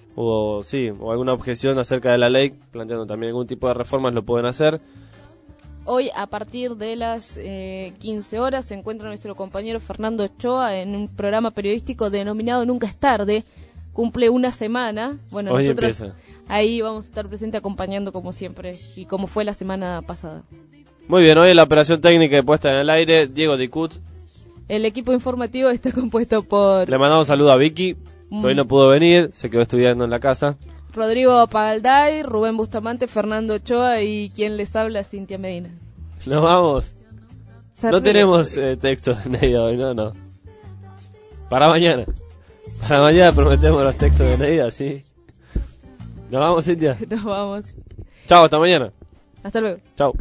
alguna objeción acerca de la ley, planteando también algún tipo de reformas, lo pueden hacer. Hoy, a partir de las 15 horas, se encuentra nuestro compañero Fernando Ochoa en un programa periodístico denominado Nunca es tarde. Cumple una semana. Bueno, hoy nosotros empieza. Ahí vamos a estar presentes acompañando como siempre y como fue la semana pasada. Muy bien, hoy en la operación técnica y puesta en el aire, Diego Dicut. El equipo informativo está compuesto por... Le mandamos un saludo a Vicky, que hoy no pudo venir, se quedó estudiando en la casa. Rodrigo Pagalday, Rubén Bustamante, Fernando Ochoa y quien les habla, Cintia Medina. Nos vamos. No tenemos texto de Neida hoy, no. Para mañana prometemos los textos de Neida, sí. Nos vamos, Cintia. Nos vamos. Chao, hasta mañana. Hasta luego. Chao.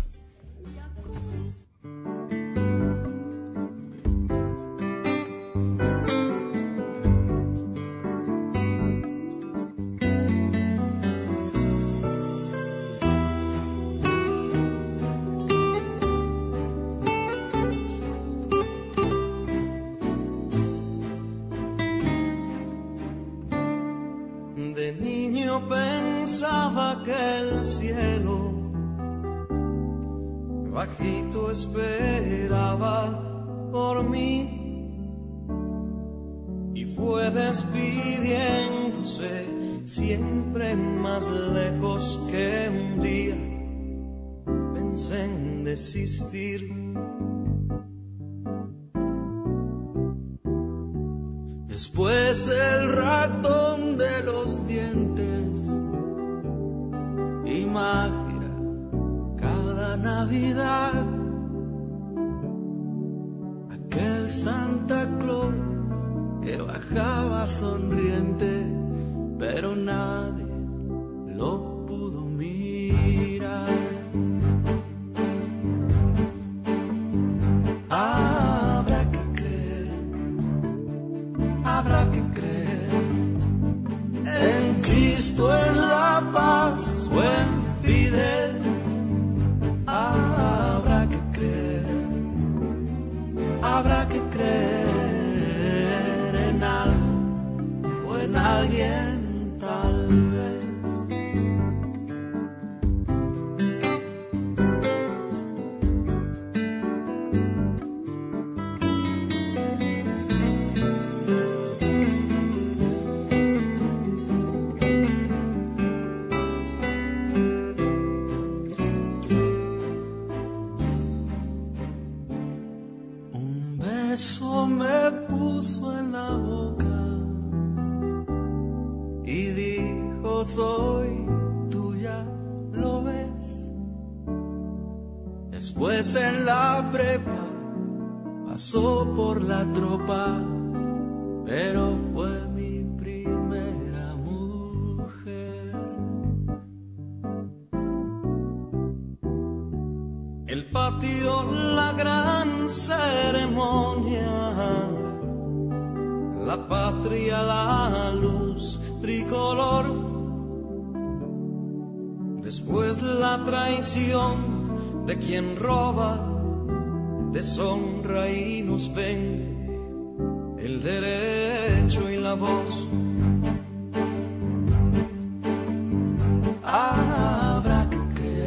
De niño pensaba que el cielo bajito esperaba por mí y fue despidiéndose siempre más lejos que un día pensé en desistir. Después el ratón de los dientes y magia cada Navidad, aquel Santa Claus que bajaba sonriente, pero nadie lo pudo mirar. Habrá que creer en Cristo, en la paz o en Fidel. Habrá que creer en algo o en alguien tal vez. Eso me puso en la boca y dijo: soy tuya, ¿lo ves? Después en la prepa pasó por la tropa, pero fue mi primera mujer. El patio, la gran ceremonia, la patria, la luz tricolor. Después la traición de quien roba, deshonra y nos vende el derecho y la voz. Habrá que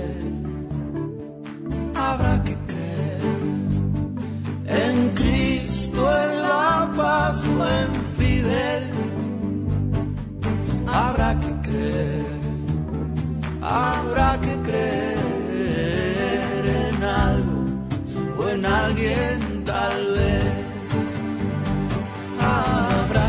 creer en Cristo, en la paz o en Fidel. Habrá que creer en algo o en alguien tal vez. Habrá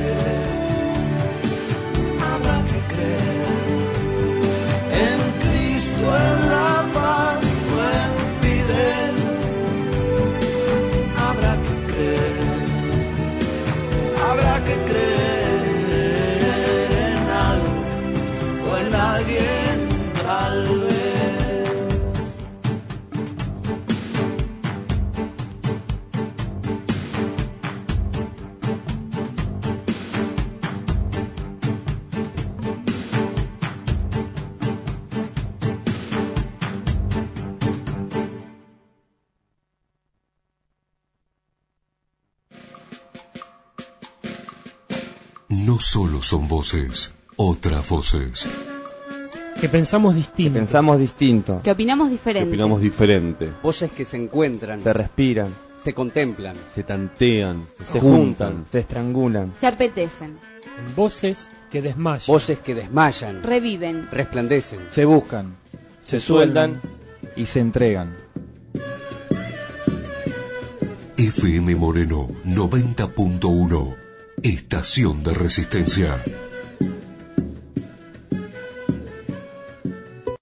que creer en Cristo, en la paz o en Fidel. Habrá que creer en algo o en alguien tal vez. No solo son voces, otras voces. Que pensamos distinto. Que pensamos distinto. Que opinamos diferente. Que opinamos diferente. Voces que se encuentran. Se respiran. Se contemplan. Se tantean. Se juntan. Se estrangulan. Se apetecen. Voces que desmayan. Voces que desmayan. Reviven. Resplandecen. Se buscan. Se sueldan y se entregan. FM Moreno 90.1. Estación de Resistencia.